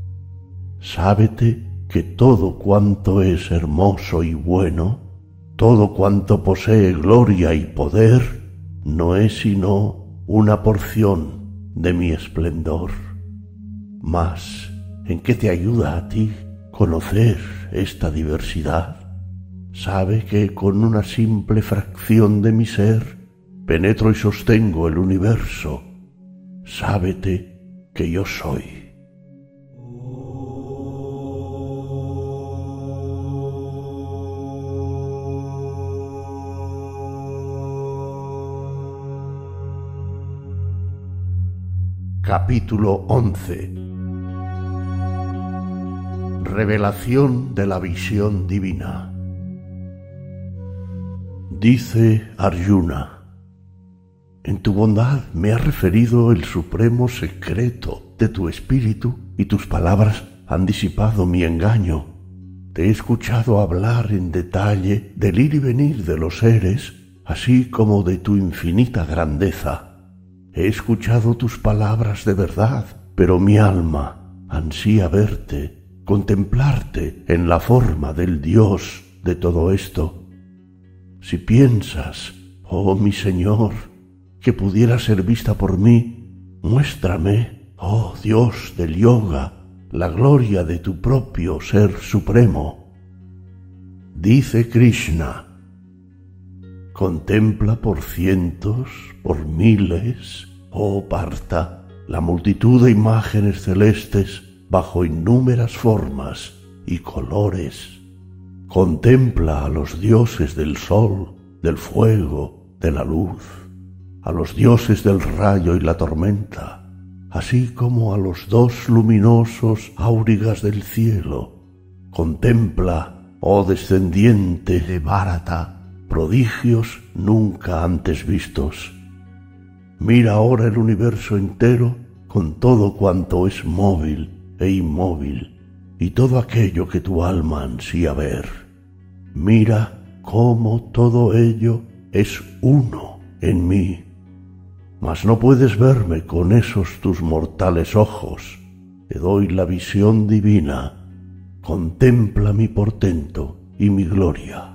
Sábete que todo cuanto es hermoso y bueno, todo cuanto posee gloria y poder, no es sino una porción de mi esplendor. Mas, ¿en qué te ayuda a ti conocer esta diversidad? Sabe que con una simple fracción de mi ser penetro y sostengo el universo. Sábete que yo soy. Capítulo 11. Revelación de la visión divina. Dice Arjuna: en tu bondad me ha referido el supremo secreto de tu espíritu y tus palabras han disipado mi engaño. Te he escuchado hablar en detalle del ir y venir de los seres, así como de tu infinita grandeza. He escuchado tus palabras de verdad, pero mi alma ansía verte, contemplarte en la forma del Dios de todo esto. Si piensas, oh mi Señor, que pudiera ser vista por mí, muéstrame, oh Dios del yoga, la gloria de tu propio Ser Supremo. Dice Krishna: contempla por cientos, por miles, oh Partha, la multitud de imágenes celestes bajo innúmeras formas y colores. Contempla a los dioses del sol, del fuego, de la luz, a los dioses del rayo y la tormenta, así como a los dos luminosos aurigas del cielo. Contempla, oh descendiente de Bharata, prodigios nunca antes vistos. Mira ahora el universo entero con todo cuanto es móvil e inmóvil y todo aquello que tu alma ansía ver. Mira cómo todo ello es uno en mí. Mas no puedes verme con esos tus mortales ojos. Te doy la visión divina. Contempla mi portento y mi gloria.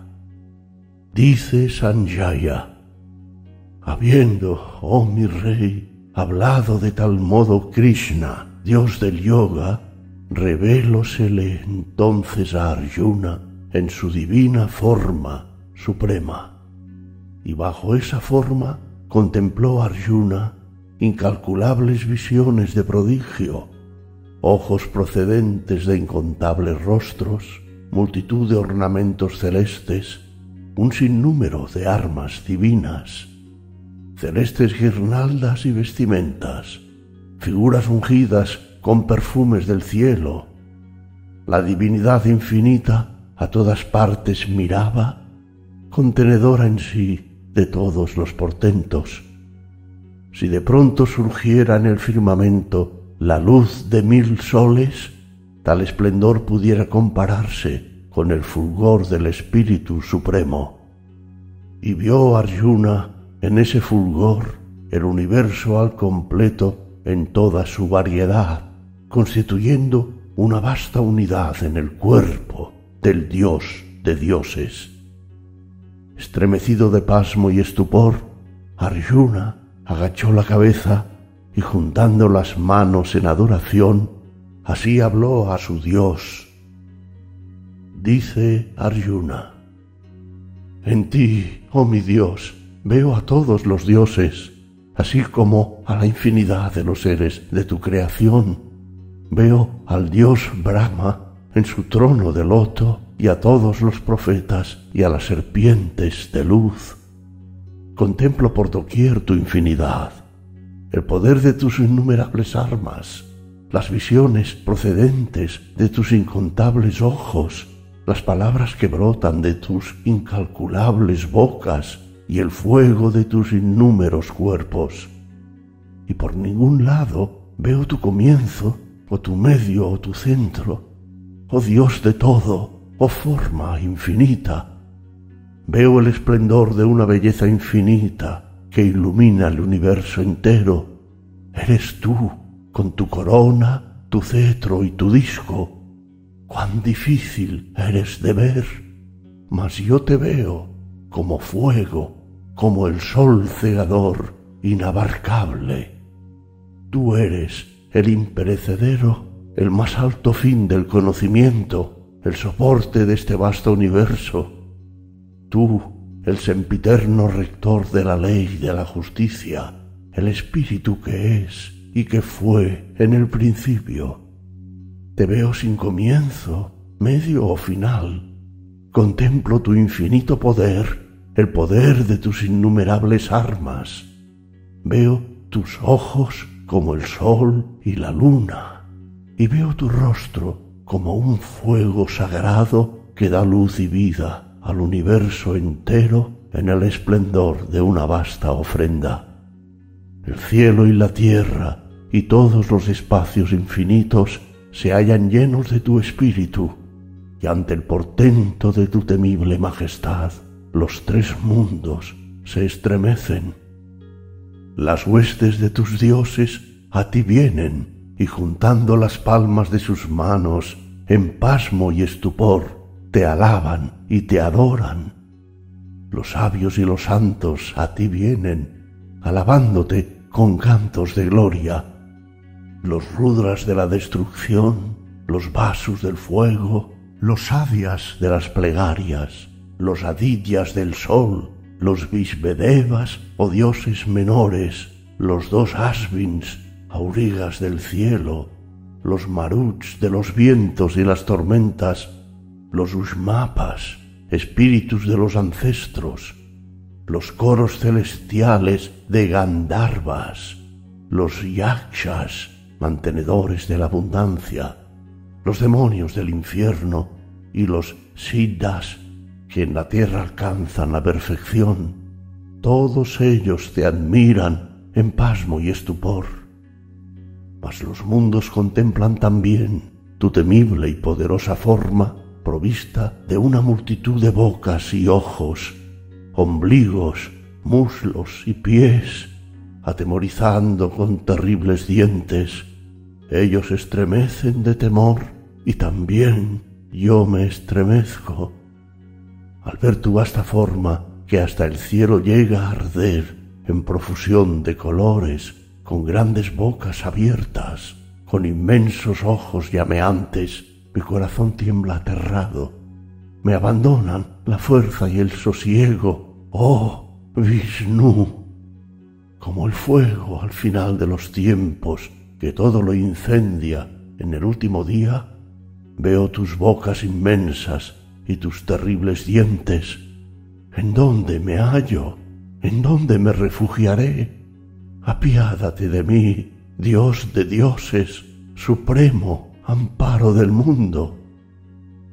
Dice Sanjaya: habiendo, oh mi rey, hablado de tal modo Krishna, Dios del yoga, revélosele entonces a Arjuna en su divina forma suprema. Y bajo esa forma contempló Arjuna incalculables visiones de prodigio, ojos procedentes de incontables rostros, multitud de ornamentos celestes, un sinnúmero de armas divinas, celestes guirnaldas y vestimentas, figuras ungidas con perfumes del cielo. La divinidad infinita a todas partes miraba, contenedora en sí de todos los portentos. Si de pronto surgiera en el firmamento la luz de 1000 soles, tal esplendor pudiera compararse con el fulgor del Espíritu Supremo. Y vio Arjuna en ese fulgor el universo al completo en toda su variedad, constituyendo una vasta unidad en el cuerpo del Dios de dioses. Estremecido de pasmo y estupor, Arjuna agachó la cabeza y juntando las manos en adoración, así habló a su Dios. Dice Arjuna: en ti, oh mi Dios, veo a todos los dioses, así como a la infinidad de los seres de tu creación. Veo al Dios Brahma en su trono de loto y a todos los profetas y a las serpientes de luz. Contemplo por doquier tu infinidad, el poder de tus innumerables armas, las visiones procedentes de tus incontables ojos, las palabras que brotan de tus incalculables bocas y el fuego de tus innúmeros cuerpos. Y por ningún lado veo tu comienzo, o tu medio, o tu centro, oh Dios de todo, oh forma infinita. Veo el esplendor de una belleza infinita que ilumina el universo entero. Eres tú, con tu corona, tu cetro y tu disco. Cuán difícil eres de ver, mas yo te veo como fuego, como el sol cegador, inabarcable. Tú eres el imperecedero, el más alto fin del conocimiento, el soporte de este vasto universo. Tú, el sempiterno rector de la ley y de la justicia, el espíritu que es y que fue en el principio. Te veo sin comienzo, medio o final. Contemplo tu infinito poder, el poder de tus innumerables armas. Veo tus ojos como el sol y la luna, y veo tu rostro como un fuego sagrado que da luz y vida al universo entero en el esplendor de una vasta ofrenda. El cielo y la tierra y todos los espacios infinitos se hallan llenos de tu espíritu, y ante el portento de tu temible majestad, los 3 mundos se estremecen. Las huestes de tus dioses a ti vienen, y juntando las palmas de sus manos, en pasmo y estupor, te alaban y te adoran. Los sabios y los santos a ti vienen, alabándote con cantos de gloria. Los rudras de la destrucción, los vasus del fuego, los sabias de las plegarias, los adityas del sol, los Vishvedevas o dioses menores, los 2 Ashvins, aurigas del cielo, los Maruts de los vientos y las tormentas, los Ushmapas, espíritus de los ancestros, los coros celestiales de Gandharvas, los Yakshas, mantenedores de la abundancia, los demonios del infierno y los Siddhas que en la tierra alcanzan la perfección. Todos ellos te admiran en pasmo y estupor. Mas los mundos contemplan también tu temible y poderosa forma provista de una multitud de bocas y ojos, ombligos, muslos y pies, atemorizando con terribles dientes. Ellos estremecen de temor y también yo me estremezco al ver tu vasta forma que hasta el cielo llega a arder en profusión de colores, con grandes bocas abiertas, con inmensos ojos llameantes. Mi corazón tiembla aterrado. Me abandonan la fuerza y el sosiego, oh Vishnu. Como el fuego al final de los tiempos, que todo lo incendia en el último día, veo tus bocas inmensas y tus terribles dientes. ¿En dónde me hallo? ¿En dónde me refugiaré? Apiádate de mí, Dios de dioses, supremo amparo del mundo.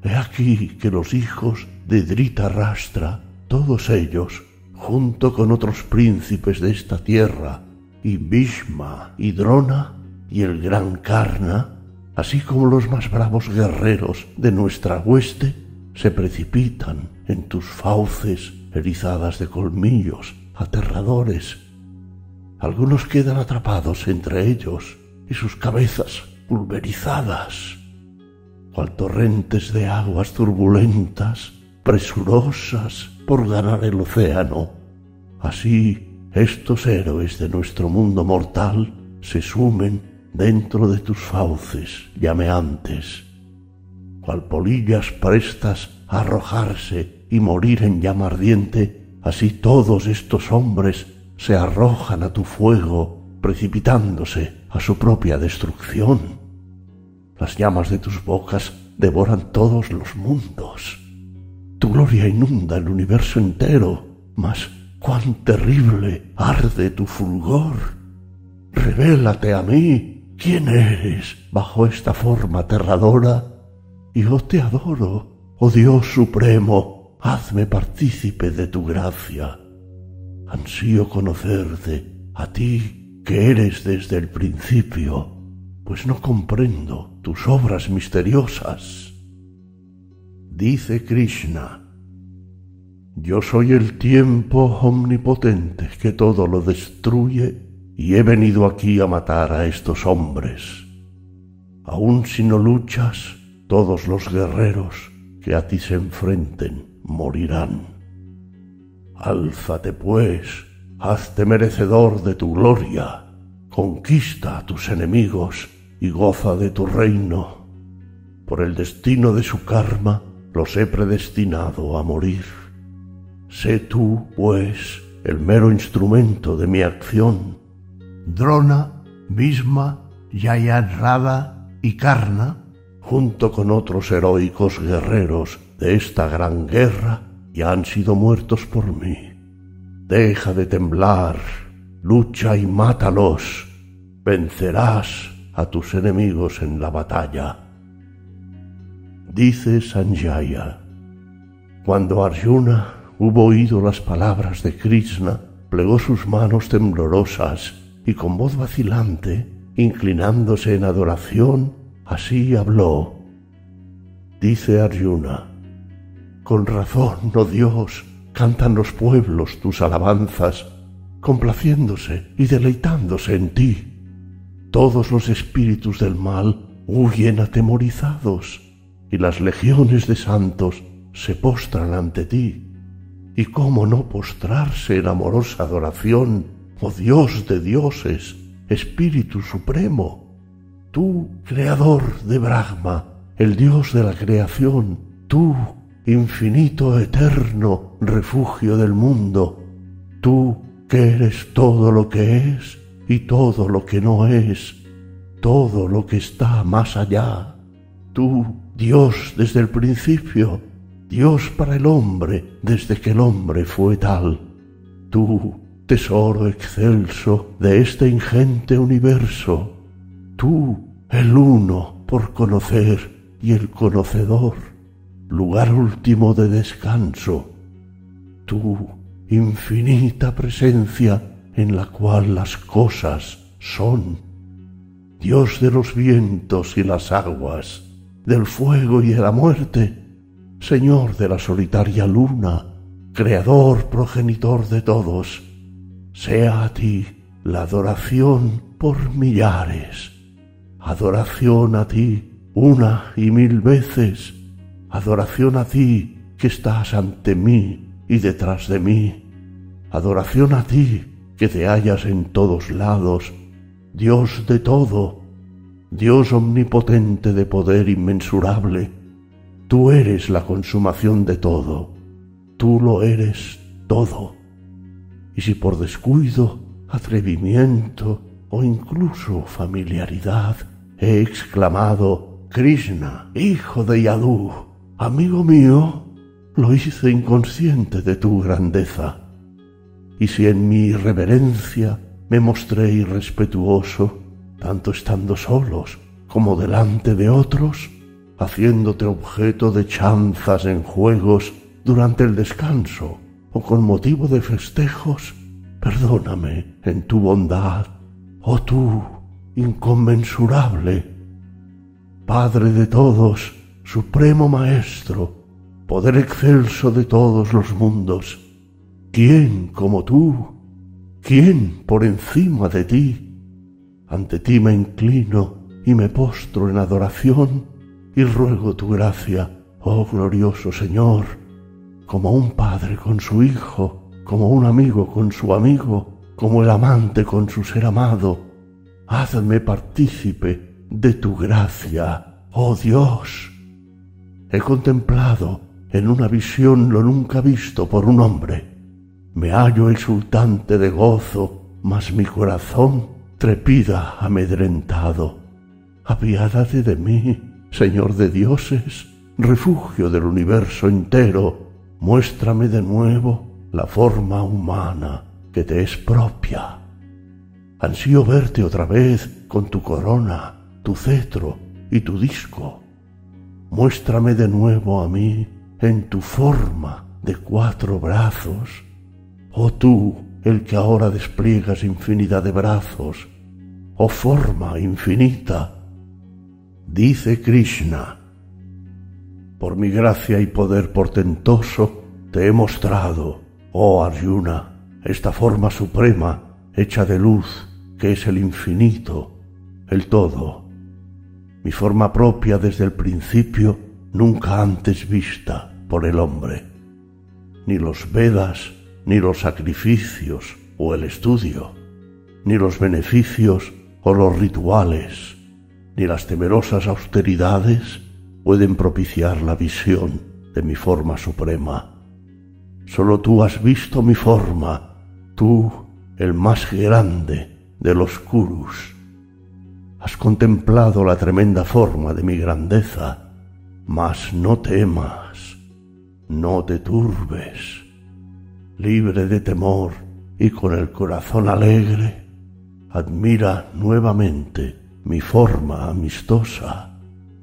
he aquí que los hijos de Dhritarashtra, todos ellos, junto con otros príncipes de esta tierra, y Bhishma y Drona, y el gran Karna, así como los más bravos guerreros de nuestra hueste, se precipitan en tus fauces erizadas de colmillos aterradores. Algunos quedan atrapados entre ellos y sus cabezas pulverizadas, cual torrentes de aguas turbulentas, presurosas por ganar el océano. Así, estos héroes de nuestro mundo mortal se sumen dentro de tus fauces llameantes, cual polillas prestas a arrojarse y morir en llama ardiente. Así todos estos hombres se arrojan a tu fuego, precipitándose a su propia destrucción. Las llamas de tus bocas devoran todos los mundos. Tu gloria inunda el universo entero, mas cuán terrible arde tu fulgor. Revélate a mí, ¿quién eres bajo esta forma aterradora? Y yo te adoro, oh Dios supremo, hazme partícipe de tu gracia. Ansío conocerte, a ti que eres desde el principio, pues no comprendo tus obras misteriosas. Dice Krishna: yo soy el tiempo omnipotente que todo lo destruye y he venido aquí a matar a estos hombres. Aun si no luchas, todos los guerreros que a ti se enfrenten morirán. Álzate pues, hazte merecedor de tu gloria, conquista a tus enemigos y goza de tu reino. Por el destino de su karma los he predestinado a morir. Sé tú, pues, el mero instrumento de mi acción. Drona, Bhishma, Jayadratha y Karna, junto con otros heroicos guerreros de esta gran guerra, ya han sido muertos por mí. Deja de temblar, lucha y mátalos. Vencerás a tus enemigos en la batalla. Dice Sanjaya: cuando Arjuna hubo oído las palabras de Krishna, plegó sus manos temblorosas y con voz vacilante, inclinándose en adoración, así habló. Dice Arjuna: con razón, oh Dios, cantan los pueblos tus alabanzas, complaciéndose y deleitándose en ti. Todos los espíritus del mal huyen atemorizados, y las legiones de santos se postran ante ti. ¿Y cómo no postrarse en amorosa adoración, oh Dios de dioses, Espíritu Supremo? Tú, Creador de Brahma, el Dios de la creación, tú, infinito eterno, refugio del mundo, tú que eres todo lo que es y todo lo que no es, todo lo que está más allá. Tú, Dios desde el principio, Dios para el hombre desde que el hombre fue tal. Tú, tesoro excelso de este ingente universo. Tú, el uno por conocer y el conocedor, lugar último de descanso. Tú, infinita presencia en la cual las cosas son. Dios de los vientos y las aguas, del fuego y de la muerte, Señor de la solitaria luna, Creador, progenitor de todos, sea a ti la adoración por millares, adoración a ti una y mil veces, adoración a ti que estás ante mí y detrás de mí, adoración a ti que te hallas en todos lados, Dios de todo, Dios omnipotente de poder inmensurable. Tú eres la consumación de todo, tú lo eres todo. Y si por descuido, atrevimiento o incluso familiaridad he exclamado: Krishna, hijo de Yadu, amigo mío, lo hice inconsciente de tu grandeza. Y si en mi irreverencia me mostré irrespetuoso, tanto estando solos como delante de otros, haciéndote objeto de chanzas en juegos durante el descanso o con motivo de festejos, perdóname en tu bondad, oh tú, inconmensurable, Padre de todos, Supremo Maestro, poder excelso de todos los mundos. ¿Quién como tú? ¿Quién por encima de ti? Ante ti me inclino y me postro en adoración y ruego tu gracia, oh glorioso Señor, como un padre con su hijo, como un amigo con su amigo, como el amante con su ser amado. Hazme partícipe de tu gracia, oh Dios. He contemplado en una visión lo nunca visto por un hombre. Me hallo exultante de gozo, mas mi corazón trepida amedrentado. Apiádate de mí, Señor de dioses, refugio del universo entero. Muéstrame de nuevo la forma humana que te es propia. Ansío verte otra vez con tu corona, tu cetro y tu disco. Muéstrame de nuevo a mí en tu forma de 4 brazos. Oh tú, el que ahora despliegas infinidad de brazos, oh forma infinita. Dice Krishna: por mi gracia y poder portentoso te he mostrado, oh Arjuna, esta forma suprema hecha de luz que es el infinito, el todo, mi forma propia desde el principio, nunca antes vista por el hombre. Ni los Vedas, ni los sacrificios o el estudio, ni los beneficios o los rituales, ni las temerosas austeridades pueden propiciar la visión de mi forma suprema. Solo tú has visto mi forma, tú, el más grande de los Kurus. Has contemplado la tremenda forma de mi grandeza, mas no temas, no te turbes. Libre de temor y con el corazón alegre, admira nuevamente mi forma amistosa.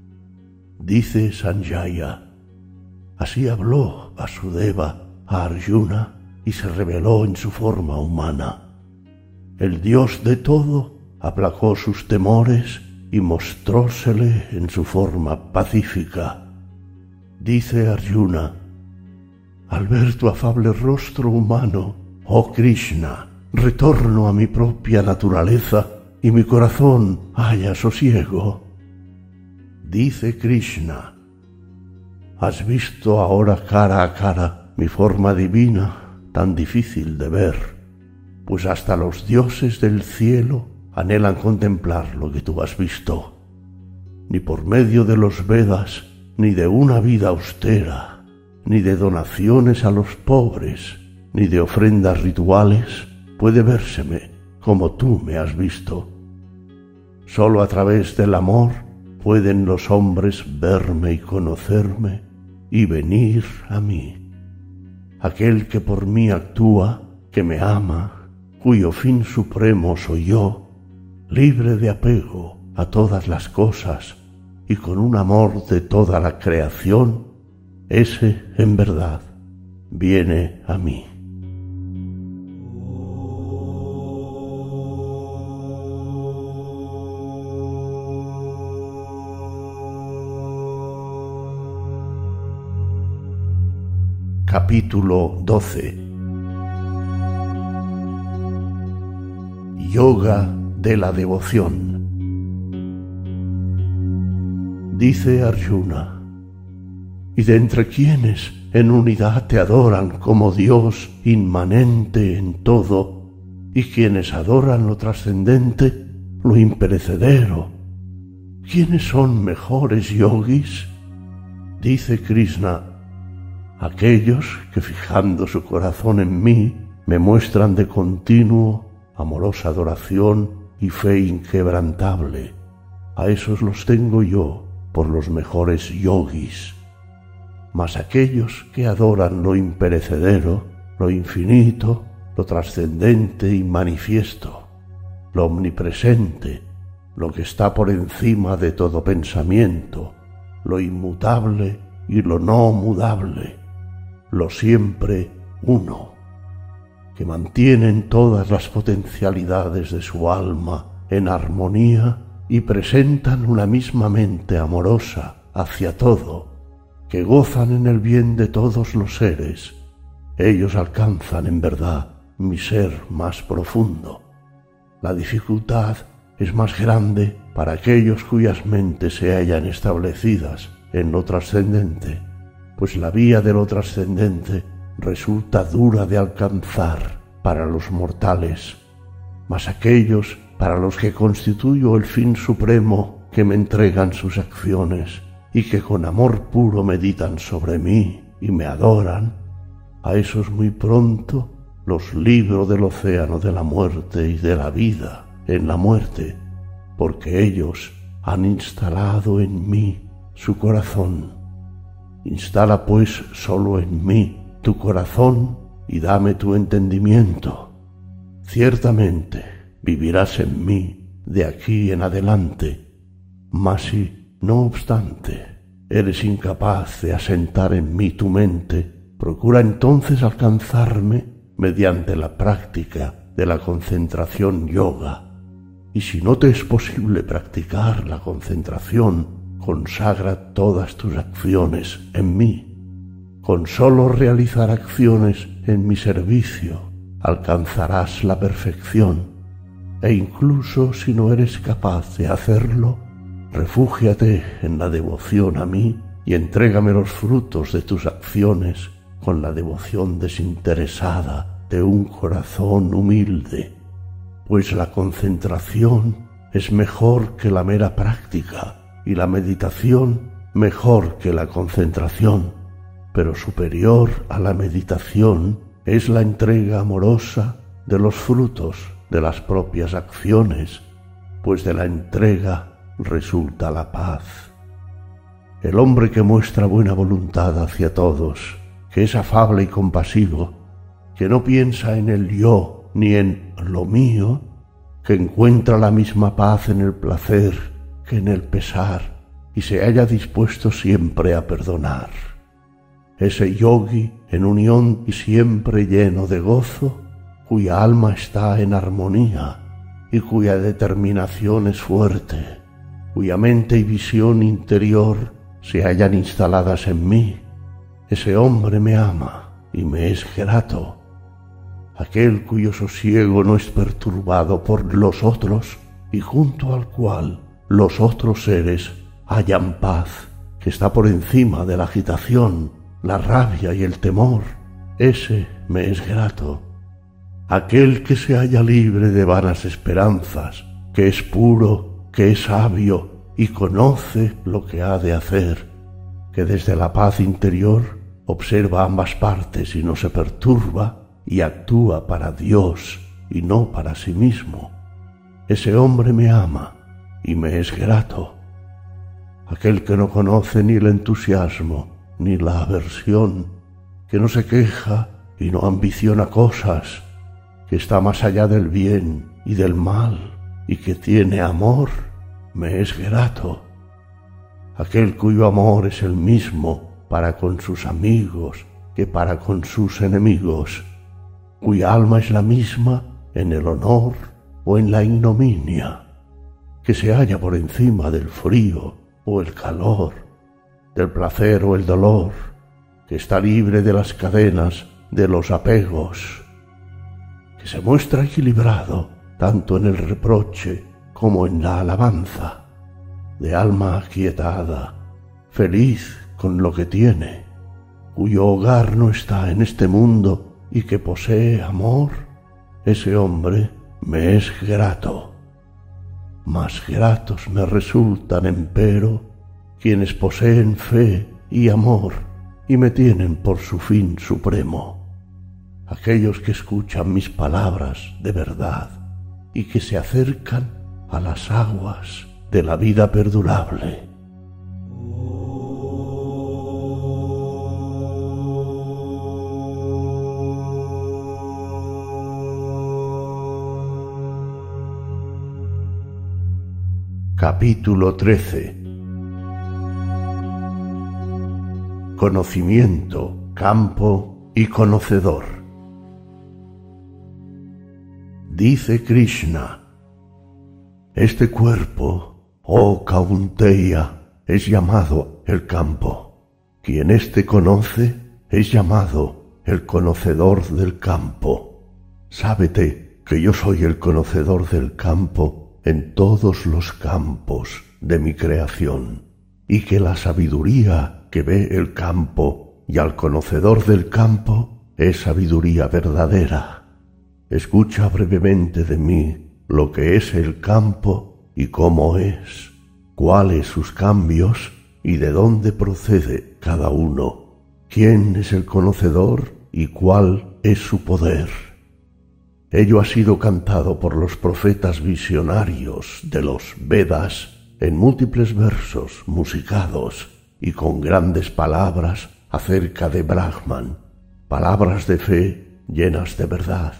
Dice Sanjaya: así habló Vasudeva a Arjuna y se reveló en su forma humana. El Dios de todo aplacó sus temores y mostrósele en su forma pacífica. Dice Arjuna: al ver tu afable rostro humano, oh Krishna, retorno a mi propia naturaleza y mi corazón halla sosiego. Dice Krishna: has visto ahora cara a cara mi forma divina, tan difícil de ver, pues hasta los dioses del cielo anhelan contemplar lo que tú has visto. Ni por medio de los Vedas, ni de una vida austera, ni de donaciones a los pobres, ni de ofrendas rituales, puede vérseme como tú me has visto. Solo a través del amor pueden los hombres verme y conocerme y venir a mí. Aquel que por mí actúa, que me ama, cuyo fin supremo soy yo, libre de apego a todas las cosas y con un amor de toda la creación, ese, en verdad, viene a mí. Capítulo 12. Yoga de la devoción. Dice Arjuna: y de entre quienes en unidad te adoran como Dios inmanente en todo, y quienes adoran lo trascendente, lo imperecedero, ¿quiénes son mejores yogis? Dice Krishna: aquellos que fijando su corazón en mí me muestran de continuo amorosa adoración y fe inquebrantable. A esos los tengo yo por los mejores yogis. Mas aquellos que adoran lo imperecedero, lo infinito, lo trascendente y manifiesto, lo omnipresente, lo que está por encima de todo pensamiento, lo inmutable y lo no mudable, lo siempre uno, que mantienen todas las potencialidades de su alma en armonía y presentan una misma mente amorosa hacia todo, que gozan en el bien de todos los seres. Ellos alcanzan en verdad mi ser más profundo. La dificultad es más grande para aquellos cuyas mentes se hallan establecidas en lo trascendente, pues la vía de lo trascendente resulta dura de alcanzar para los mortales, mas aquellos para los que constituyo el fin supremo, que me entregan sus acciones y que con amor puro meditan sobre mí y me adoran, a esos muy pronto los libro del océano de la muerte y de la vida en la muerte, porque ellos han instalado en mí su corazón. Instala pues solo en mí tu corazón y dame tu entendimiento. Ciertamente vivirás en mí de aquí en adelante, mas si, no obstante, eres incapaz de asentar en mí tu mente, procura entonces alcanzarme mediante la práctica de la concentración yoga. Y si no te es posible practicar la concentración, consagra todas tus acciones en mí. Con solo realizar acciones en mi servicio, alcanzarás la perfección. E incluso si no eres capaz de hacerlo, refúgiate en la devoción a mí y entrégame los frutos de tus acciones con la devoción desinteresada de un corazón humilde, pues la concentración es mejor que la mera práctica y la meditación mejor que la concentración, pero superior a la meditación es la entrega amorosa de los frutos de las propias acciones, pues de la entrega resulta la paz. El hombre que muestra buena voluntad hacia todos, que es afable y compasivo, que no piensa en el yo ni en lo mío, que encuentra la misma paz en el placer que en el pesar y se halla dispuesto siempre a perdonar. Ese yogi en unión y siempre lleno de gozo, cuya alma está en armonía y cuya determinación es fuerte, cuya mente y visión interior se hallan instaladas en mí, ese hombre me ama y me es grato. Aquel cuyo sosiego no es perturbado por los otros y junto al cual los otros seres hallan paz, que está por encima de la agitación, la rabia y el temor, ese me es grato. Aquel que se halla libre de vanas esperanzas, que es puro, que es sabio y conoce lo que ha de hacer, que desde la paz interior observa ambas partes y no se perturba y actúa para Dios y no para sí mismo. Ese hombre me ama y me es grato. Aquel que no conoce ni el entusiasmo ni la aversión, que no se queja y no ambiciona cosas, que está más allá del bien y del mal y que tiene amor, me es grato. Aquel cuyo amor es el mismo para con sus amigos que para con sus enemigos, cuya alma es la misma en el honor o en la ignominia, que se halla por encima del frío o el calor, del placer o el dolor, que está libre de las cadenas de los apegos, que se muestra equilibrado tanto en el reproche como en la alabanza, de alma aquietada, feliz con lo que tiene, cuyo hogar no está en este mundo y que posee amor, ese hombre me es grato. Más gratos me resultan, empero, quienes poseen fe y amor y me tienen por su fin supremo, aquellos que escuchan mis palabras de verdad y que se acercan a las aguas de la vida perdurable. Capítulo 13. conocimiento, campo y conocedor. Dice Krishna: este cuerpo, oh Kaunteya, es llamado el campo. Quien éste conoce es llamado el conocedor del campo. Sábete que yo soy el conocedor del campo en todos los campos de mi creación, y que la sabiduría que ve el campo y al conocedor del campo es sabiduría verdadera. Escucha brevemente de mí lo que es el campo y cómo es, cuáles sus cambios y de dónde procede cada uno, quién es el conocedor y cuál es su poder. Ello ha sido cantado por los profetas visionarios de los Vedas en múltiples versos musicados y con grandes palabras acerca de Brahman, palabras de fe llenas de verdad.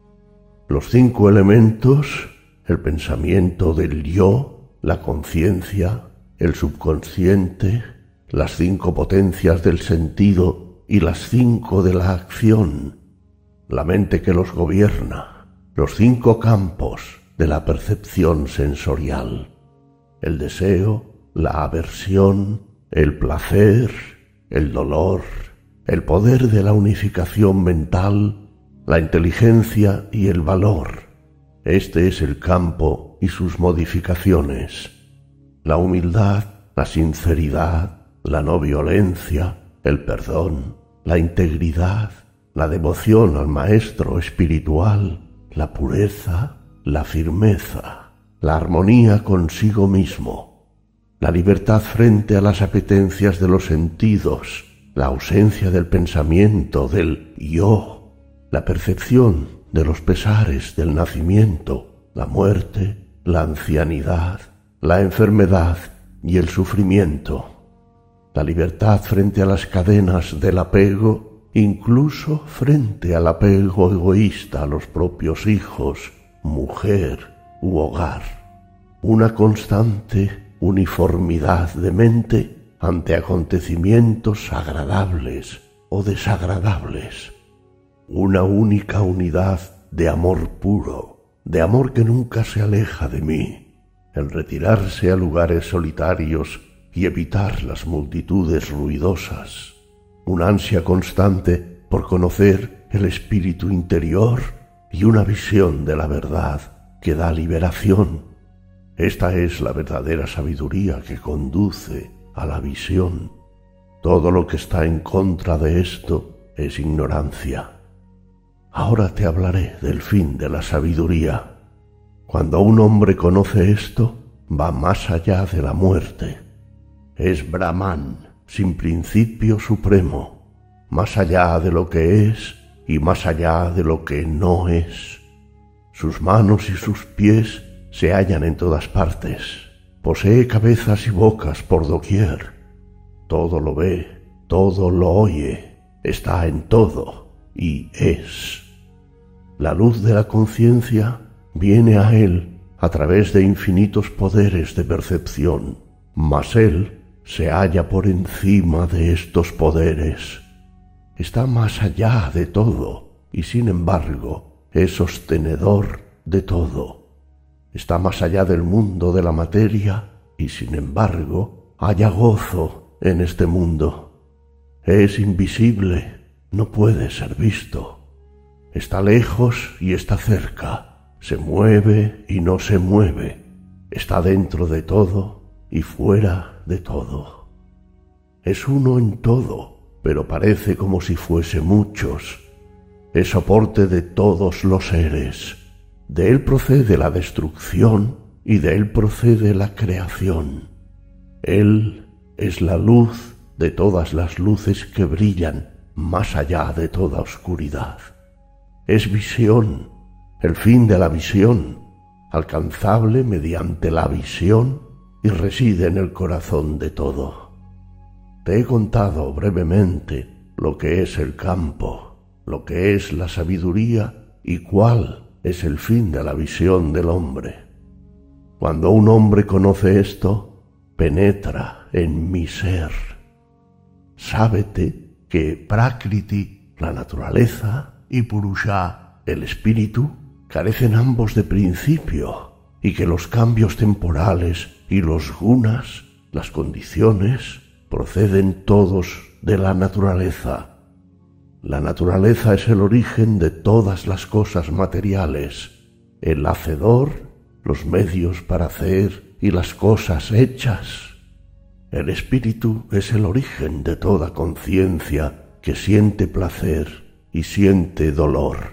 Los 5 elementos, el pensamiento del yo, la conciencia, el subconsciente, las 5 potencias del sentido y las 5 de la acción, la mente que los gobierna, los 5 campos de la percepción sensorial, el deseo, la aversión, el placer, el dolor, el poder de la unificación mental, la inteligencia y el valor. Este es el campo y sus modificaciones. La humildad, la sinceridad, la no violencia, el perdón, la integridad, la devoción al maestro espiritual, la pureza, la firmeza, la armonía consigo mismo, la libertad frente a las apetencias de los sentidos, la ausencia del pensamiento del yo, la percepción de los pesares del nacimiento, la muerte, la ancianidad, la enfermedad y el sufrimiento, la libertad frente a las cadenas del apego, incluso frente al apego egoísta a los propios hijos, mujer u hogar, una constante uniformidad de mente ante acontecimientos agradables o desagradables, una única unidad de amor puro, de amor que nunca se aleja de mí, el retirarse a lugares solitarios y evitar las multitudes ruidosas, una ansia constante por conocer el espíritu interior y una visión de la verdad que da liberación. Esta es la verdadera sabiduría que conduce a la visión. Todo lo que está en contra de esto es ignorancia. Ahora te hablaré del fin de la sabiduría. Cuando un hombre conoce esto, va más allá de la muerte. Es Brahman, sin principio supremo, más allá de lo que es y más allá de lo que no es. Sus manos y sus pies se hallan en todas partes. Posee cabezas y bocas por doquier. Todo lo ve, todo lo oye, está en todo y es. La luz de la conciencia viene a él a través de infinitos poderes de percepción, mas él se halla por encima de estos poderes. Está más allá de todo y sin embargo es sostenedor de todo. Está más allá del mundo de la materia y sin embargo halla gozo en este mundo. Es invisible, no puede ser visto. Está lejos y está cerca, se mueve y no se mueve, está dentro de todo y fuera de todo. Es uno en todo, pero parece como si fuese muchos. Es soporte de todos los seres. De él procede la destrucción y de él procede la creación. Él es la luz de todas las luces que brillan más allá de toda oscuridad. Es visión, el fin de la visión, alcanzable mediante la visión y reside en el corazón de todo. Te he contado brevemente lo que es el campo, lo que es la sabiduría y cuál es el fin de la visión del hombre. Cuando un hombre conoce esto, penetra en mi ser. sábete que Prakriti, la naturaleza, y Purusha, el espíritu, carecen ambos de principio, y que los cambios temporales y los gunas, las condiciones, proceden todos de la naturaleza. La naturaleza es el origen de todas las cosas materiales, el hacedor, los medios para hacer y las cosas hechas. El espíritu es el origen de toda conciencia que siente placer y siente dolor.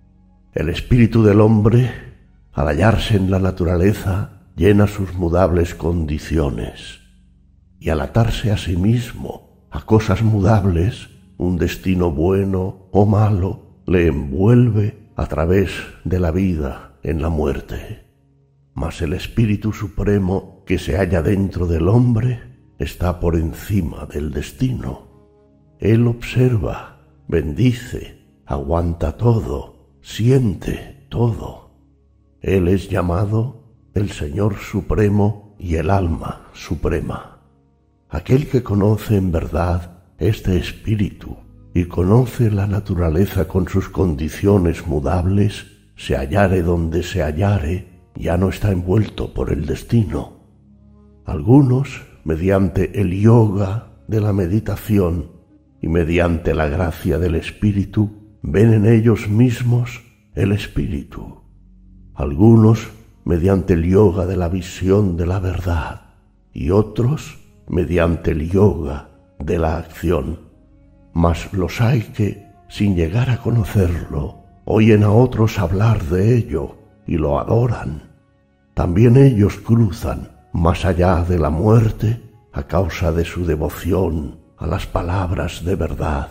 El espíritu del hombre, al hallarse en la naturaleza, llena sus mudables condiciones, y al atarse a sí mismo a cosas mudables, un destino bueno o malo le envuelve a través de la vida en la muerte. Mas el Espíritu Supremo que se halla dentro del hombre está por encima del destino. Él observa, bendice, aguanta todo, siente todo. Él es llamado el Señor Supremo y el Alma Suprema. Aquel que conoce en verdad este espíritu y conoce la naturaleza con sus condiciones mudables, se hallare donde se hallare, ya no está envuelto por el destino. Algunos, mediante el yoga de la meditación y mediante la gracia del espíritu, ven en ellos mismos el espíritu. Algunos, mediante el yoga de la visión de la verdad, y otros, mediante el yoga de la acción. Mas los hay que, sin llegar a conocerlo, oyen a otros hablar de ello y lo adoran. También ellos cruzan más allá de la muerte a causa de su devoción a las palabras de verdad.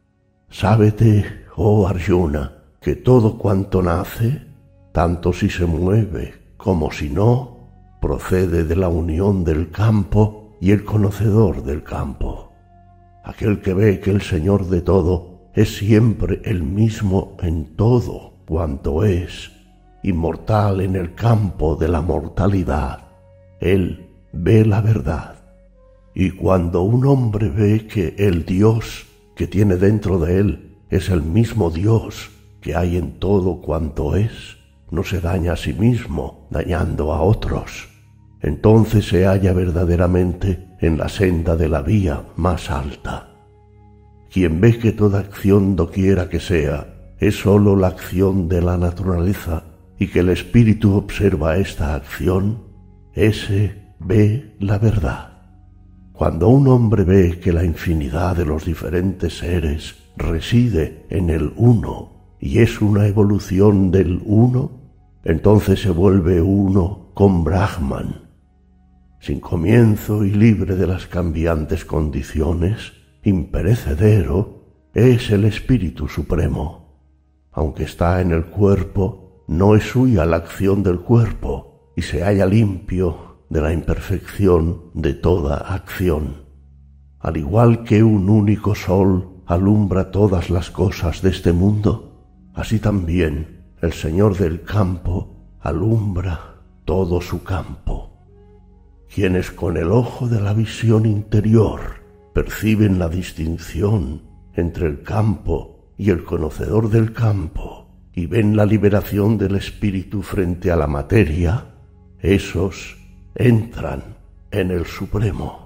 Sábete, oh Arjuna, que todo cuanto nace, tanto si se mueve como si no, procede de la unión del campo y el conocedor del campo. Aquel que ve que el Señor de todo es siempre el mismo en todo cuanto es, inmortal en el campo de la mortalidad. Él ve la verdad. Y cuando un hombre ve que el Dios que tiene dentro de él es el mismo Dios que hay en todo cuanto es, no se daña a sí mismo, dañando a otros. Entonces se halla verdaderamente en la senda de la vía más alta. Quien ve que toda acción doquiera que sea es sólo la acción de la naturaleza y que el espíritu observa esta acción, ese ve la verdad. Cuando un hombre ve que la infinidad de los diferentes seres reside en el uno y es una evolución del uno, entonces se vuelve uno con Brahman. Sin comienzo y libre de las cambiantes condiciones, imperecedero, es el Espíritu Supremo. Aunque está en el cuerpo, no es suya la acción del cuerpo y se halla limpio de la imperfección de toda acción. Al igual que un único sol alumbra todas las cosas de este mundo, así también el Señor del campo alumbra todo su campo. Quienes con el ojo de la visión interior perciben la distinción entre el campo y el conocedor del campo y ven la liberación del espíritu frente a la materia, esos entran en el Supremo.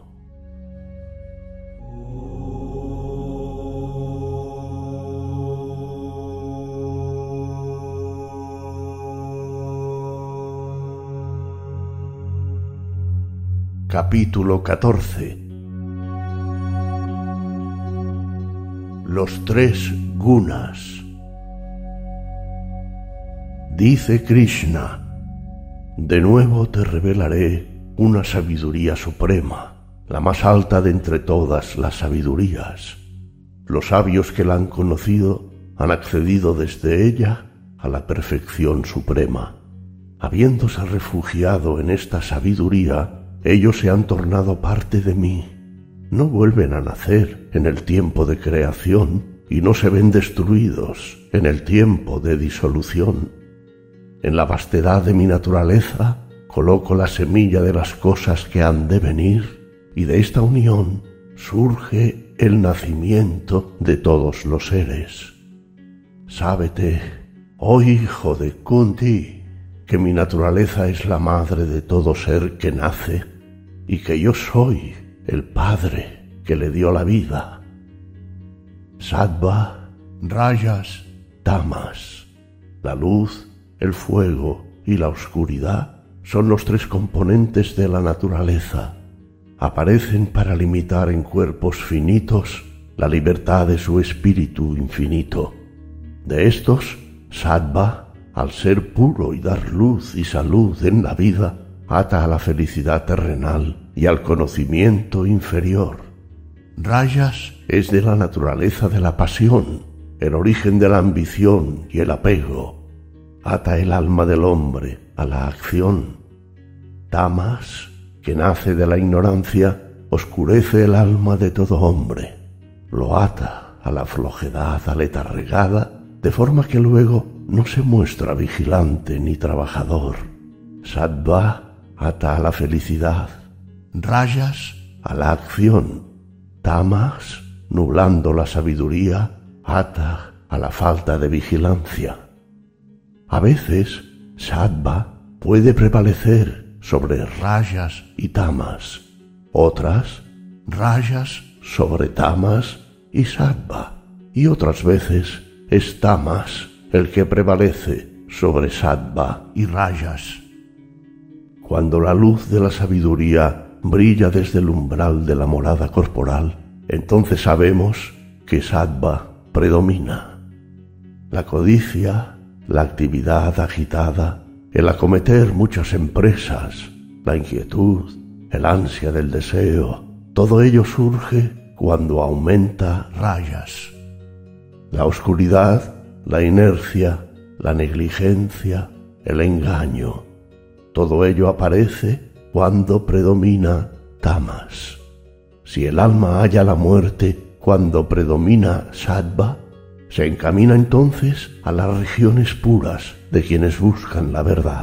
Capítulo 14. Los tres gunas. Dice Krishna: de nuevo te revelaré una sabiduría suprema, la más alta de entre todas las sabidurías. Los sabios que la han conocido han accedido desde ella a la perfección suprema. Habiéndose refugiado en esta sabiduría, ellos se han tornado parte de mí. No vuelven a nacer en el tiempo de creación y no se ven destruidos en el tiempo de disolución. En la vastedad de mi naturaleza coloco la semilla de las cosas que han de venir y de esta unión surge el nacimiento de todos los seres. Sábete, oh hijo de Kunti, que mi naturaleza es la madre de todo ser que nace y que yo soy el padre que le dio la vida. Sattva, Rajas, Tamas. La luz, el fuego y la oscuridad son los tres componentes de la naturaleza. Aparecen para limitar en cuerpos finitos la libertad de su espíritu infinito. De estos, Sattva, al ser puro y dar luz y salud en la vida, ata a la felicidad terrenal y al conocimiento inferior. Rajas es de la naturaleza de la pasión, el origen de la ambición y el apego. Ata el alma del hombre a la acción. Tamas, que nace de la ignorancia, oscurece el alma de todo hombre. Lo ata a la flojedad aletargada, de forma que luego no se muestra vigilante ni trabajador. Sattva ata a la felicidad. Rajas a la acción. Tamas, nublando la sabiduría, ata a la falta de vigilancia. A veces, Sattva puede prevalecer sobre Rajas y Tamas. Otras, Rajas sobre Tamas y Sattva. Y otras veces es Tamas el que prevalece sobre Sattva y Rajas. Cuando la luz de la sabiduría brilla desde el umbral de la morada corporal, entonces sabemos que Sattva predomina. La codicia, la actividad agitada, el acometer muchas empresas, la inquietud, el ansia del deseo, todo ello surge cuando aumenta Rajas. La oscuridad, la inercia, la negligencia, el engaño, todo ello aparece cuando predomina Tamas. Si el alma halla la muerte cuando predomina Sattva, se encamina entonces a las regiones puras de quienes buscan la verdad.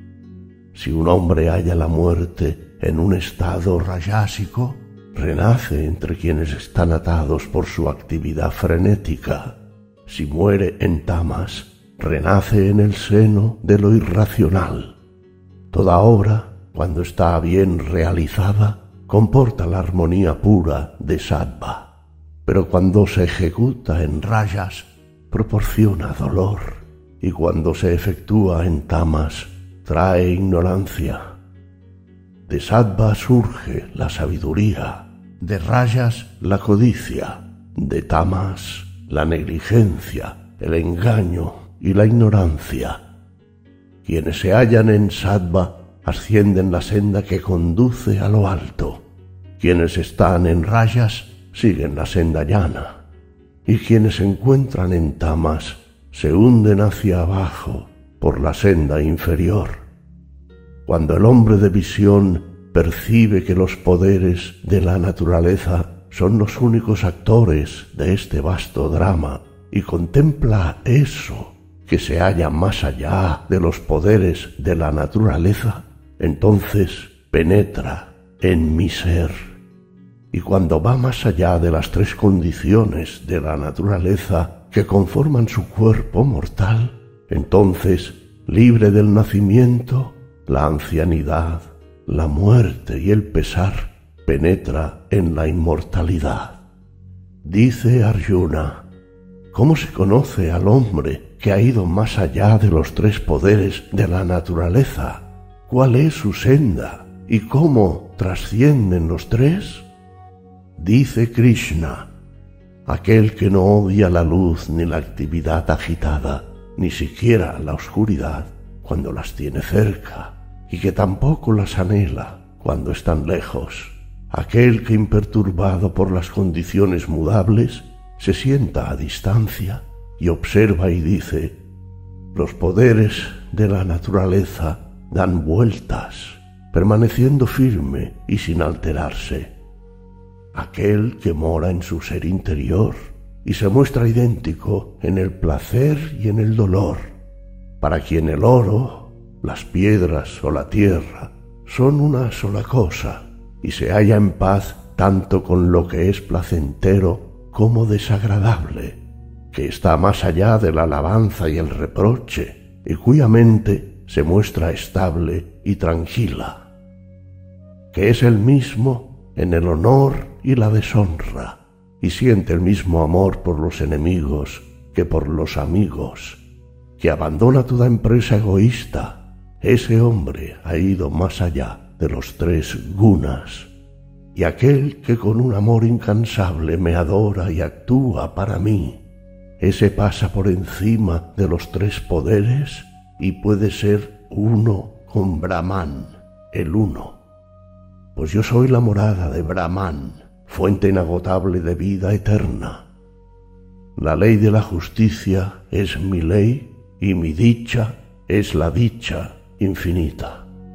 Si un hombre halla la muerte en un estado rajásico, renace entre quienes están atados por su actividad frenética. Si muere en Tamas, renace en el seno de lo irracional. Toda obra, cuando está bien realizada, comporta la armonía pura de Sattva. Pero cuando se ejecuta en Rajas, proporciona dolor, y cuando se efectúa en Tamas, trae ignorancia. De Sattva surge la sabiduría, de Rajas la codicia, de Tamas la negligencia, el engaño y la ignorancia. Quienes se hallan en Sattva ascienden la senda que conduce a lo alto. Quienes están en Rajas siguen la senda llana, y quienes se encuentran en Tamas se hunden hacia abajo por la senda inferior. Cuando el hombre de visión percibe que los poderes de la naturaleza son los únicos actores de este vasto drama y contempla eso que se halla más allá de los poderes de la naturaleza, entonces penetra en mi ser. Y cuando va más allá de las tres condiciones de la naturaleza que conforman su cuerpo mortal, entonces, libre del nacimiento, la ancianidad, la muerte y el pesar, penetra en la inmortalidad. Dice Arjuna: ¿cómo se conoce al hombre que ha ido más allá de los tres poderes de la naturaleza? ¿Cuál es su senda y cómo trascienden los tres? Dice Krishna: aquel que no odia la luz ni la actividad agitada, ni siquiera la oscuridad cuando las tiene cerca, y que tampoco las anhela cuando están lejos. Aquel que, imperturbado por las condiciones mudables, se sienta a distancia y observa y dice: los poderes de la naturaleza dan vueltas, permaneciendo firme y sin alterarse. Aquel que mora en su ser interior y se muestra idéntico en el placer y en el dolor, para quien el oro, las piedras o la tierra son una sola cosa, y se halla en paz tanto con lo que es placentero como desagradable, que está más allá de la alabanza y el reproche, y cuya mente se muestra estable y tranquila, que es el mismo en el honor y la deshonra, y siente el mismo amor por los enemigos que por los amigos, que abandona toda empresa egoísta. Ese hombre ha ido más allá de los 3 gunas, y aquel que con un amor incansable me adora y actúa para mí, ese pasa por encima de los 3 poderes y puede ser uno con Brahman, el uno. Pues yo soy la morada de Brahman, fuente inagotable de vida eterna. La ley de la justicia es mi ley y mi dicha es la dicha infinita.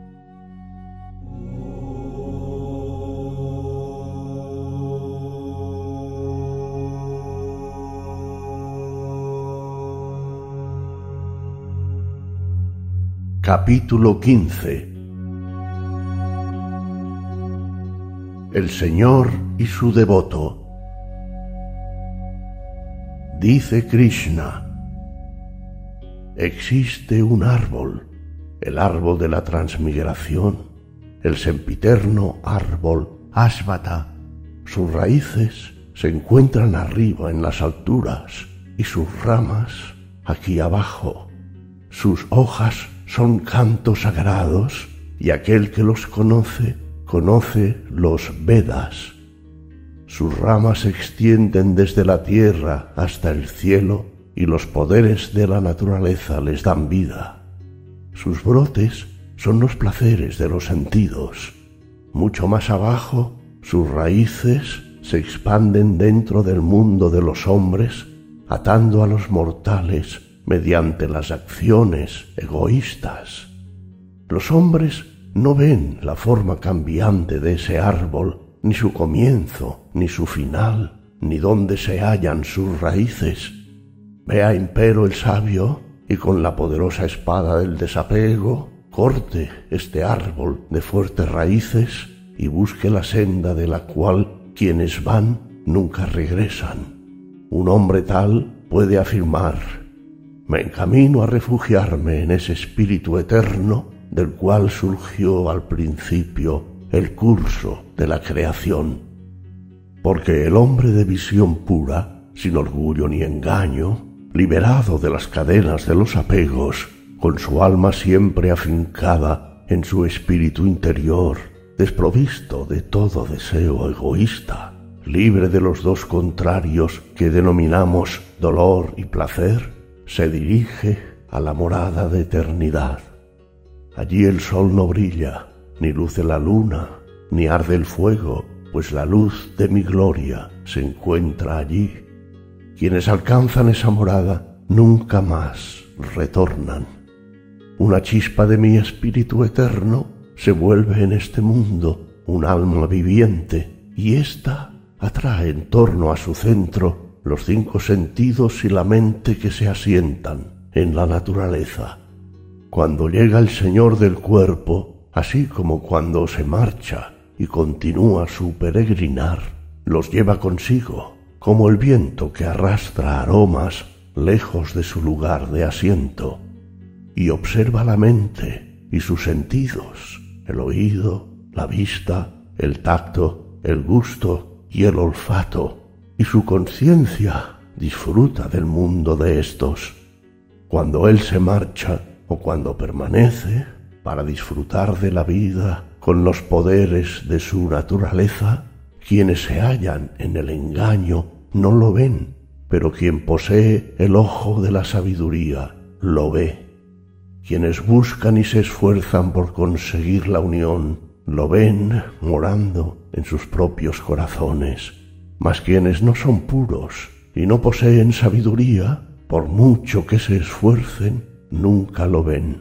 Capítulo 15. El Señor y su devoto. Dice Krishna: existe un árbol, el árbol de la transmigración, el sempiterno árbol Ashvata. Sus raíces se encuentran arriba en las alturas y sus ramas aquí abajo. Sus hojas son cantos sagrados, y aquel que los conoce, conoce los Vedas. Sus ramas se extienden desde la tierra hasta el cielo, y los poderes de la naturaleza les dan vida. Sus brotes son los placeres de los sentidos. Mucho más abajo, sus raíces se expanden dentro del mundo de los hombres, atando a los mortales mediante las acciones egoístas. Los hombres no ven la forma cambiante de ese árbol, ni su comienzo, ni su final, ni dónde se hallan sus raíces. Vea empero el sabio, y con la poderosa espada del desapego, corte este árbol de fuertes raíces y busque la senda de la cual quienes van nunca regresan. Un hombre tal puede afirmar: me encamino a refugiarme en ese espíritu eterno del cual surgió al principio el curso de la creación. Porque el hombre de visión pura, sin orgullo ni engaño, liberado de las cadenas de los apegos, con su alma siempre afincada en su espíritu interior, desprovisto de todo deseo egoísta, libre de los 2 contrarios que denominamos dolor y placer, se dirige a la morada de eternidad. Allí el sol no brilla, ni luce la luna, ni arde el fuego, pues la luz de mi gloria se encuentra allí. Quienes alcanzan esa morada nunca más retornan. Una chispa de mi espíritu eterno se vuelve en este mundo un alma viviente, y ésta atrae en torno a su centro los 5 sentidos y la mente que se asientan en la naturaleza. Cuando llega el Señor del cuerpo, así como cuando se marcha y continúa su peregrinar, los lleva consigo, como el viento que arrastra aromas lejos de su lugar de asiento, y observa la mente y sus sentidos, el oído, la vista, el tacto, el gusto y el olfato, y su conciencia disfruta del mundo de estos. Cuando él se marcha o cuando permanece para disfrutar de la vida con los poderes de su naturaleza, quienes se hallan en el engaño no lo ven, pero quien posee el ojo de la sabiduría lo ve. Quienes buscan y se esfuerzan por conseguir la unión lo ven morando en sus propios corazones. Mas quienes no son puros y no poseen sabiduría, por mucho que se esfuercen, nunca lo ven.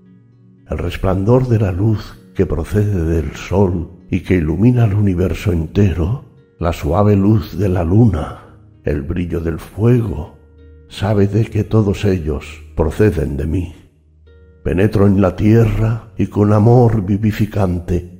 El resplandor de la luz que procede del sol y que ilumina el universo entero, la suave luz de la luna, el brillo del fuego, sabe de que todos ellos proceden de mí. Penetro en la tierra y con amor vivificante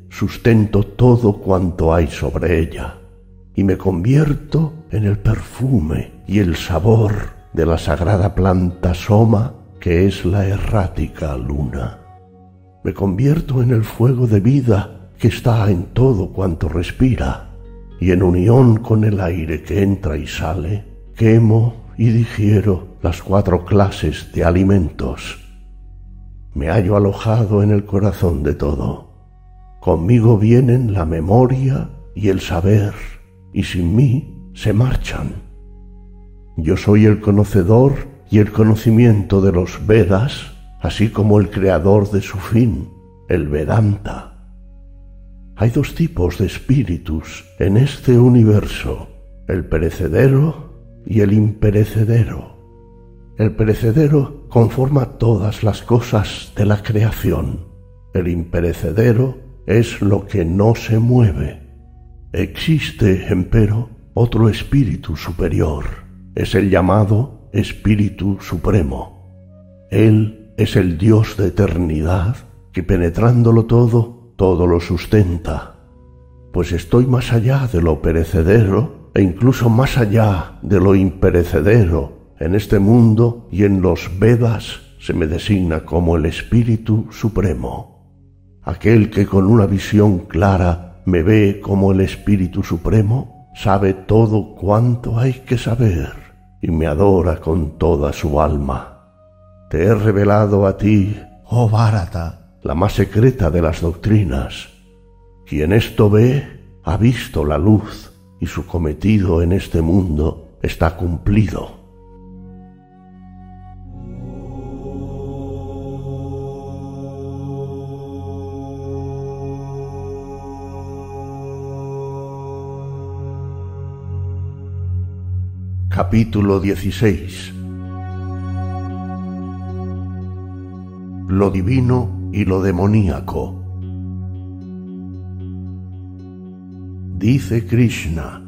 sustento todo cuanto hay sobre ella, y me convierto en el perfume y el sabor de la sagrada planta Soma, que es la errática luna. Me convierto en el fuego de vida que está en todo cuanto respira, y en unión con el aire que entra y sale, quemo y digiero las 4 clases de alimentos. Me hallo alojado en el corazón de todo. Conmigo vienen la memoria y el saber, y sin mí se marchan. Yo soy el conocedor y el conocimiento de los Vedas, así como el creador de su fin, el Vedanta. Hay 2 tipos de espíritus en este universo, el perecedero y el imperecedero. El perecedero conforma todas las cosas de la creación. El imperecedero es lo que no se mueve. Existe, empero, otro espíritu superior. Es el llamado Espíritu Supremo. Él es el Dios de eternidad que, penetrándolo todo, todo lo sustenta. Pues estoy más allá de lo perecedero e incluso más allá de lo imperecedero. En este mundo y en los Vedas se me designa como el Espíritu Supremo. Aquel que con una visión clara me ve como el Espíritu Supremo, sabe todo cuanto hay que saber y me adora con toda su alma. Te he revelado a ti, oh Bharata, la más secreta de las doctrinas. Quien esto ve, ha visto la luz y su cometido en este mundo está cumplido. Capítulo 16. Lo divino y lo demoníaco. Dice Krishna: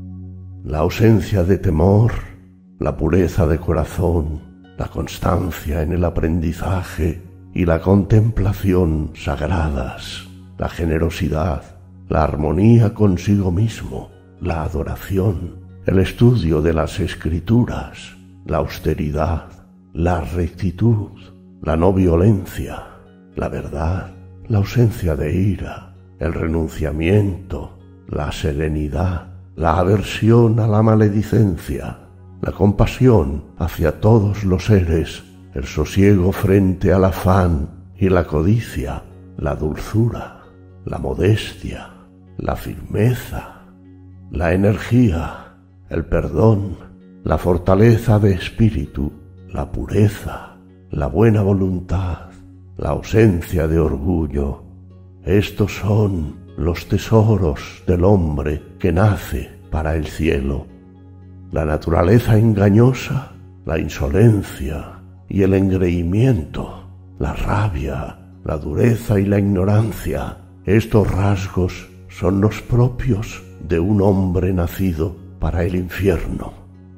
la ausencia de temor, la pureza de corazón, la constancia en el aprendizaje y la contemplación sagradas, la generosidad, la armonía consigo mismo, la adoración, el estudio de las escrituras, la austeridad, la rectitud, la no violencia, la verdad, la ausencia de ira, el renunciamiento, la serenidad, la aversión a la maledicencia, la compasión hacia todos los seres, el sosiego frente al afán y la codicia, la dulzura, la modestia, la firmeza, la energía, el perdón, la fortaleza de espíritu, la pureza, la buena voluntad, la ausencia de orgullo. Estos son los tesoros del hombre que nace para el cielo. La naturaleza engañosa, la insolencia y el engreimiento, la rabia, la dureza y la ignorancia. Estos rasgos son los propios de un hombre nacido para el infierno.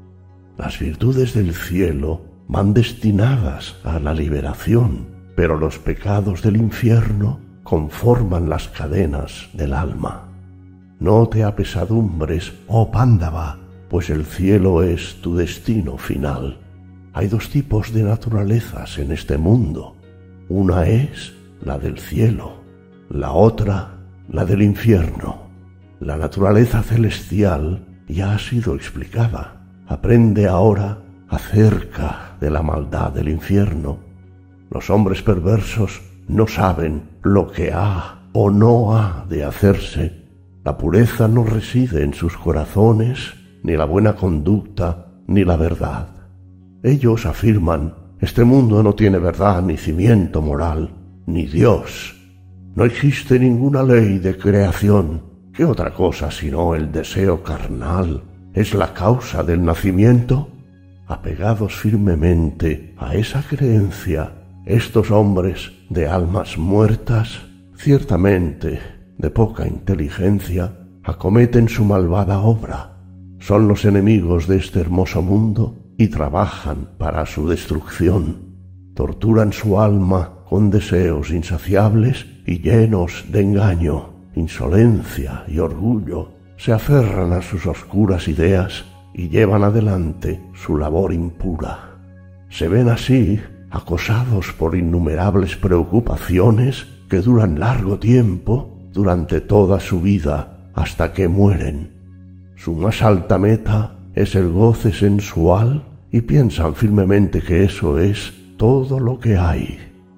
Las virtudes del cielo van destinadas a la liberación, pero los pecados del infierno conforman las cadenas del alma. No te apesadumbres, oh Pándava, pues el cielo es tu destino final. Hay 2 tipos de naturalezas en este mundo. Una es la del cielo, la otra la del infierno. La naturaleza celestial ya ha sido explicada. Aprende ahora acerca de la maldad del infierno. Los hombres perversos no saben lo que ha o no ha de hacerse. La pureza no reside en sus corazones, ni la buena conducta, ni la verdad. Ellos afirman: este mundo no tiene verdad ni cimiento moral, ni Dios. No existe ninguna ley de creación. ¿Qué otra cosa sino el deseo carnal es la causa del nacimiento? Apegados firmemente a esa creencia, estos hombres de almas muertas, ciertamente de poca inteligencia, acometen su malvada obra. Son los enemigos de este hermoso mundo y trabajan para su destrucción. Torturan su alma con deseos insaciables y llenos de engaño, insolencia y orgullo, se aferran a sus oscuras ideas y llevan adelante su labor impura. Se ven así acosados por innumerables preocupaciones que duran largo tiempo, durante toda su vida, hasta que mueren. Su más alta meta es el goce sensual y piensan firmemente que eso es todo lo que hay.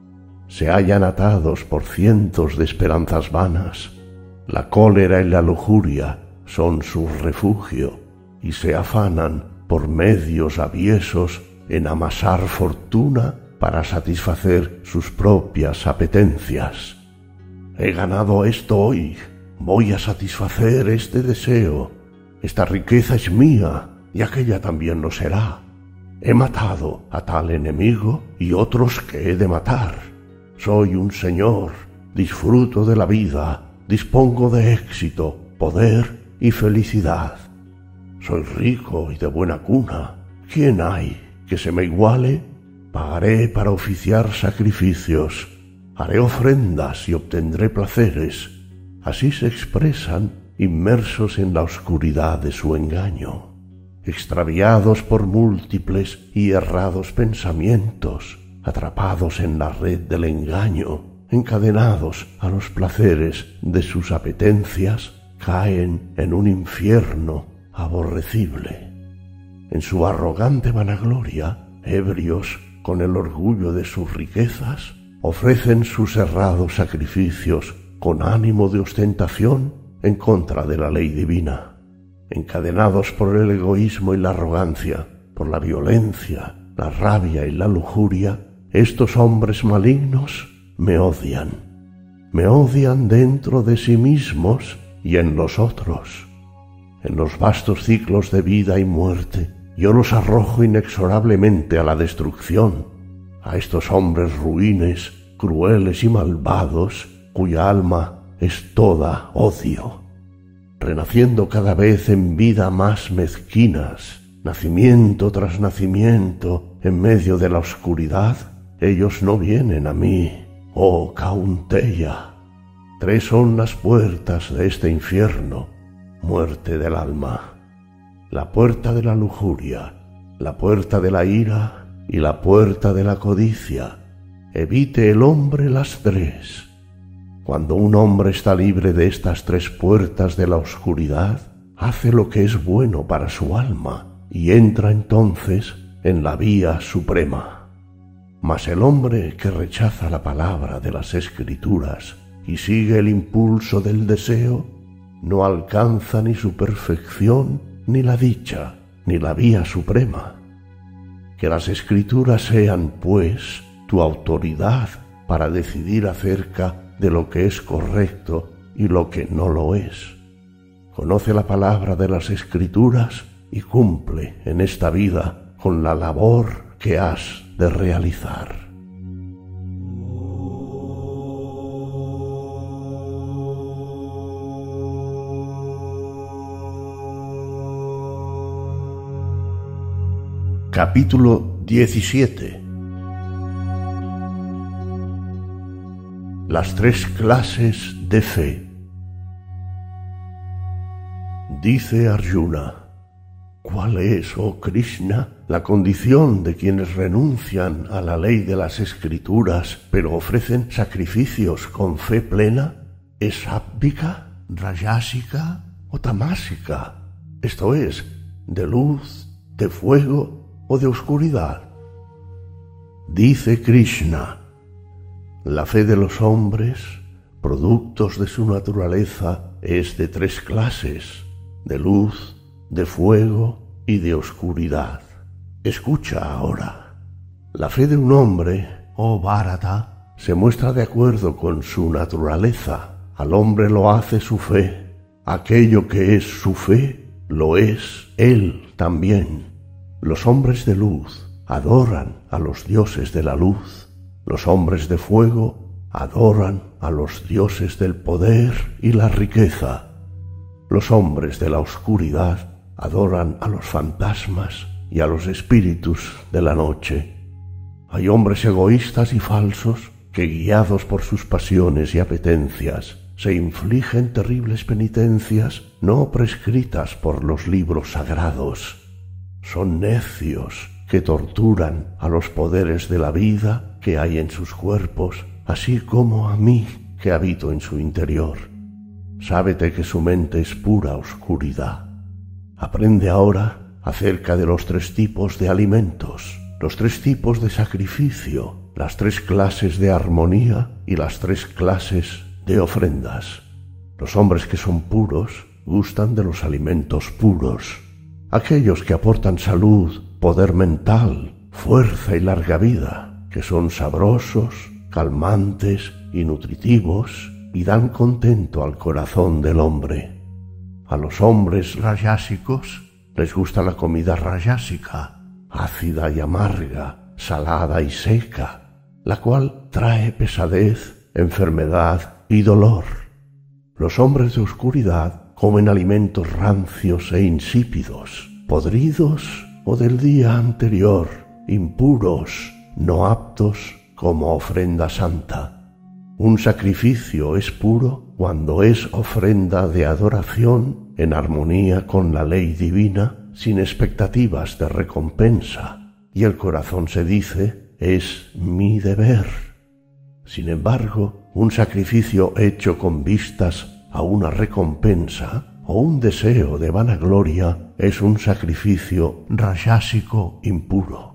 Se hallan atados por cientos de esperanzas vanas. La cólera y la lujuria son su refugio y se afanan por medios aviesos en amasar fortuna para satisfacer sus propias apetencias. He ganado esto hoy, voy a satisfacer este deseo. Esta riqueza es mía y aquella también lo será. He matado a tal enemigo y otros que he de matar. Soy un señor, disfruto de la vida, dispongo de éxito, poder y felicidad. Soy rico y de buena cuna. ¿Quién hay que se me iguale? Pagaré para oficiar sacrificios, haré ofrendas y obtendré placeres. Así se expresan, inmersos en la oscuridad de su engaño, extraviados por múltiples y errados pensamientos, atrapados en la red del engaño, encadenados a los placeres de sus apetencias, caen en un infierno aborrecible. En su arrogante vanagloria, ebrios con el orgullo de sus riquezas, ofrecen sus errados sacrificios con ánimo de ostentación en contra de la ley divina. Encadenados por el egoísmo y la arrogancia, por la violencia, la rabia y la lujuria, estos hombres malignos me odian. Me odian dentro de sí mismos y en los otros. En los vastos ciclos de vida y muerte, yo los arrojo inexorablemente a la destrucción, a estos hombres ruines, crueles y malvados, cuya alma es toda odio, renaciendo cada vez en vida más mezquinas, nacimiento tras nacimiento, en medio de la oscuridad. Ellos no vienen a mí, oh Kaunteya. 3 son las puertas de este infierno, muerte del alma: la puerta de la lujuria, la puerta de la ira y la puerta de la codicia. Evite el hombre las 3. Cuando un hombre está libre de estas 3 puertas de la oscuridad, hace lo que es bueno para su alma y entra entonces en la vía suprema. Mas el hombre que rechaza la palabra de las Escrituras y sigue el impulso del deseo, no alcanza ni su perfección, ni la dicha, ni la vía suprema. Que las Escrituras sean, pues, tu autoridad para decidir acerca de lo que es correcto y lo que no lo es. Conoce la palabra de las Escrituras y cumple en esta vida con la labor que has de realizar. Capítulo 17. Las 3 clases de fe. Dice Arjuna: ¿cuál es, oh Krishna, la condición de quienes renuncian a la ley de las Escrituras, pero ofrecen sacrificios con fe plena? ¿Es sáttvica, rajasica o tamásica? Esto es, de luz, de fuego o de oscuridad. Dice Krishna: la fe de los hombres, productos de su naturaleza, es de 3 clases: de luz, de fuego y de oscuridad. Escucha ahora. La fe de un hombre, oh Bharata, se muestra de acuerdo con su naturaleza. Al hombre lo hace su fe. Aquello que es su fe, lo es él también. Los hombres de luz adoran a los dioses de la luz. Los hombres de fuego adoran a los dioses del poder y la riqueza. Los hombres de la oscuridad adoran a los fantasmas y a los espíritus de la noche. Hay hombres egoístas y falsos que guiados por sus pasiones y apetencias, se infligen terribles penitencias no prescritas por los libros sagrados. Son necios que torturan a los poderes de la vida que hay en sus cuerpos, así como a mí que habito en su interior. Sábete que su mente es pura oscuridad. Aprende ahora acerca de los 3 tipos de alimentos, los 3 tipos de sacrificio, las 3 clases de armonía y las 3 clases de ofrendas. Los hombres que son puros gustan de los alimentos puros. Aquellos que aportan salud, poder mental, fuerza y larga vida, que son sabrosos, calmantes y nutritivos y dan contento al corazón del hombre. A los hombres rayásicos les gusta la comida rayásica, ácida y amarga, salada y seca, la cual trae pesadez, enfermedad y dolor. Los hombres de oscuridad comen alimentos rancios e insípidos, podridos o del día anterior, impuros, no aptos como ofrenda santa. Un sacrificio es puro cuando es ofrenda de adoración en armonía con la ley divina, sin expectativas de recompensa, y el corazón se dice, es mi deber. Sin embargo, un sacrificio hecho con vistas a una recompensa o un deseo de vanagloria es un sacrificio rajásico impuro.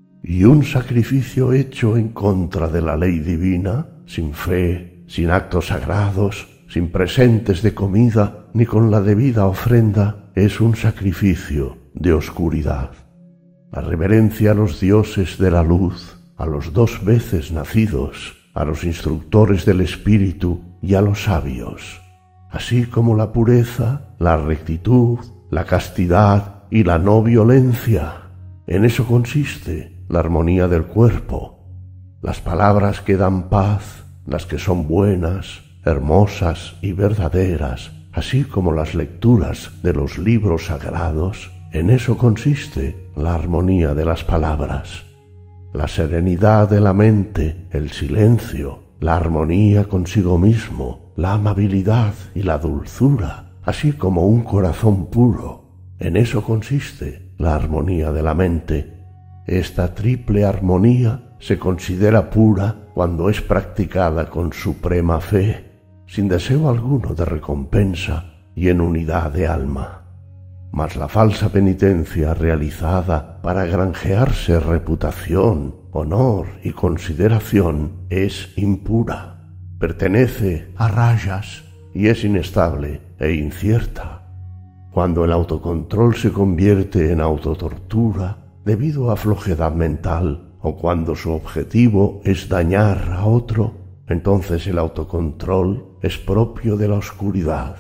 Y un sacrificio hecho en contra de la ley divina, sin fe, sin actos sagrados, sin presentes de comida, ni con la debida ofrenda, es un sacrificio de oscuridad. La reverencia a los dioses de la luz, a los 2 veces nacidos, a los instructores del espíritu y a los sabios, así como la pureza, la rectitud, la castidad y la no violencia. En eso consiste la armonía del cuerpo. Las palabras que dan paz, las que son buenas, hermosas y verdaderas, así como las lecturas de los libros sagrados, en eso consiste la armonía de las palabras. La serenidad de la mente, el silencio, la armonía consigo mismo, la amabilidad y la dulzura, así como un corazón puro. En eso consiste la armonía de la mente. Esta triple armonía se considera pura cuando es practicada con suprema fe, sin deseo alguno de recompensa y en unidad de alma. Mas la falsa penitencia realizada para granjearse reputación, honor y consideración es impura, pertenece a rayas y es inestable e incierta. Cuando el autocontrol se convierte en autotortura debido a flojedad mental o cuando su objetivo es dañar a otro, entonces el autocontrol es propio de la oscuridad.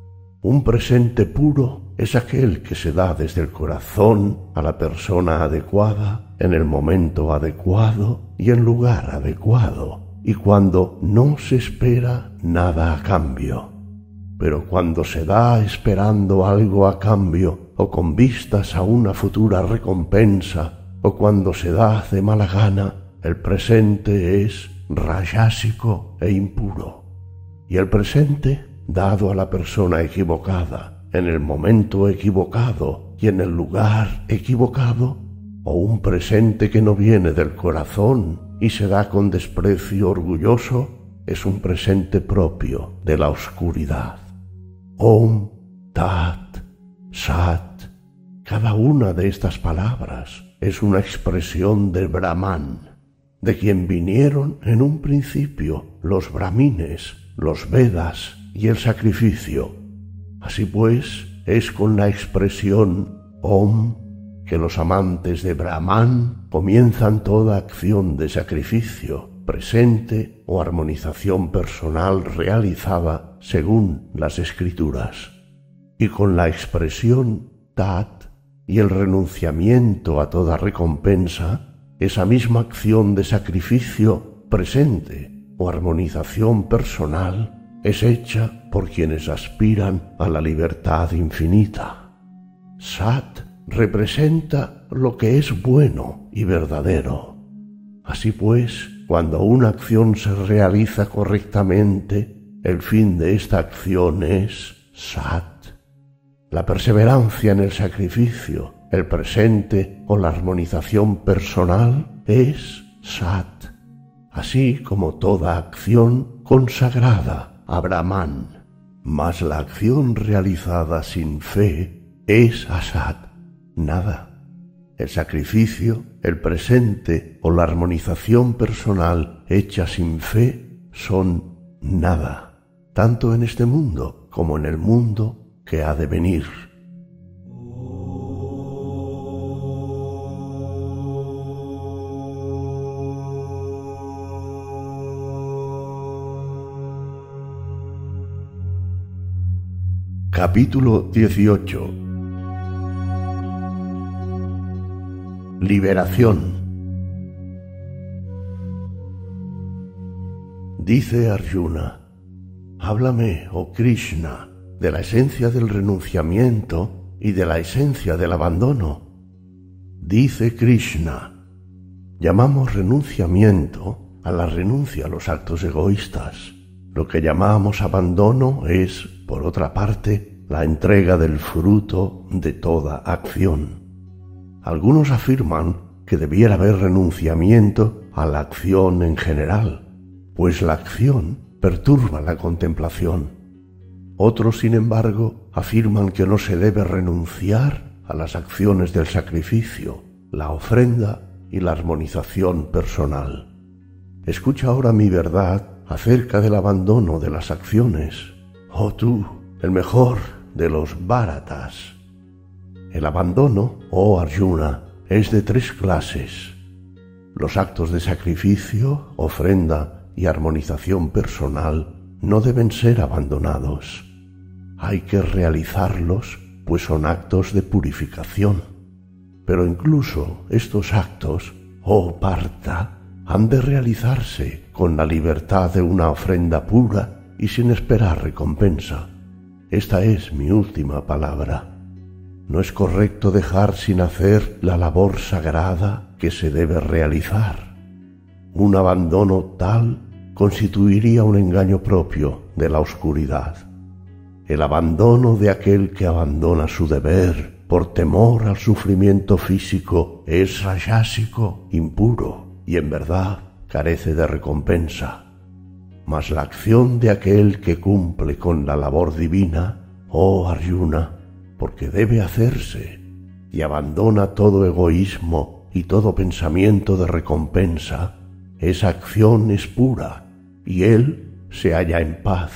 Un presente puro es aquel que se da desde el corazón a la persona adecuada, en el momento adecuado y en lugar adecuado, y cuando no se espera nada a cambio. Pero cuando se da esperando algo a cambio o con vistas a una futura recompensa, o cuando se da de mala gana, el presente es rajásico e impuro. Y el presente, dado a la persona equivocada, en el momento equivocado y en el lugar equivocado, o un presente que no viene del corazón y se da con desprecio orgulloso, es un presente propio de la oscuridad. Om, Tat, Sat, cada una de estas palabras es una expresión de Brahman, de quien vinieron en un principio los brahmines, los Vedas y el sacrificio. Así pues, es con la expresión Om que los amantes de Brahman comienzan toda acción de sacrificio, presente o armonización personal realizada según las escrituras. Y con la expresión Tat y el renunciamiento a toda recompensa, esa misma acción de sacrificio presente o armonización personal es hecha por quienes aspiran a la libertad infinita. Sat representa lo que es bueno y verdadero. Así pues, cuando una acción se realiza correctamente, el fin de esta acción es Sat. La perseverancia en el sacrificio, el presente o la armonización personal es Sat, así como toda acción consagrada a Brahman. Mas la acción realizada sin fe es Asat, nada. El sacrificio, el presente o la armonización personal hecha sin fe son nada, tanto en este mundo como en el mundo que ha de venir. Capítulo 18. Liberación. Dice Arjuna: háblame, oh Krishna, de la esencia del renunciamiento y de la esencia del abandono. Dice Krishna: llamamos renunciamiento a la renuncia a los actos egoístas. Lo que llamamos abandono es, por otra parte, la entrega del fruto de toda acción. Algunos afirman que debiera haber renunciamiento a la acción en general, pues la acción perturba la contemplación. Otros, sin embargo, afirman que no se debe renunciar a las acciones del sacrificio, la ofrenda y la armonización personal. Escucha ahora mi verdad acerca del abandono de las acciones, oh tú, el mejor de los Bharatas. El abandono, oh Arjuna, es de 3 clases. Los actos de sacrificio, ofrenda y armonización personal no deben ser abandonados. Hay que realizarlos, pues son actos de purificación. Pero incluso estos actos, oh Partha, han de realizarse con la libertad de una ofrenda pura y sin esperar recompensa. Esta es mi última palabra. No es correcto dejar sin hacer la labor sagrada que se debe realizar. Un abandono tal constituiría un engaño propio de la oscuridad. El abandono de aquel que abandona su deber por temor al sufrimiento físico es rayásico, impuro y en verdad carece de recompensa. Mas la acción de aquel que cumple con la labor divina, oh Arjuna, porque debe hacerse, y abandona todo egoísmo y todo pensamiento de recompensa, esa acción es pura, y él se halla en paz.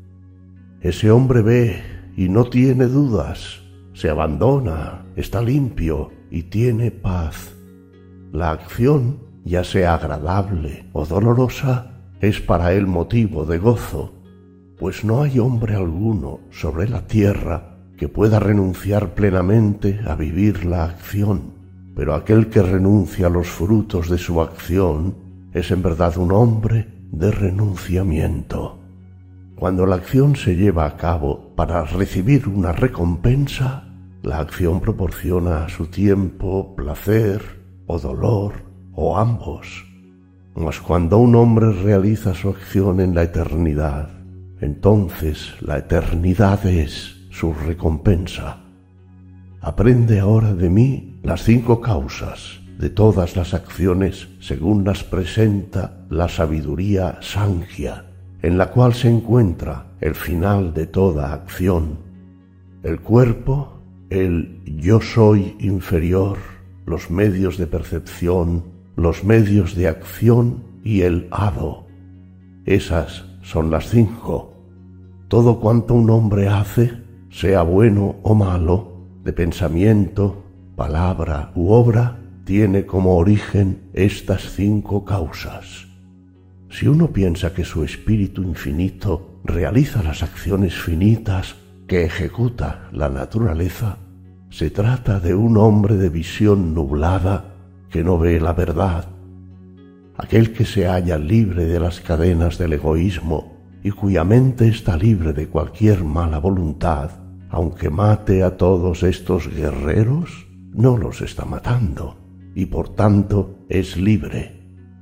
Ese hombre ve y no tiene dudas, se abandona, está limpio y tiene paz. La acción, ya sea agradable o dolorosa, es para él motivo de gozo, pues no hay hombre alguno sobre la tierra que pueda renunciar plenamente a vivir la acción, pero aquel que renuncia a los frutos de su acción es en verdad un hombre de renunciamiento. Cuando la acción se lleva a cabo para recibir una recompensa, la acción proporciona a su tiempo placer o dolor o ambos. Mas cuando un hombre realiza su acción en la eternidad, entonces la eternidad es su recompensa. Aprende ahora de mí las 5 causas de todas las acciones según las presenta la sabiduría Sankhya, en la cual se encuentra el final de toda acción: el cuerpo, el yo soy inferior, los medios de percepción, los medios de acción y el hado. Esas son las 5. Todo cuanto un hombre hace, sea bueno o malo, de pensamiento, palabra u obra, tiene como origen estas 5 causas. Si uno piensa que su espíritu infinito realiza las acciones finitas que ejecuta la naturaleza, se trata de un hombre de visión nublada que no ve la verdad. Aquel que se halla libre de las cadenas del egoísmo y cuya mente está libre de cualquier mala voluntad, aunque mate a todos estos guerreros, no los está matando y por tanto es libre.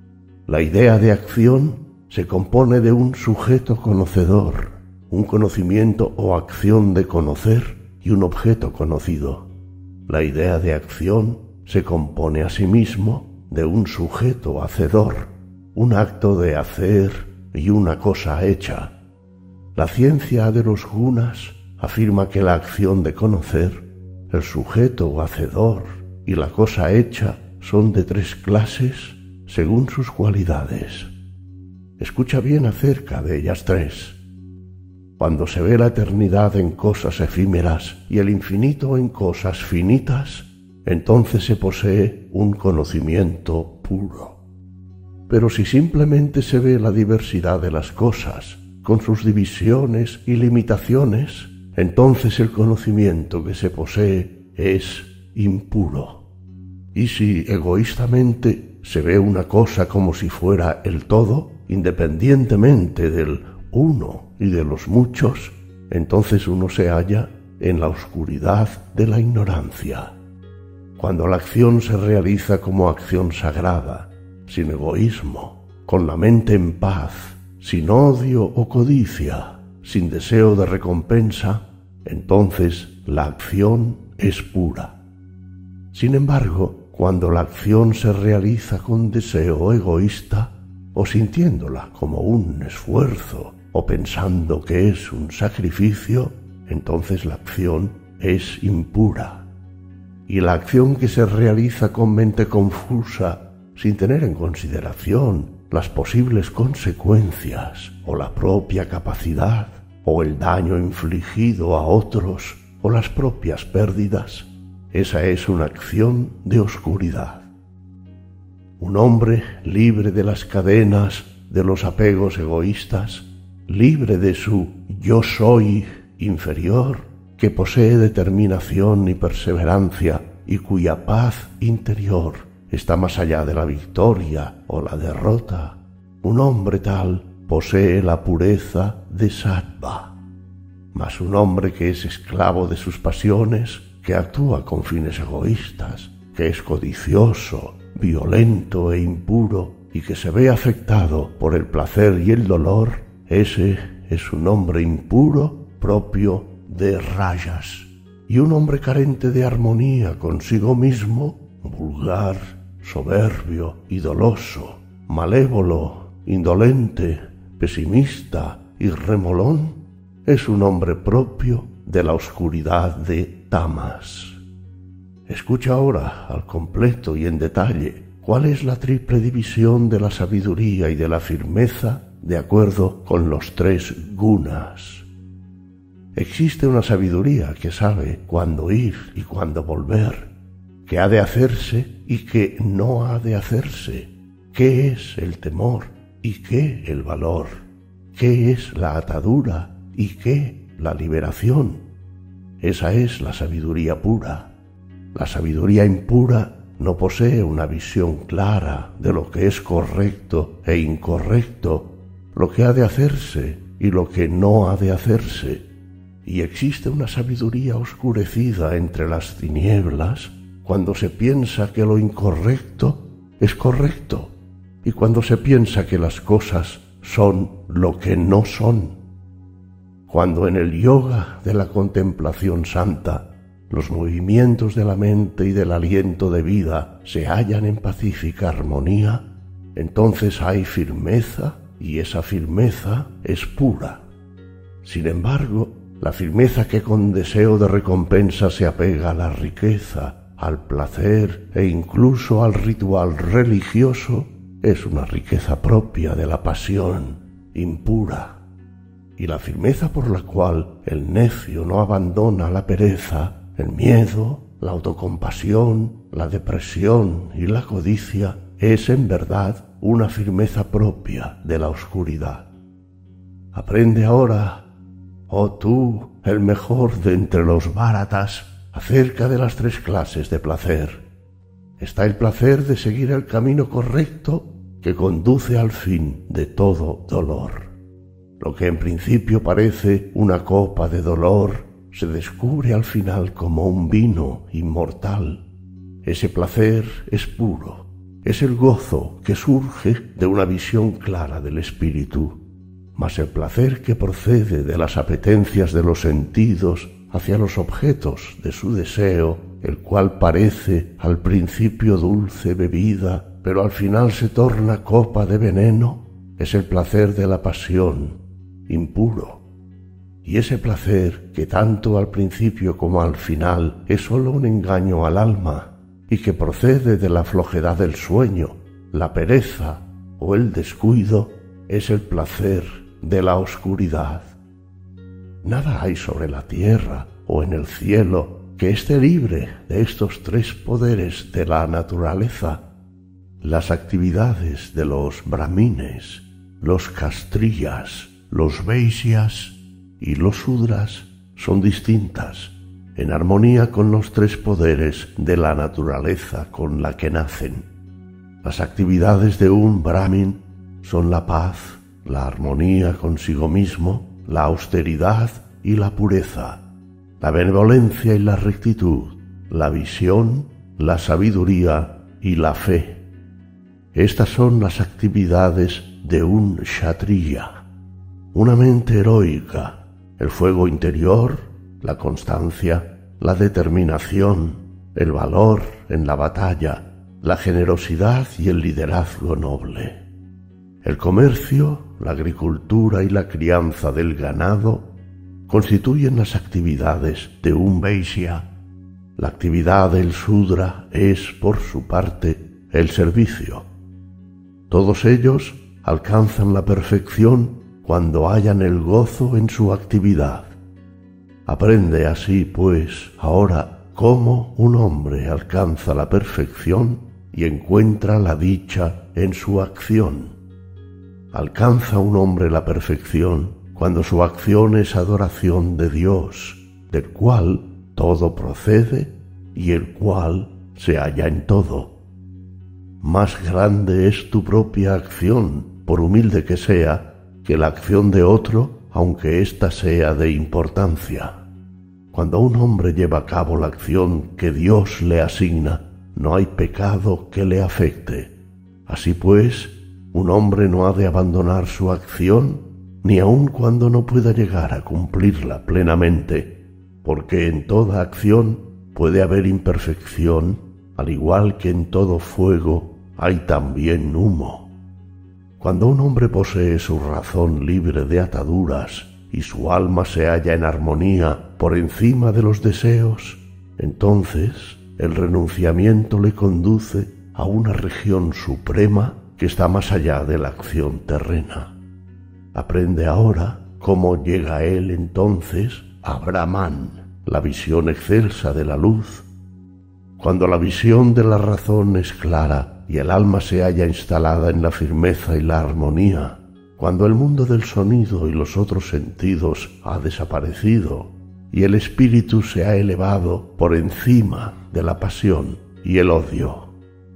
La idea de acción se compone de un sujeto conocedor, un conocimiento o acción de conocer y un objeto conocido. La idea de acción se compone asimismo de un sujeto hacedor, un acto de hacer y una cosa hecha. La ciencia de los gunas afirma que la acción de conocer, el sujeto hacedor y la cosa hecha son de 3 clases según sus cualidades. Escucha bien acerca de ellas 3. Cuando se ve la eternidad en cosas efímeras y el infinito en cosas finitas, entonces se posee un conocimiento puro. Pero si simplemente se ve la diversidad de las cosas, con sus divisiones y limitaciones, entonces el conocimiento que se posee es impuro. Y si egoístamente se ve una cosa como si fuera el todo, independientemente del uno y de los muchos, entonces uno se halla en la oscuridad de la ignorancia. Cuando la acción se realiza como acción sagrada, sin egoísmo, con la mente en paz, sin odio o codicia, sin deseo de recompensa, entonces la acción es pura. Sin embargo, cuando la acción se realiza con deseo egoísta, o sintiéndola como un esfuerzo, o pensando que es un sacrificio, entonces la acción es impura. Y la acción que se realiza con mente confusa, sin tener en consideración las posibles consecuencias, o la propia capacidad, o el daño infligido a otros, o las propias pérdidas, esa es una acción de oscuridad. Un hombre libre de las cadenas de los apegos egoístas, libre de su yo soy inferior, que posee determinación y perseverancia y cuya paz interior está más allá de la victoria o la derrota, un hombre tal posee la pureza de sattva. Mas un hombre que es esclavo de sus pasiones, que actúa con fines egoístas, que es codicioso, violento e impuro y que se ve afectado por el placer y el dolor, ese es un hombre impuro propio de rayas, y un hombre carente de armonía consigo mismo, vulgar, soberbio y doloso, malévolo, indolente, pesimista y remolón, es un hombre propio de la oscuridad de tamas. Escucha ahora al completo y en detalle cuál es la triple división de la sabiduría y de la firmeza de acuerdo con los 3 gunas. Existe una sabiduría que sabe cuándo ir y cuándo volver, qué ha de hacerse y qué no ha de hacerse, qué es el temor y qué el valor, qué es la atadura y qué la liberación. Esa es la sabiduría pura. La sabiduría impura no posee una visión clara de lo que es correcto e incorrecto, lo que ha de hacerse y lo que no ha de hacerse. Y existe una sabiduría oscurecida entre las tinieblas cuando se piensa que lo incorrecto es correcto y cuando se piensa que las cosas son lo que no son. Cuando en el yoga de la contemplación santa los movimientos de la mente y del aliento de vida se hallan en pacífica armonía, entonces hay firmeza y esa firmeza es pura. Sin embargo, la firmeza que con deseo de recompensa se apega a la riqueza, al placer e incluso al ritual religioso es una riqueza propia de la pasión, impura. Y la firmeza por la cual el necio no abandona la pereza, el miedo, la autocompasión, la depresión y la codicia es en verdad una firmeza propia de la oscuridad. Aprende ahora, oh tú, el mejor de entre los bharatas, acerca de las 3 clases de placer. Está el placer de seguir el camino correcto que conduce al fin de todo dolor. Lo que en principio parece una copa de dolor se descubre al final como un vino inmortal. Ese placer es puro, es el gozo que surge de una visión clara del espíritu, mas el placer que procede de las apetencias de los sentidos hacia los objetos de su deseo, el cual parece al principio dulce bebida, pero al final se torna copa de veneno, es el placer de la pasión, impuro. Y ese placer, que tanto al principio como al final es sólo un engaño al alma, y que procede de la flojedad del sueño, la pereza o el descuido, es el placer de la oscuridad. Nada hay sobre la tierra o en el cielo que esté libre de estos tres poderes de la naturaleza. Las actividades de los brahmines, los kastrías, los vaisyas y los sudras son distintas, en armonía con los tres poderes de la naturaleza con la que nacen. Las actividades de un brahmin son la paz, la armonía consigo mismo, la austeridad y la pureza, la benevolencia y la rectitud, la visión, la sabiduría y la fe. Estas son las actividades de un kshatriya, una mente heroica, el fuego interior, la constancia, la determinación, el valor en la batalla, la generosidad y el liderazgo noble. El comercio, la agricultura y la crianza del ganado constituyen las actividades de un vaishya. La actividad del sudra es, por su parte, el servicio. Todos ellos alcanzan la perfección cuando hallan el gozo en su actividad. Aprende así, pues, ahora cómo un hombre alcanza la perfección y encuentra la dicha en su acción. Alcanza un hombre la perfección cuando su acción es adoración de Dios, del cual todo procede y el cual se halla en todo. Más grande es tu propia acción, por humilde que sea, que la acción de otro, aunque ésta sea de importancia. Cuando un hombre lleva a cabo la acción que Dios le asigna, no hay pecado que le afecte. Así pues, un hombre no ha de abandonar su acción, ni aun cuando no pueda llegar a cumplirla plenamente, porque en toda acción puede haber imperfección, al igual que en todo fuego hay también humo. Cuando un hombre posee su razón libre de ataduras y su alma se halla en armonía por encima de los deseos, entonces el renunciamiento le conduce a una región suprema que está más allá de la acción terrena. Aprende ahora cómo llega él entonces a Brahman, la visión excelsa de la luz. Cuando la visión de la razón es clara y el alma se halla instalada en la firmeza y la armonía, cuando el mundo del sonido y los otros sentidos ha desaparecido y el espíritu se ha elevado por encima de la pasión y el odio,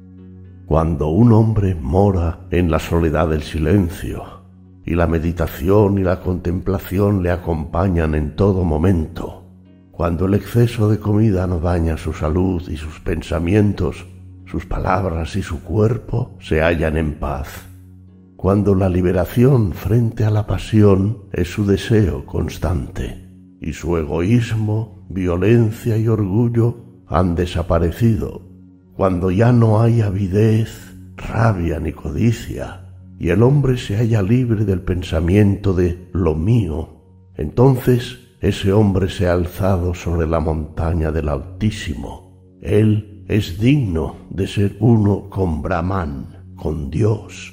cuando un hombre mora en la soledad del silencio y la meditación y la contemplación le acompañan en todo momento, cuando el exceso de comida no daña su salud y sus pensamientos, sus palabras y su cuerpo se hallan en paz, cuando la liberación frente a la pasión es su deseo constante y su egoísmo, violencia y orgullo han desaparecido, cuando ya no hay avidez, rabia ni codicia y el hombre se halla libre del pensamiento de lo mío, entonces ese hombre se ha alzado sobre la montaña del Altísimo. Él es digno de ser uno con Brahman, con Dios.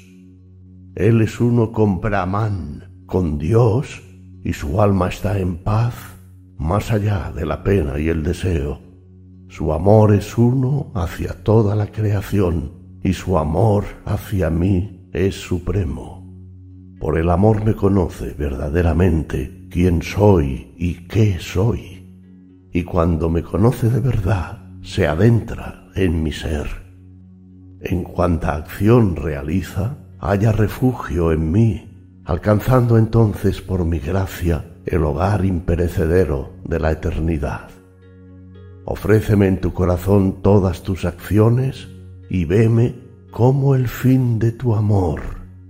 Él es uno con Brahman, con Dios, y su alma está en paz, más allá de la pena y el deseo. Su amor es uno hacia toda la creación, y su amor hacia mí es supremo. Por el amor me conoce verdaderamente quién soy y qué soy, y cuando me conoce de verdad, se adentra en mi ser. En cuanta acción realiza, halla refugio en mí, alcanzando entonces por mi gracia el hogar imperecedero de la eternidad. Ofréceme en tu corazón todas tus acciones y veme como el fin de tu amor.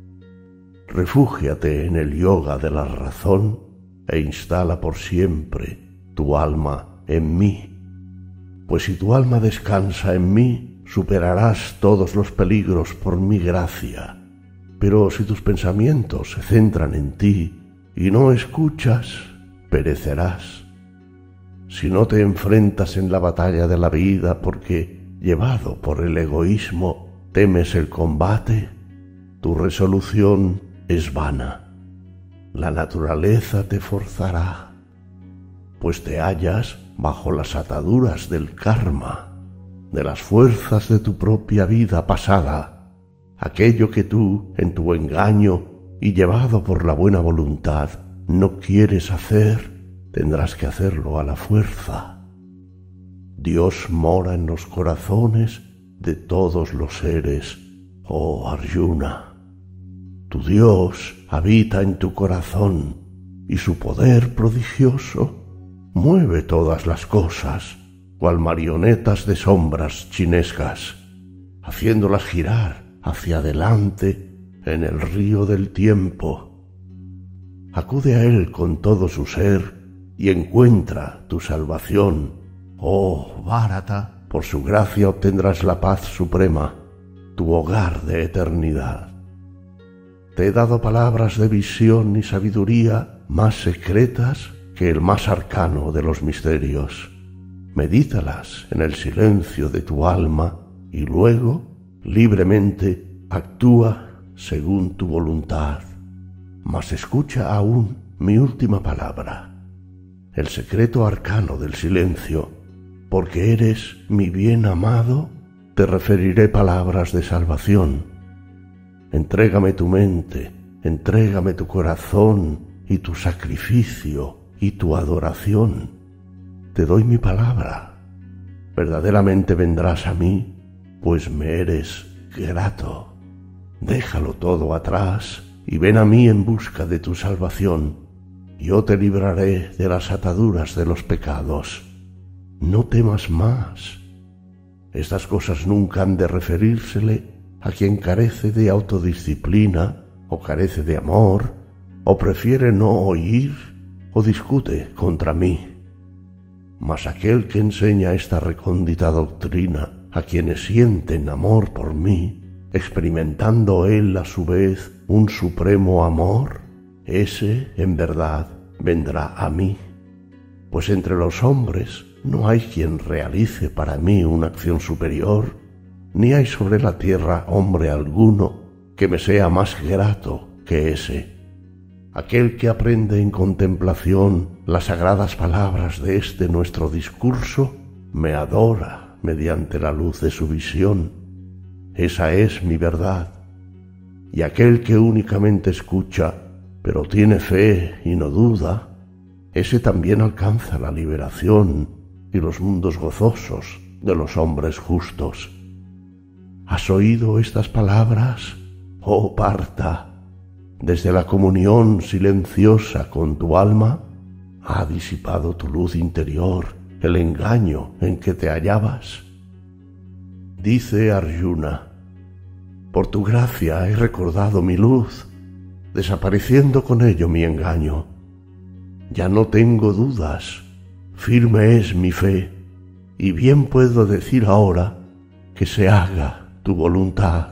Refúgiate en el yoga de la razón e instala por siempre tu alma en mí. Pues si tu alma descansa en mí, superarás todos los peligros por mi gracia. Pero si tus pensamientos se centran en ti y no escuchas, perecerás. Si no te enfrentas en la batalla de la vida porque, llevado por el egoísmo, temes el combate, tu resolución es vana. La naturaleza te forzará, pues te hallas bajo las ataduras del karma, de las fuerzas de tu propia vida pasada. Aquello que tú, en tu engaño y llevado por la buena voluntad, no quieres hacer, tendrás que hacerlo a la fuerza. Dios mora en los corazones de todos los seres, oh Arjuna. Tu Dios habita en tu corazón y su poder prodigioso mueve todas las cosas, cual marionetas de sombras chinescas, haciéndolas girar hacia adelante en el río del tiempo. Acude a él con todo su ser y encuentra tu salvación. Oh Bharata, por su gracia obtendrás la paz suprema, tu hogar de eternidad. Te he dado palabras de visión y sabiduría más secretas que el más arcano de los misterios. Medítalas en el silencio de tu alma y luego, libremente, actúa según tu voluntad. Mas escucha aún mi última palabra, el secreto arcano del silencio. Porque eres mi bien amado, te referiré palabras de salvación. Entrégame tu mente, entrégame tu corazón y tu sacrificio y tu adoración. Te doy mi palabra. Verdaderamente vendrás a mí, pues me eres grato. Déjalo todo atrás y ven a mí en busca de tu salvación. Yo te libraré de las ataduras de los pecados. No temas más. Estas cosas nunca han de referírsele a quien carece de autodisciplina, o carece de amor, o prefiere no oír, o discute contra mí. Mas aquel que enseña esta recóndita doctrina a quienes sienten amor por mí, experimentando él a su vez un supremo amor, ese, en verdad, vendrá a mí. Pues entre los hombres no hay quien realice para mí una acción superior, ni hay sobre la tierra hombre alguno que me sea más grato que ese. Aquel que aprende en contemplación las sagradas palabras de este nuestro discurso, me adora mediante la luz de su visión. Esa es mi verdad. Y aquel que únicamente escucha, pero tiene fe y no duda, ese también alcanza la liberación y los mundos gozosos de los hombres justos. ¿Has oído estas palabras, oh Partha? Desde la comunión silenciosa con tu alma, ha disipado tu luz interior el engaño en que te hallabas. Dice Arjuna: por tu gracia he recordado mi luz, desapareciendo con ello mi engaño. Ya no tengo dudas, firme es mi fe, y bien puedo decir ahora que se haga tu voluntad.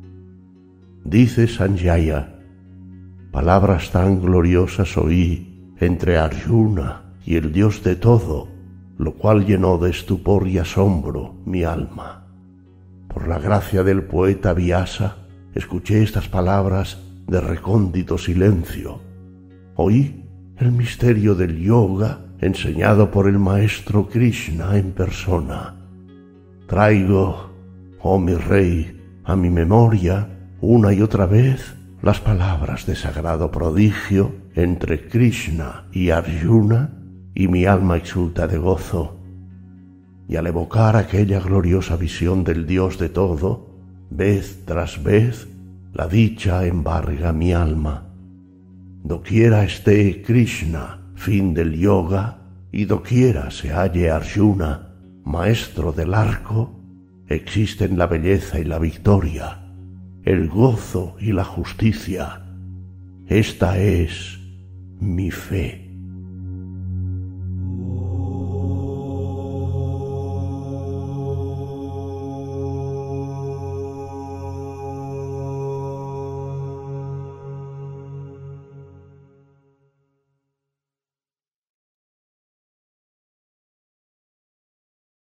Dice Sanjaya: palabras tan gloriosas oí entre Arjuna y el Dios de todo, lo cual llenó de estupor y asombro mi alma. Por la gracia del poeta Vyasa, escuché estas palabras de recóndito silencio. Oí el misterio del yoga enseñado por el maestro Krishna en persona. Traigo, oh mi rey, a mi memoria una y otra vez las palabras de sagrado prodigio entre Krishna y Arjuna, y mi alma exulta de gozo. Y al evocar aquella gloriosa visión del Dios de todo, vez tras vez, la dicha embarga mi alma. Doquiera esté Krishna, fin del yoga, y doquiera se halle Arjuna, maestro del arco, existen la belleza y la victoria, el gozo y la justicia. Esta es mi fe.